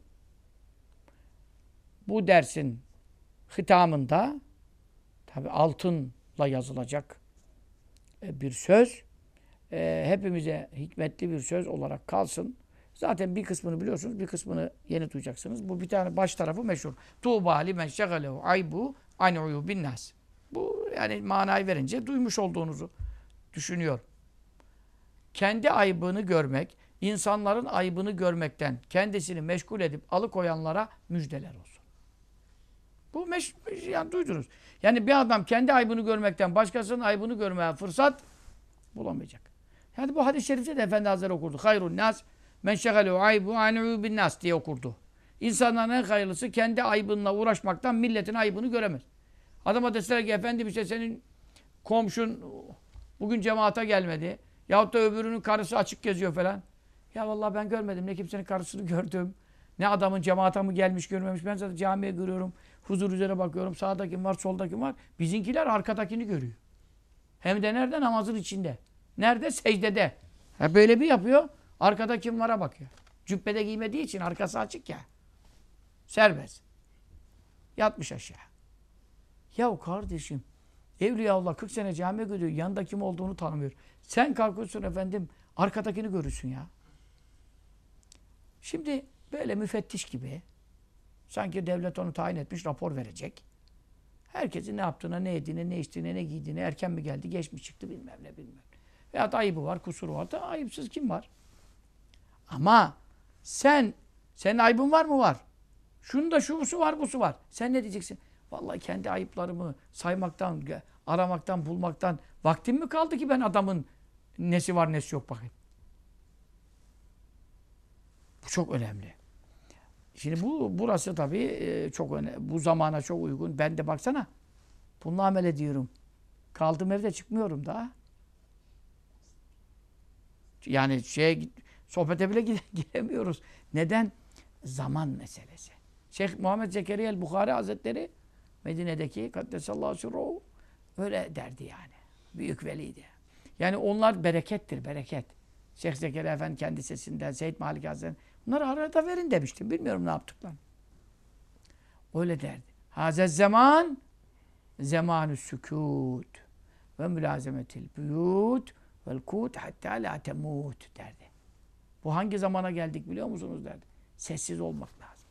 bu dersin hitamında tabi altınla yazılacak bir söz. Hepimize hikmetli bir söz olarak kalsın. Zaten bir kısmını biliyorsunuz, bir kısmını yeni duyacaksınız. Bu bir tane baş tarafı meşhur. Tuğba limen şegalehu aybu an uyubin nas. Bu yani manayı verince duymuş olduğunuzu düşünüyor. Kendi ayıbını görmek, insanların ayıbını görmekten kendisini meşgul edip alıkoyanlara müjdeler olsun. Bu yani duydunuz. Yani bir adam kendi ayıbını görmekten başkasının ayıbını görmeye fırsat bulamayacak. Yani bu hadis-i şerifte de Efendi Hazretleri okurdu. Hayrun nas men şegalehu aybu an uyubin nas diye okurdu. İnsanların en hayırlısı kendi ayıbınla uğraşmaktan milletin ayıbını göremez. Adama deseler ki efendim işte senin komşun bugün cemaate gelmedi. Yahut da öbürünün karısı açık geziyor falan. Ya vallahi ben görmedim. Ne kimsenin karısını gördüm. Ne adamın cemaate mi gelmiş görmemiş. Ben zaten camiye görüyorum. Huzur üzere bakıyorum. Sağda kim var, solda kim var. Bizimkiler arkadakini görüyor. Hem de nerede? Namazın içinde. Nerede? Secdede. Böyle bir yapıyor. Arkada kim vara bakıyor. Cübbede giymediği için arkası açık ya. Serbest. Yatmış aşağı. Ya kardeşim, Evliyaullah 40 sene camiye gidiyor, yanında kim olduğunu tanımıyor. Sen kalkıyorsun efendim, arkadakini görürsün ya. Şimdi böyle müfettiş gibi, sanki devlet onu tayin etmiş, rapor verecek. Herkesin ne yaptığına, ne yediğine, ne içtiğine, ne giydiğine, erken mi geldi, geç mi çıktı bilmem ne. Veyahut ayıbı var, kusuru var da ayıpsız kim var? Ama senin ayıbın var mı? Var. Şunun da şusu var, busu var. Sen ne diyeceksin? Vallahi kendi ayıplarımı saymaktan, aramaktan, bulmaktan vaktim mi kaldı ki ben adamın nesi var, nesi yok bakayım. Bu çok önemli. Şimdi burası tabii çok önemli. Bu zamana çok uygun. Ben de baksana bununla amel ediyorum. Kaldığım evde çıkmıyorum daha. Yani sohbete bile giremiyoruz. Neden? Zaman meselesi. Şeyh Muhammed Zekeriya el-Bukhari Hazretleri Medine'deki Kaddesallahu sirruhu öyle derdi yani. Büyük veliydi. Yani onlar berekettir, bereket. Şeyh Zekeriya Efendi kendi sesinden, Seyyid Malik Hazretleri bunları arada verin demiştim. Bilmiyorum ne yaptıklarını. Öyle derdi. Hazez zaman zamanü sükût ve mülazemetil buyut vel kut hatta la temut derdi. Bu hangi zamana geldik biliyor musunuz derdi. Sessiz olmak lazım.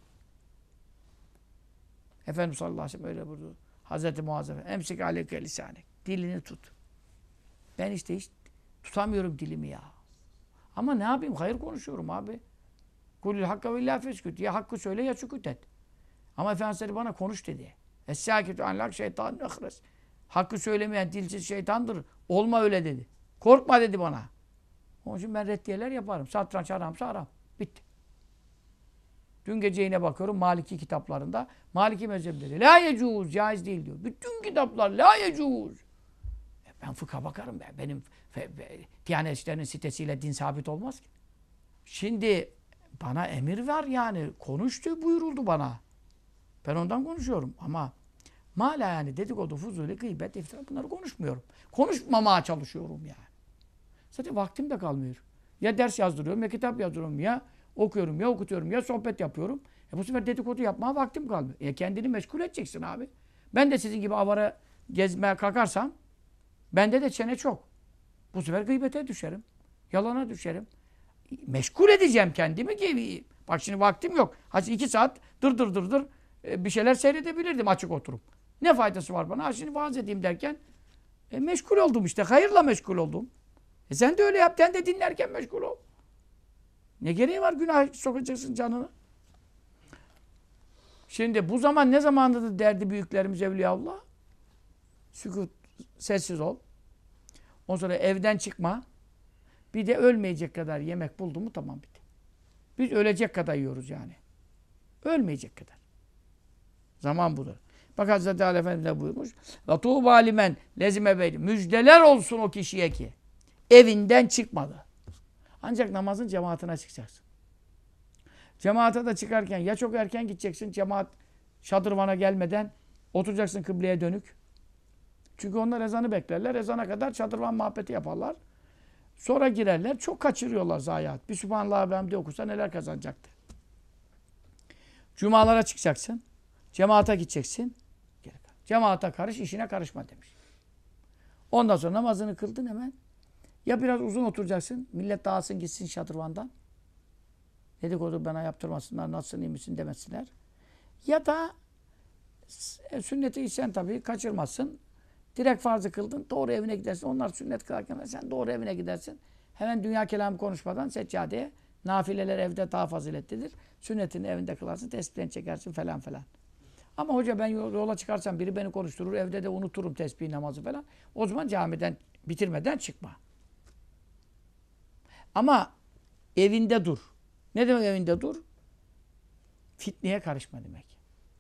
Efendimiz sallallahu aleyhi ve sellem öyle buyurdu. Hazreti Muazzez emsik aleyke lisanek. Dilini tut. Ben işte hiç tutamıyorum dilimi ya. Ama ne yapayım? Hayır konuşuyorum abi. Kulül hakka ve illâ fesküt. Ya hakkı söyle ya sükût et. Ama Efendimiz bana konuş dedi. Es-sâkitu anlak şeytan nehres. Hakkı söylemeyen dilsiz şeytandır. Olma öyle dedi. Korkma dedi bana. Onun için ben reddiyeler yaparım. Satranç haramsa haram. Bitti. Dün gece yine bakıyorum Maliki kitaplarında. Maliki mezhepleri. La yecuz. Caiz değil diyor. Bütün kitaplar la yecuz. Ben fıkha bakarım be. Benim Diyanet İşleri'nin sitesiyle din sabit olmaz ki. Şimdi bana emir var yani. Konuştu buyuruldu bana. Ben ondan konuşuyorum ama mala yani dedikodu, fuzuli, gıybet, iftira bunları konuşmuyorum. Konuşmamaya çalışıyorum yani. Zaten vaktim de kalmıyor. Ya ders yazdırıyorum, ya kitap yazdırıyorum, ya okuyorum, ya okutuyorum, ya sohbet yapıyorum. Bu sefer dedikodu yapmaya vaktim kalmıyor. Kendini meşgul edeceksin abi. Ben de sizin gibi avara gezmeye kalkarsam bende de çene çok. Bu sefer gıybete düşerim. Yalana düşerim. Meşgul edeceğim kendimi ki. Bak şimdi vaktim yok. Hadi 2 saat dır bir şeyler seyredebilirdim açık oturup. Ne faydası var bana? Şimdi vaaz edeyim derken meşgul oldum işte. Hayırla meşgul oldum. Sen de öyle yap. Sen de dinlerken meşgul ol. Ne gereği var günah sokacaksın canını? Şimdi bu zaman ne zamandadır derdi büyüklerimiz Evliyaullah? Sükut, sessiz ol. Ondan sonra evden çıkma. Bir de ölmeyecek kadar yemek buldun mu tamam bitti. Biz ölecek kadar yiyoruz yani. Ölmeyecek kadar. Zaman budur. Bak Hazreti Ali Efendimiz ne buyurmuş? وَتُوبَ لِمَنْ لَزِمَ بَيْدِ Müjdeler olsun o kişiye ki evinden çıkmadı. Ancak namazın cemaatine çıkacaksın. Cemaate de çıkarken ya çok erken gideceksin, cemaat şadırvana gelmeden oturacaksın kıbleye dönük. Çünkü onlar ezanı beklerler. Ezana kadar şadırvan muhabbeti yaparlar. Sonra girerler. Çok kaçırıyorlar zayiat. Bir Sübhanallah ve Hamdi okusa neler kazanacaktı. Cumalara çıkacaksın. Cemaate gideceksin. Cemaate karış, işine karışma demiş. Ondan sonra namazını kıldın hemen. Ya biraz uzun oturacaksın. Millet dağılsın gitsin şadırvandan. Dedikodu bana yaptırmasınlar, nasılsın, iyi misin demesinler. Ya da sünneti içsen tabii kaçırmazsın. Direkt farzı kıldın, doğru evine gidersin. Onlar sünnet kılarken sen doğru evine gidersin. Hemen dünya kelamı konuşmadan seccadeye. Nafileler evde daha faziletlidir. Sünnetini evinde kılarsın, tesbihini çekersin falan falan. Ama hoca ben yola çıkarsam biri beni konuşturur, evde de unuturum tesbih namazı falan. O zaman camiden bitirmeden çıkma. Ama evinde dur. Ne demek evinde dur? Fitneye karışma demek.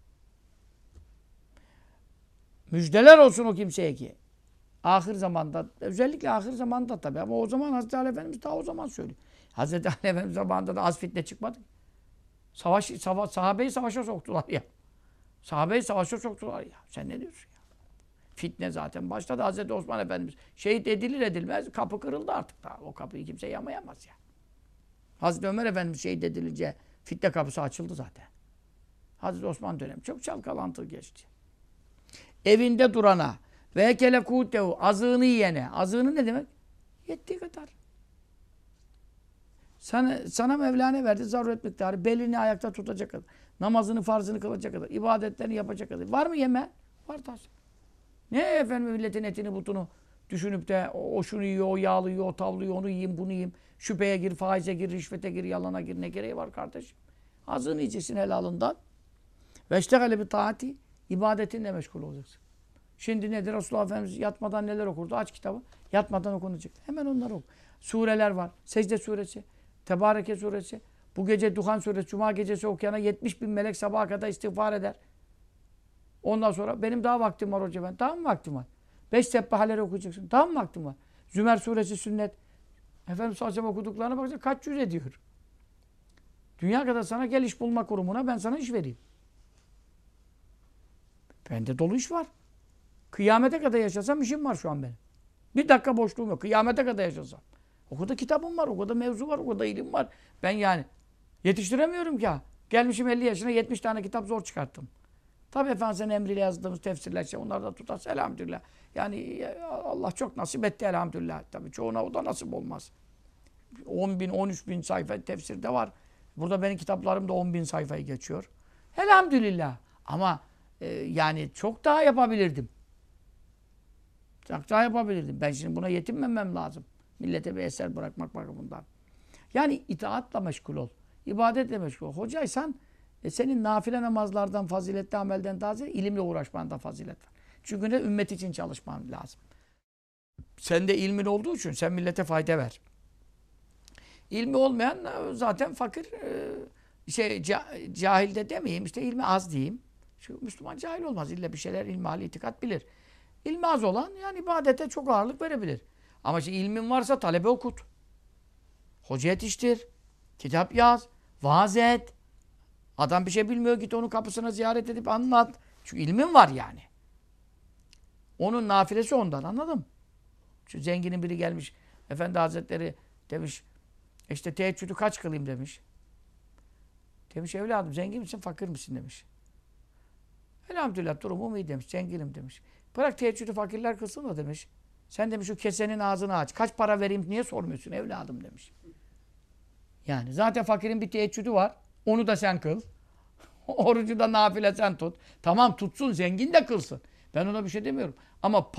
Müjdeler olsun o kimseye ki. Ahir zamanda, özellikle ahir zamanda tabii ama o zaman Hazreti Ali Efendimiz daha o zaman söylüyor. Hazreti Ali Efendimiz zamanında da az fitne çıkmadı. Sahabeyi savaşa soktular ya. Sahabeyi savaşa soktular ya. Sen ne diyorsun ya? Fitne zaten başladı. Hazreti Osman Efendimiz şehit edilir edilmez kapı kırıldı artık daha. O kapıyı kimse yamayamaz ya. Hazreti Ömer Efendimiz şehit edilince fitne kapısı açıldı zaten. Hazreti Osman dönemi çok çalkalantı geçti. Evinde durana ve ekele kutehu azığını yiyene. Azığını ne demek? Yettiği kadar. Sana Mevlana verdi zaruret miktarı. Belini ayakta tutacak kadar. Namazını, farzını kılacak kadar. İbadetlerini yapacak kadar. Var mı yeme? Var tabii. Ne efendim milletin etini butunu düşünüp de o şunu yiyor, o yağlı yiyor, o tavlı yiyor, onu yiyeyim, bunu yiyeyim. Şüpheye gir, faize gir, rişvete gir, yalana gir. Ne gereği var kardeşim? Azığını yiyeceksin helalından. Ve iştegale bi taati. İbadetinle meşgul olacaksın. Şimdi nedir? Resulullah Efendimiz yatmadan neler okurdu? Aç kitabı. Yatmadan okunacak. Hemen onları oku. Sureler var. Secde suresi, Tebareke suresi. Bu gece Duhan suresi, Cuma gecesi okuyana 70 bin melek sabaha kadar istiğfar eder. Ondan sonra benim daha vaktim var hoca ben. Daha mı vaktim var? 5 sebbahaleri okuyacaksın. Daha mı vaktim var? Zümer suresi sünnet. Efendimiz sallallahu aleyhi ve sellem okuduklarına bakacaksın. Kaç yüz ediyor? Dünya kadar sana gel iş bulma kurumuna ben sana iş vereyim. Bende dolu iş var. Kıyamete kadar yaşasam işim var şu an benim. Bir dakika boşluğum yok. Kıyamete kadar yaşasam. O kadar kitabım var, o kadar mevzu var, o kadar ilim var. Ben yani yetiştiremiyorum ki ha. Gelmişim 50 yaşına 70 tane kitap zor çıkarttım. Tabii Efendimiz'in emriyle yazdığımız tefsirler, onlar da tutarsa elhamdülillah. Yani Allah çok nasip etti elhamdülillah. Tabii çoğuna o da nasip olmaz. 10 bin, 13 bin sayfa tefsirde var. Burada benim kitaplarım da 10 bin sayfayı geçiyor. Elhamdülillah. Ama yani çok daha yapabilirdim. Çok daha yapabilirdim. Ben şimdi buna yetinmemem lazım. Millete bir eser bırakmak bakımından. Yani itaatla meşgul ol. İbadetle meşgul ol. Hocaysan senin nafile namazlardan, faziletli amelden daha ziyade ilimle uğraşmandan fazilet var. Çünkü ne? Ümmet için çalışman lazım. Sende ilmin olduğu için sen millete fayda ver. İlmi olmayan zaten fakir, cahil de demeyeyim, işte ilmi az diyeyim. Şu Müslüman cahil olmaz. İlla bir şeyler ilmihal itikat bilir. İlmi az olan yani ibadete çok ağırlık verebilir. Ama işte ilmin varsa talebe okut. Hoca yetiştir. Kitap yaz. Vaaz et. Adam bir şey bilmiyor, git onun kapısına ziyaret edip anlat. Çünkü ilmin var yani. Onun nafilesi ondan, anladın mı? Şu zenginin biri gelmiş. Efendi Hazretleri demiş, İşte teheccüdü kaç kılayım demiş. Demiş evladım zengin misin fakir misin demiş. Elhamdülillah durumum iyi demiş. Zenginim demiş. Bırak teheccüdü fakirler kılsın da demiş. Sen demiş şu kesenin ağzını aç. Kaç para vereyim niye sormuyorsun evladım demiş. Yani zaten fakirin bir teheccüdü var. Onu da sen kıl. Orucu da nafile sen tut. Tamam tutsun zengin de kılsın. Ben ona bir şey demiyorum. Ama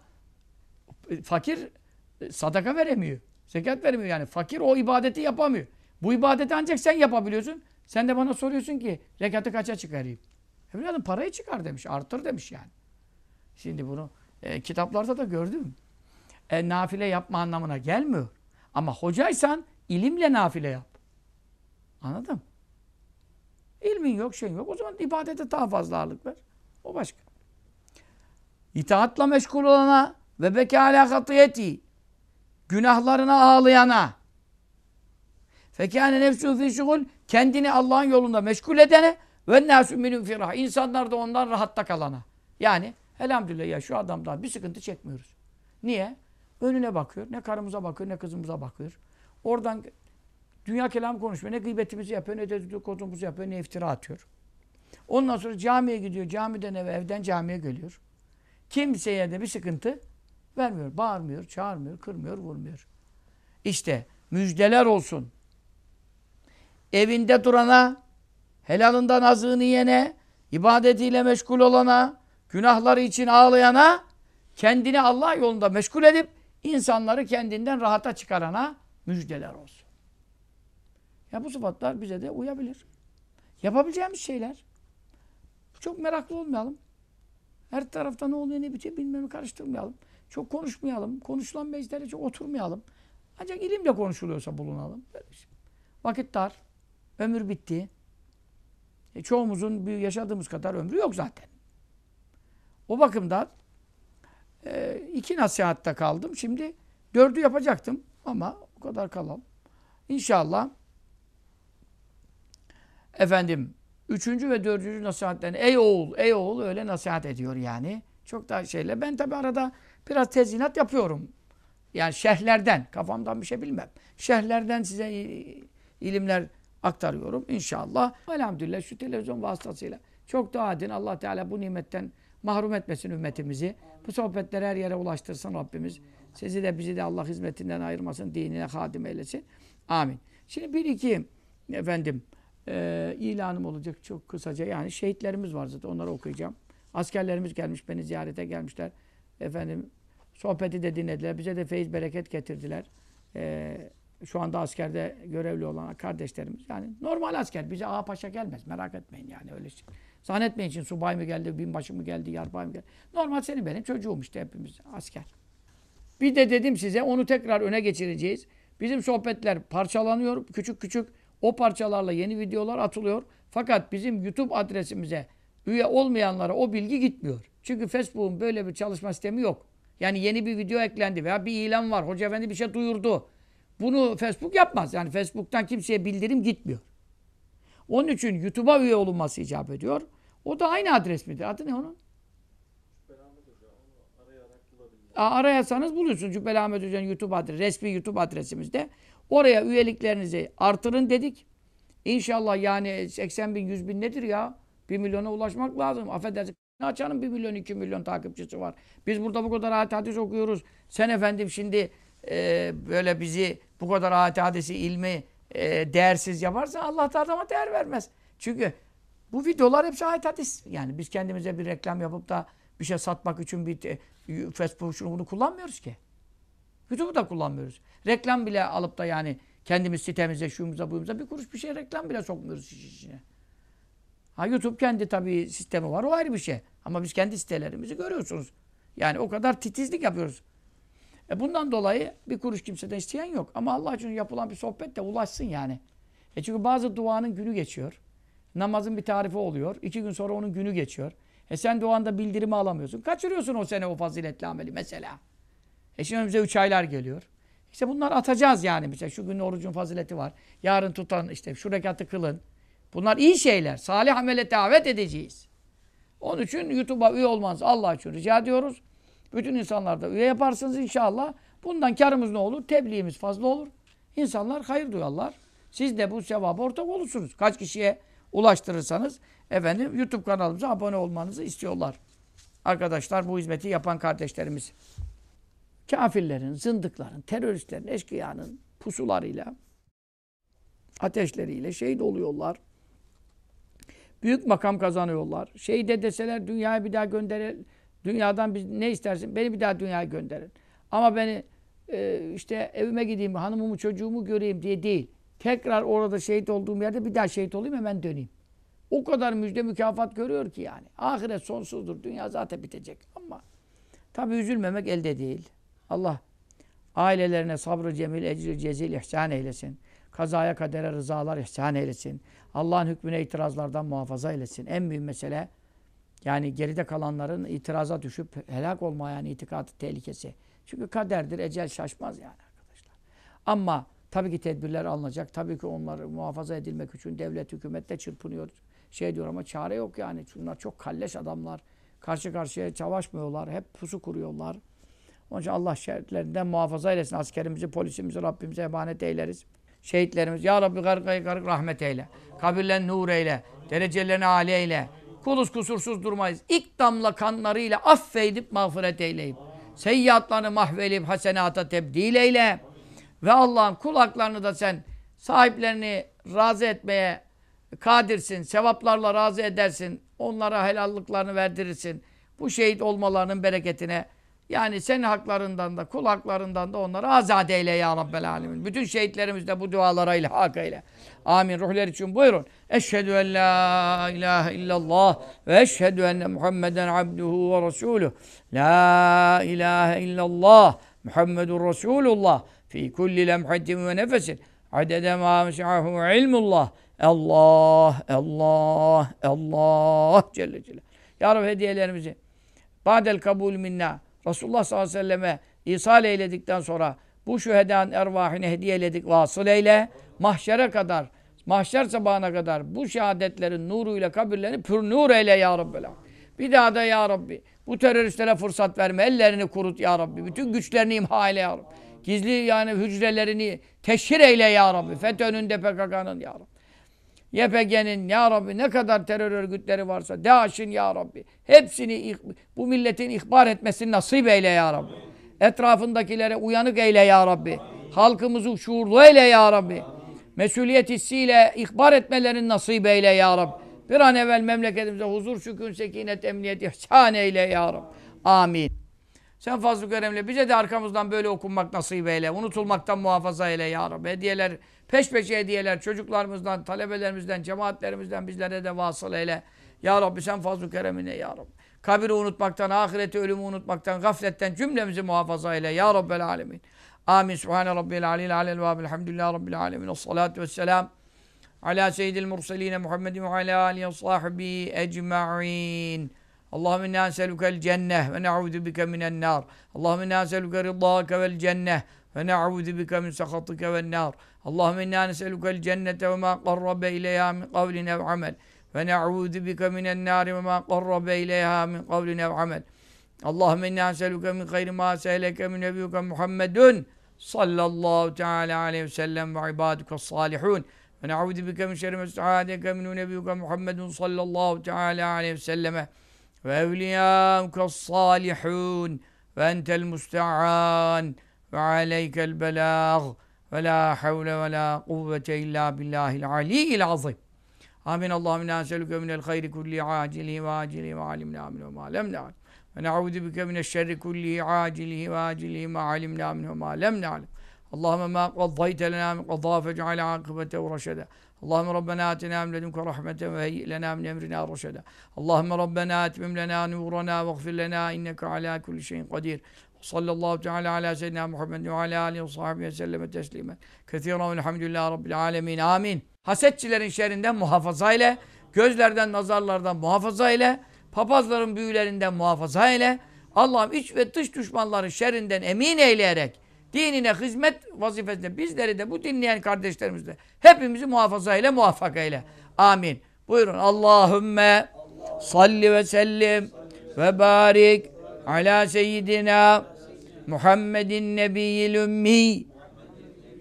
fakir sadaka veremiyor. Zekat veremiyor yani. Fakir o ibadeti yapamıyor. Bu ibadeti ancak sen yapabiliyorsun. Sen de bana soruyorsun ki rekatı kaça çıkarayım? Evladım parayı çıkar demiş. Artır demiş yani. Şimdi bunu kitaplarda da gördüm. Nafile yapma anlamına gelmiyor. Ama hocaysan ilimle nafile yap. Anladın mı? İlmin yok, şeyin yok. O zaman ibadete daha fazla ağırlık ver. O başka. İtaatla meşgul olana ve bekâlâ hatiyeti günahlarına ağlayana fekâne nefsû fî şugul kendini Allah'ın yolunda meşgul edene ve nâsû minhum fî râh insanlar da ondan rahatta kalana. Yani elhamdülillah ya şu adamdan bir sıkıntı çekmiyoruz. Niye? Önüne bakıyor. Ne karımıza bakıyor ne kızımıza bakıyor. Oradan dünya kelamı konuşmuyor. Ne gıybetimizi yapıyor ne dedikodumuzu yapıyor ne iftira atıyor. Ondan sonra camiye gidiyor. Camiden eve, evden camiye geliyor. Kimseye de bir sıkıntı vermiyor. Bağırmıyor, çağırmıyor, kırmıyor, vurmuyor. İşte müjdeler olsun. Evinde durana, helalından azığını yene, ibadetiyle meşgul olana, günahları için ağlayana, kendini Allah yolunda meşgul edip insanları kendinden rahata çıkarana müjdeler olsun. Ya bu sıfatlar bize de uyabilir. Yapabileceğimiz şeyler. Çok meraklı olmayalım. Her tarafta ne oluyor ne bitiyor bilmemi karıştırmayalım. Çok konuşmayalım. Konuşulan meclislere çok oturmayalım. Ancak ilimle konuşuluyorsa bulunalım. Vakit dar. Ömür bitti. Çoğumuzun yaşadığımız kadar ömrü yok zaten. O bakımdan 2 nasihatta kaldım. Şimdi 4'ü yapacaktım ama o kadar kalalım. İnşallah efendim 3. ve 4. nasihatlerini ey oğul, ey oğul öyle nasihat ediyor yani. Çok daha şeyle. Ben tabi arada biraz tezyinat yapıyorum. Yani şerhlerden, kafamdan bir şey bilmem. Şerhlerden size ilimler aktarıyorum inşallah. Elhamdülillah şu televizyon vasıtasıyla çok dua edin. Allah Teala bu nimetten mahrum etmesin ümmetimizi. Bu sohbetleri her yere ulaştırsın Rabbimiz. Sizi de bizi de Allah hizmetinden ayırmasın. Dinine hadim eylesin. Amin. Şimdi bir iki efendim ilanım olacak çok kısaca. Yani şehitlerimiz var zaten. Onları okuyacağım. Askerlerimiz gelmiş. Beni ziyarete gelmişler. Efendim sohbeti de dinlediler. Bize de feyiz bereket getirdiler. Şu anda askerde görevli olan kardeşlerimiz. Yani normal asker. Bize ağa paşa gelmez. Merak etmeyin yani öyle şey. Zannetmeyin için subay mı geldi, binbaşı mı geldi, yarbay mı geldi. Normal senin benim çocuğum işte hepimiz asker. Bir de dedim size onu tekrar öne geçireceğiz. Bizim sohbetler parçalanıyor. Küçük küçük o parçalarla yeni videolar atılıyor. Fakat bizim YouTube adresimize üye olmayanlara o bilgi gitmiyor. Çünkü Facebook'un böyle bir çalışma sistemi yok. Yani yeni bir video eklendi veya bir ilan var. Hoca efendi bir şey duyurdu. Bunu Facebook yapmaz. Yani Facebook'tan kimseye bildirim gitmiyor. Onun için YouTube'a üye olunması icap ediyor. O da aynı adres midir? Adı ne onun? Arayasanız bulursunuz. Cübbeli Ahmet Hoca'nın YouTube adresi, resmi YouTube adresimizde. Oraya üyeliklerinizi artırın dedik. İnşallah yani 80 bin, 100 bin nedir ya? 1 milyona ulaşmak lazım. Affedersin. Açanın 1 milyon, 2 milyon takipçisi var. Biz burada bu kadar ayet hadis okuyoruz. Sen efendim şimdi böyle bizi bu kadar ayet hadisi ilmi değersiz yaparsan Allah da adama değer vermez. Çünkü bu videolar hepsi ayet hadis. Yani biz kendimize bir reklam yapıp da bir şey satmak için bir Facebook şunu bunu kullanmıyoruz ki. YouTube'u da kullanmıyoruz. Reklam bile alıp da yani kendimiz sitemize, şuyumuza, buyumuza bir kuruş bir şey reklam bile sokmuyoruz iş içine. Ha YouTube kendi tabii sistemi var. O ayrı bir şey. Ama biz kendi sitelerimizi görüyorsunuz. Yani o kadar titizlik yapıyoruz. Bundan dolayı bir kuruş kimseden isteyen yok. Ama Allah için yapılan bir sohbet de ulaşsın yani. Çünkü bazı duanın günü geçiyor. Namazın bir tarifi oluyor. 2 gün sonra onun günü geçiyor. Sen duanda bildirimi alamıyorsun. Kaçırıyorsun o sene o faziletli ameli mesela. Şimdi önümüze 3 aylar geliyor. İşte bunları atacağız yani. Mesela şu gün orucun fazileti var. Yarın tutan işte şu rekatı kılın. Bunlar iyi şeyler. Salih amele davet edeceğiz. Onun için YouTube'a üye olmanızı Allah için rica ediyoruz. Bütün insanlar da üye yaparsınız inşallah. Bundan karımız ne olur? Tebliğimiz fazla olur. İnsanlar hayır duyarlar. Siz de bu sevaba ortak olursunuz. Kaç kişiye ulaştırırsanız efendim YouTube kanalımıza abone olmanızı istiyorlar. Arkadaşlar bu hizmeti yapan kardeşlerimiz. Kafirlerin, zındıkların, teröristlerin, eşkıyanın pusularıyla, ateşleriyle şehit oluyorlar. Büyük makam kazanıyorlar. Şehide deseler dünyaya bir daha gönderin. Dünyadan biz ne istersin? Beni bir daha dünyaya gönderin. Ama beni işte evime gideyim, hanımımı, çocuğumu göreyim diye değil. Tekrar orada şehit olduğum yerde bir daha şehit olayım, hemen döneyim. O kadar müjde mükafat görüyor ki yani. Ahiret sonsuzdur. Dünya zaten bitecek. Ama tabii üzülmemek elde değil. Allah ailelerine sabrı cemil, ecri cezil ihsan eylesin. Kazaya kadere rızalar ihsan eylesin. Allah'ın hükmüne itirazlardan muhafaza eylesin. En büyük mesele yani geride kalanların itiraza düşüp helak olmayan itikadı tehlikesi. Çünkü kaderdir, ecel şaşmaz yani arkadaşlar. Ama tabii ki tedbirler alınacak. Tabii ki onları muhafaza edilmek için devlet, hükümet de çırpınıyor. Şey diyor ama çare yok yani. Bunlar çok kalleş adamlar. Karşı karşıya savaşmıyorlar. Hep pusu kuruyorlar. Onun için Allah şerlerinden muhafaza eylesin. Askerimizi, polisimizi Rabbimize emanet eyleriz. Şehitlerimiz. Ya Rabbi gargayı garık rahmet eyle. Kabirlerini nur eyle. Derecelerini âli eyle. Kuluz kusursuz durmayız. İlk damla kanlarıyla affedip mağfiret eyleyip. Seyyiatlarını mahvelip hasenata tebdil eyle. Ve Allah'ım kulaklarını da sen sahiplerini razı etmeye kadirsin. Sevaplarla razı edersin. Onlara helallıklarını verdirirsin. Bu şehit olmalarının bereketine yani senin haklarından da kul haklarından da onları azat eyle ya Rabbel Alemin. Bütün şehitlerimiz de bu dualara ilhak eyle. Amin. Ruhlar için buyurun. Eşhedü en la ilahe illallah ve eşhedü enne Muhammeden abduhu ve resuluh. La ilahe illallah Muhammedun Resulullah fi kulli lemhatin ve nefesin adede ma meş'ahu ilmullah. Allah, Allah, Allah Celle Celle. Ya Rabbi hediyelerimizi ba'del kabul minna Resulullah sallallahu aleyhi ve selleme ihsal eyledikten sonra bu şühedanın ervahine hediye eyledik vasıl eyle. Mahşere kadar, mahşer sabahına kadar bu şehadetlerin nuruyla kabirlerini pür nur eyle ya Rabbi. Bir daha da ya Rabbi bu teröristlere fırsat verme. Ellerini kurut ya Rabbi. Bütün güçlerini imha eyle ya Rabbi. Gizli yani hücrelerini teşhir eyle ya Rabbi. FETÖ'nün de PKK'nın ya Rabbi. YPG'nin ya Rabbi ne kadar terör örgütleri varsa DAEŞ'in ya Rabbi hepsini bu milletin ihbar etmesini nasip eyle ya Rabbi. Etrafındakilere uyanık eyle ya Rabbi. Halkımızı şuurlu eyle ya Rabbi. Mesuliyet hissiyle ihbar etmelerini nasip eyle ya Rabbi. Bir an evvel memleketimize huzur, sükun, sekinet, emniyet ihsan eyle ya Rabbi. Amin. Sen fazl-ı keremle bize de arkamızdan böyle okunmak nasip eyle. Unutulmaktan muhafaza eyle ya Rabbi. Hediyeler, peş peşe hediyeler çocuklarımızdan, talebelerimizden, cemaatlerimizden bizlere de vasıl eyle. Ya Rabbi sen fazl-ı keremine ya Rabbi. Kabiri unutmaktan, ahireti, ölümü unutmaktan, gafletten cümlemizi muhafaza eyle. Ya Rabbel alemin. Amin. Subhane Rabbil aleyhi alel ve elhamdülillahi Rabbil alemin. Esselatu vesselam. Ala seyyidil murseline Muhammedin ve ala alihi ve sahbihi ecma'in. Allahümme inna neselükel cenneh ve ne'udhu bike minen nar. Allahümme inna neselüke rıdâke vel cenneh ve ne'udhu bike min sehatike vel nar. Allahümme inna neselükel cennete ve ma qarrabe ileyha min kavlin ev amel. Ve ne'udhu bike minen nar ve ma qarrabe ileyha min kavlin ev amel. Allahümme inna neselüke min hayri ma sehleke min nebiyyuke Muhammedun sallallahu teala aleyhi ve sellem ve ibaduke salihun. Ve ne'udhu bike min şerri mes'adeke min nebiyyuke Muhammedun sallallahu teala aleyhi ve selleme. Ve evliyâukas salihûn ve entel musta'an ve aleykel belâg ve la havle ve la kuvvete illa billahil aliyyil azim. Amin. Allahümme inna neselüke minel hayri kulli acilihi ve acilihi ve alimna minhu ma lem na'lem. Ve ne'udhu bike mineşşerri kulli acilihi ve acilihi ma alimna minhu ma lem na'lem. Allahümme ma qaddayte lena min qadâ fec'ale akıbetehu reşede. Allahümme Rabbena atina min ledunke rahmeten ve heyyi lena min emrina reşede. Allahümme Rabbena etmim lena nurana ve gfir lena inneke ala kulli şeyin kadir. Sallallahu teala ala seyyidina Muhammed ve ala alihi ve sahbihi ve selleme teslimen. Kethiren velhamdülillahi rabbil alemin. Amin. Hasetçilerin şerrinden muhafaza ile, gözlerden, nazarlardan muhafaza ile, papazların büyülerinden muhafaza ile, Allah'ım iç ve dış düşmanların şerrinden emin eyleyerek, dinine hizmet vazifesinde bizleri de bu dinleyen kardeşlerimizle hepimizi muhafaza ile, muvaffak eyle. Amin. Buyurun. Allahümme salli ve sellim ve barik ala seyyidina Muhammedin nebiyyil ümmi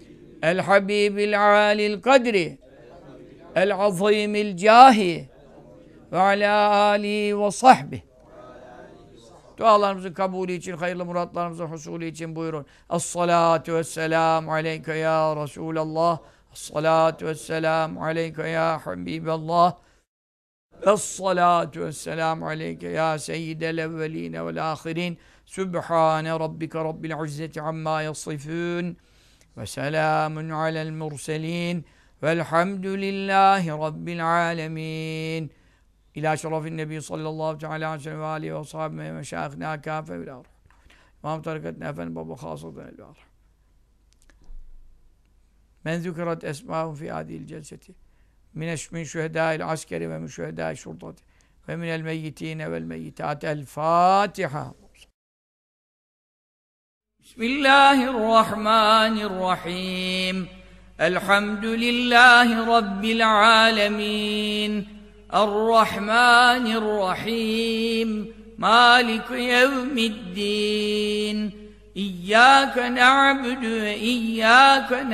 el-habibil alil kadri el-azimil cahi ve ala alihi ve sahbihi. Dualarımızın kabulü için, hayırlı muratlarımızın husulü için buyurun. Es-salatu vesselamu aleyke ya Resulallah. Es-salatu vesselamu aleyke ya Habiballah. Es-salatu vesselamu aleyke ya seyyidel evveline vel ahirin. Sübhane rabbike rabbil izzeti amma yasifun. Ve selamun alel murselin. Velhamdülillahi rabbil alemin. İlâ şerefin nebi sallallahu teâlâ aleyhi ve sellem ve âlihi ve sahâbine ve meşâihine kâfe ve ilâ İmam tarikatine efendim baba khâsatan el-vâr. Men zükrat esmâhum fî âdîl celseti. Min şühedâil askeri ve min şühedâil şurtati. Ve minel meyyitîne vel meyyitâti. El-Fâtiha. Bismillahirrahmanirrahim. Elhamdülillahi Rabbil âlemîn. Errahmanirrahim. Mâlik yevmiddin. İyyâke na'budu ve iyyâke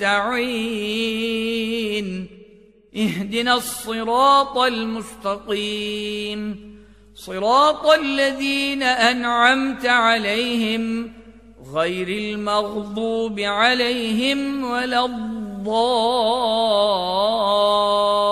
nesta'in. İhdinas-sirâtal mustakîm. Sirâtallezîne en'amte aleyhim. Gayril mağdûbi aleyhim veleddâllîn.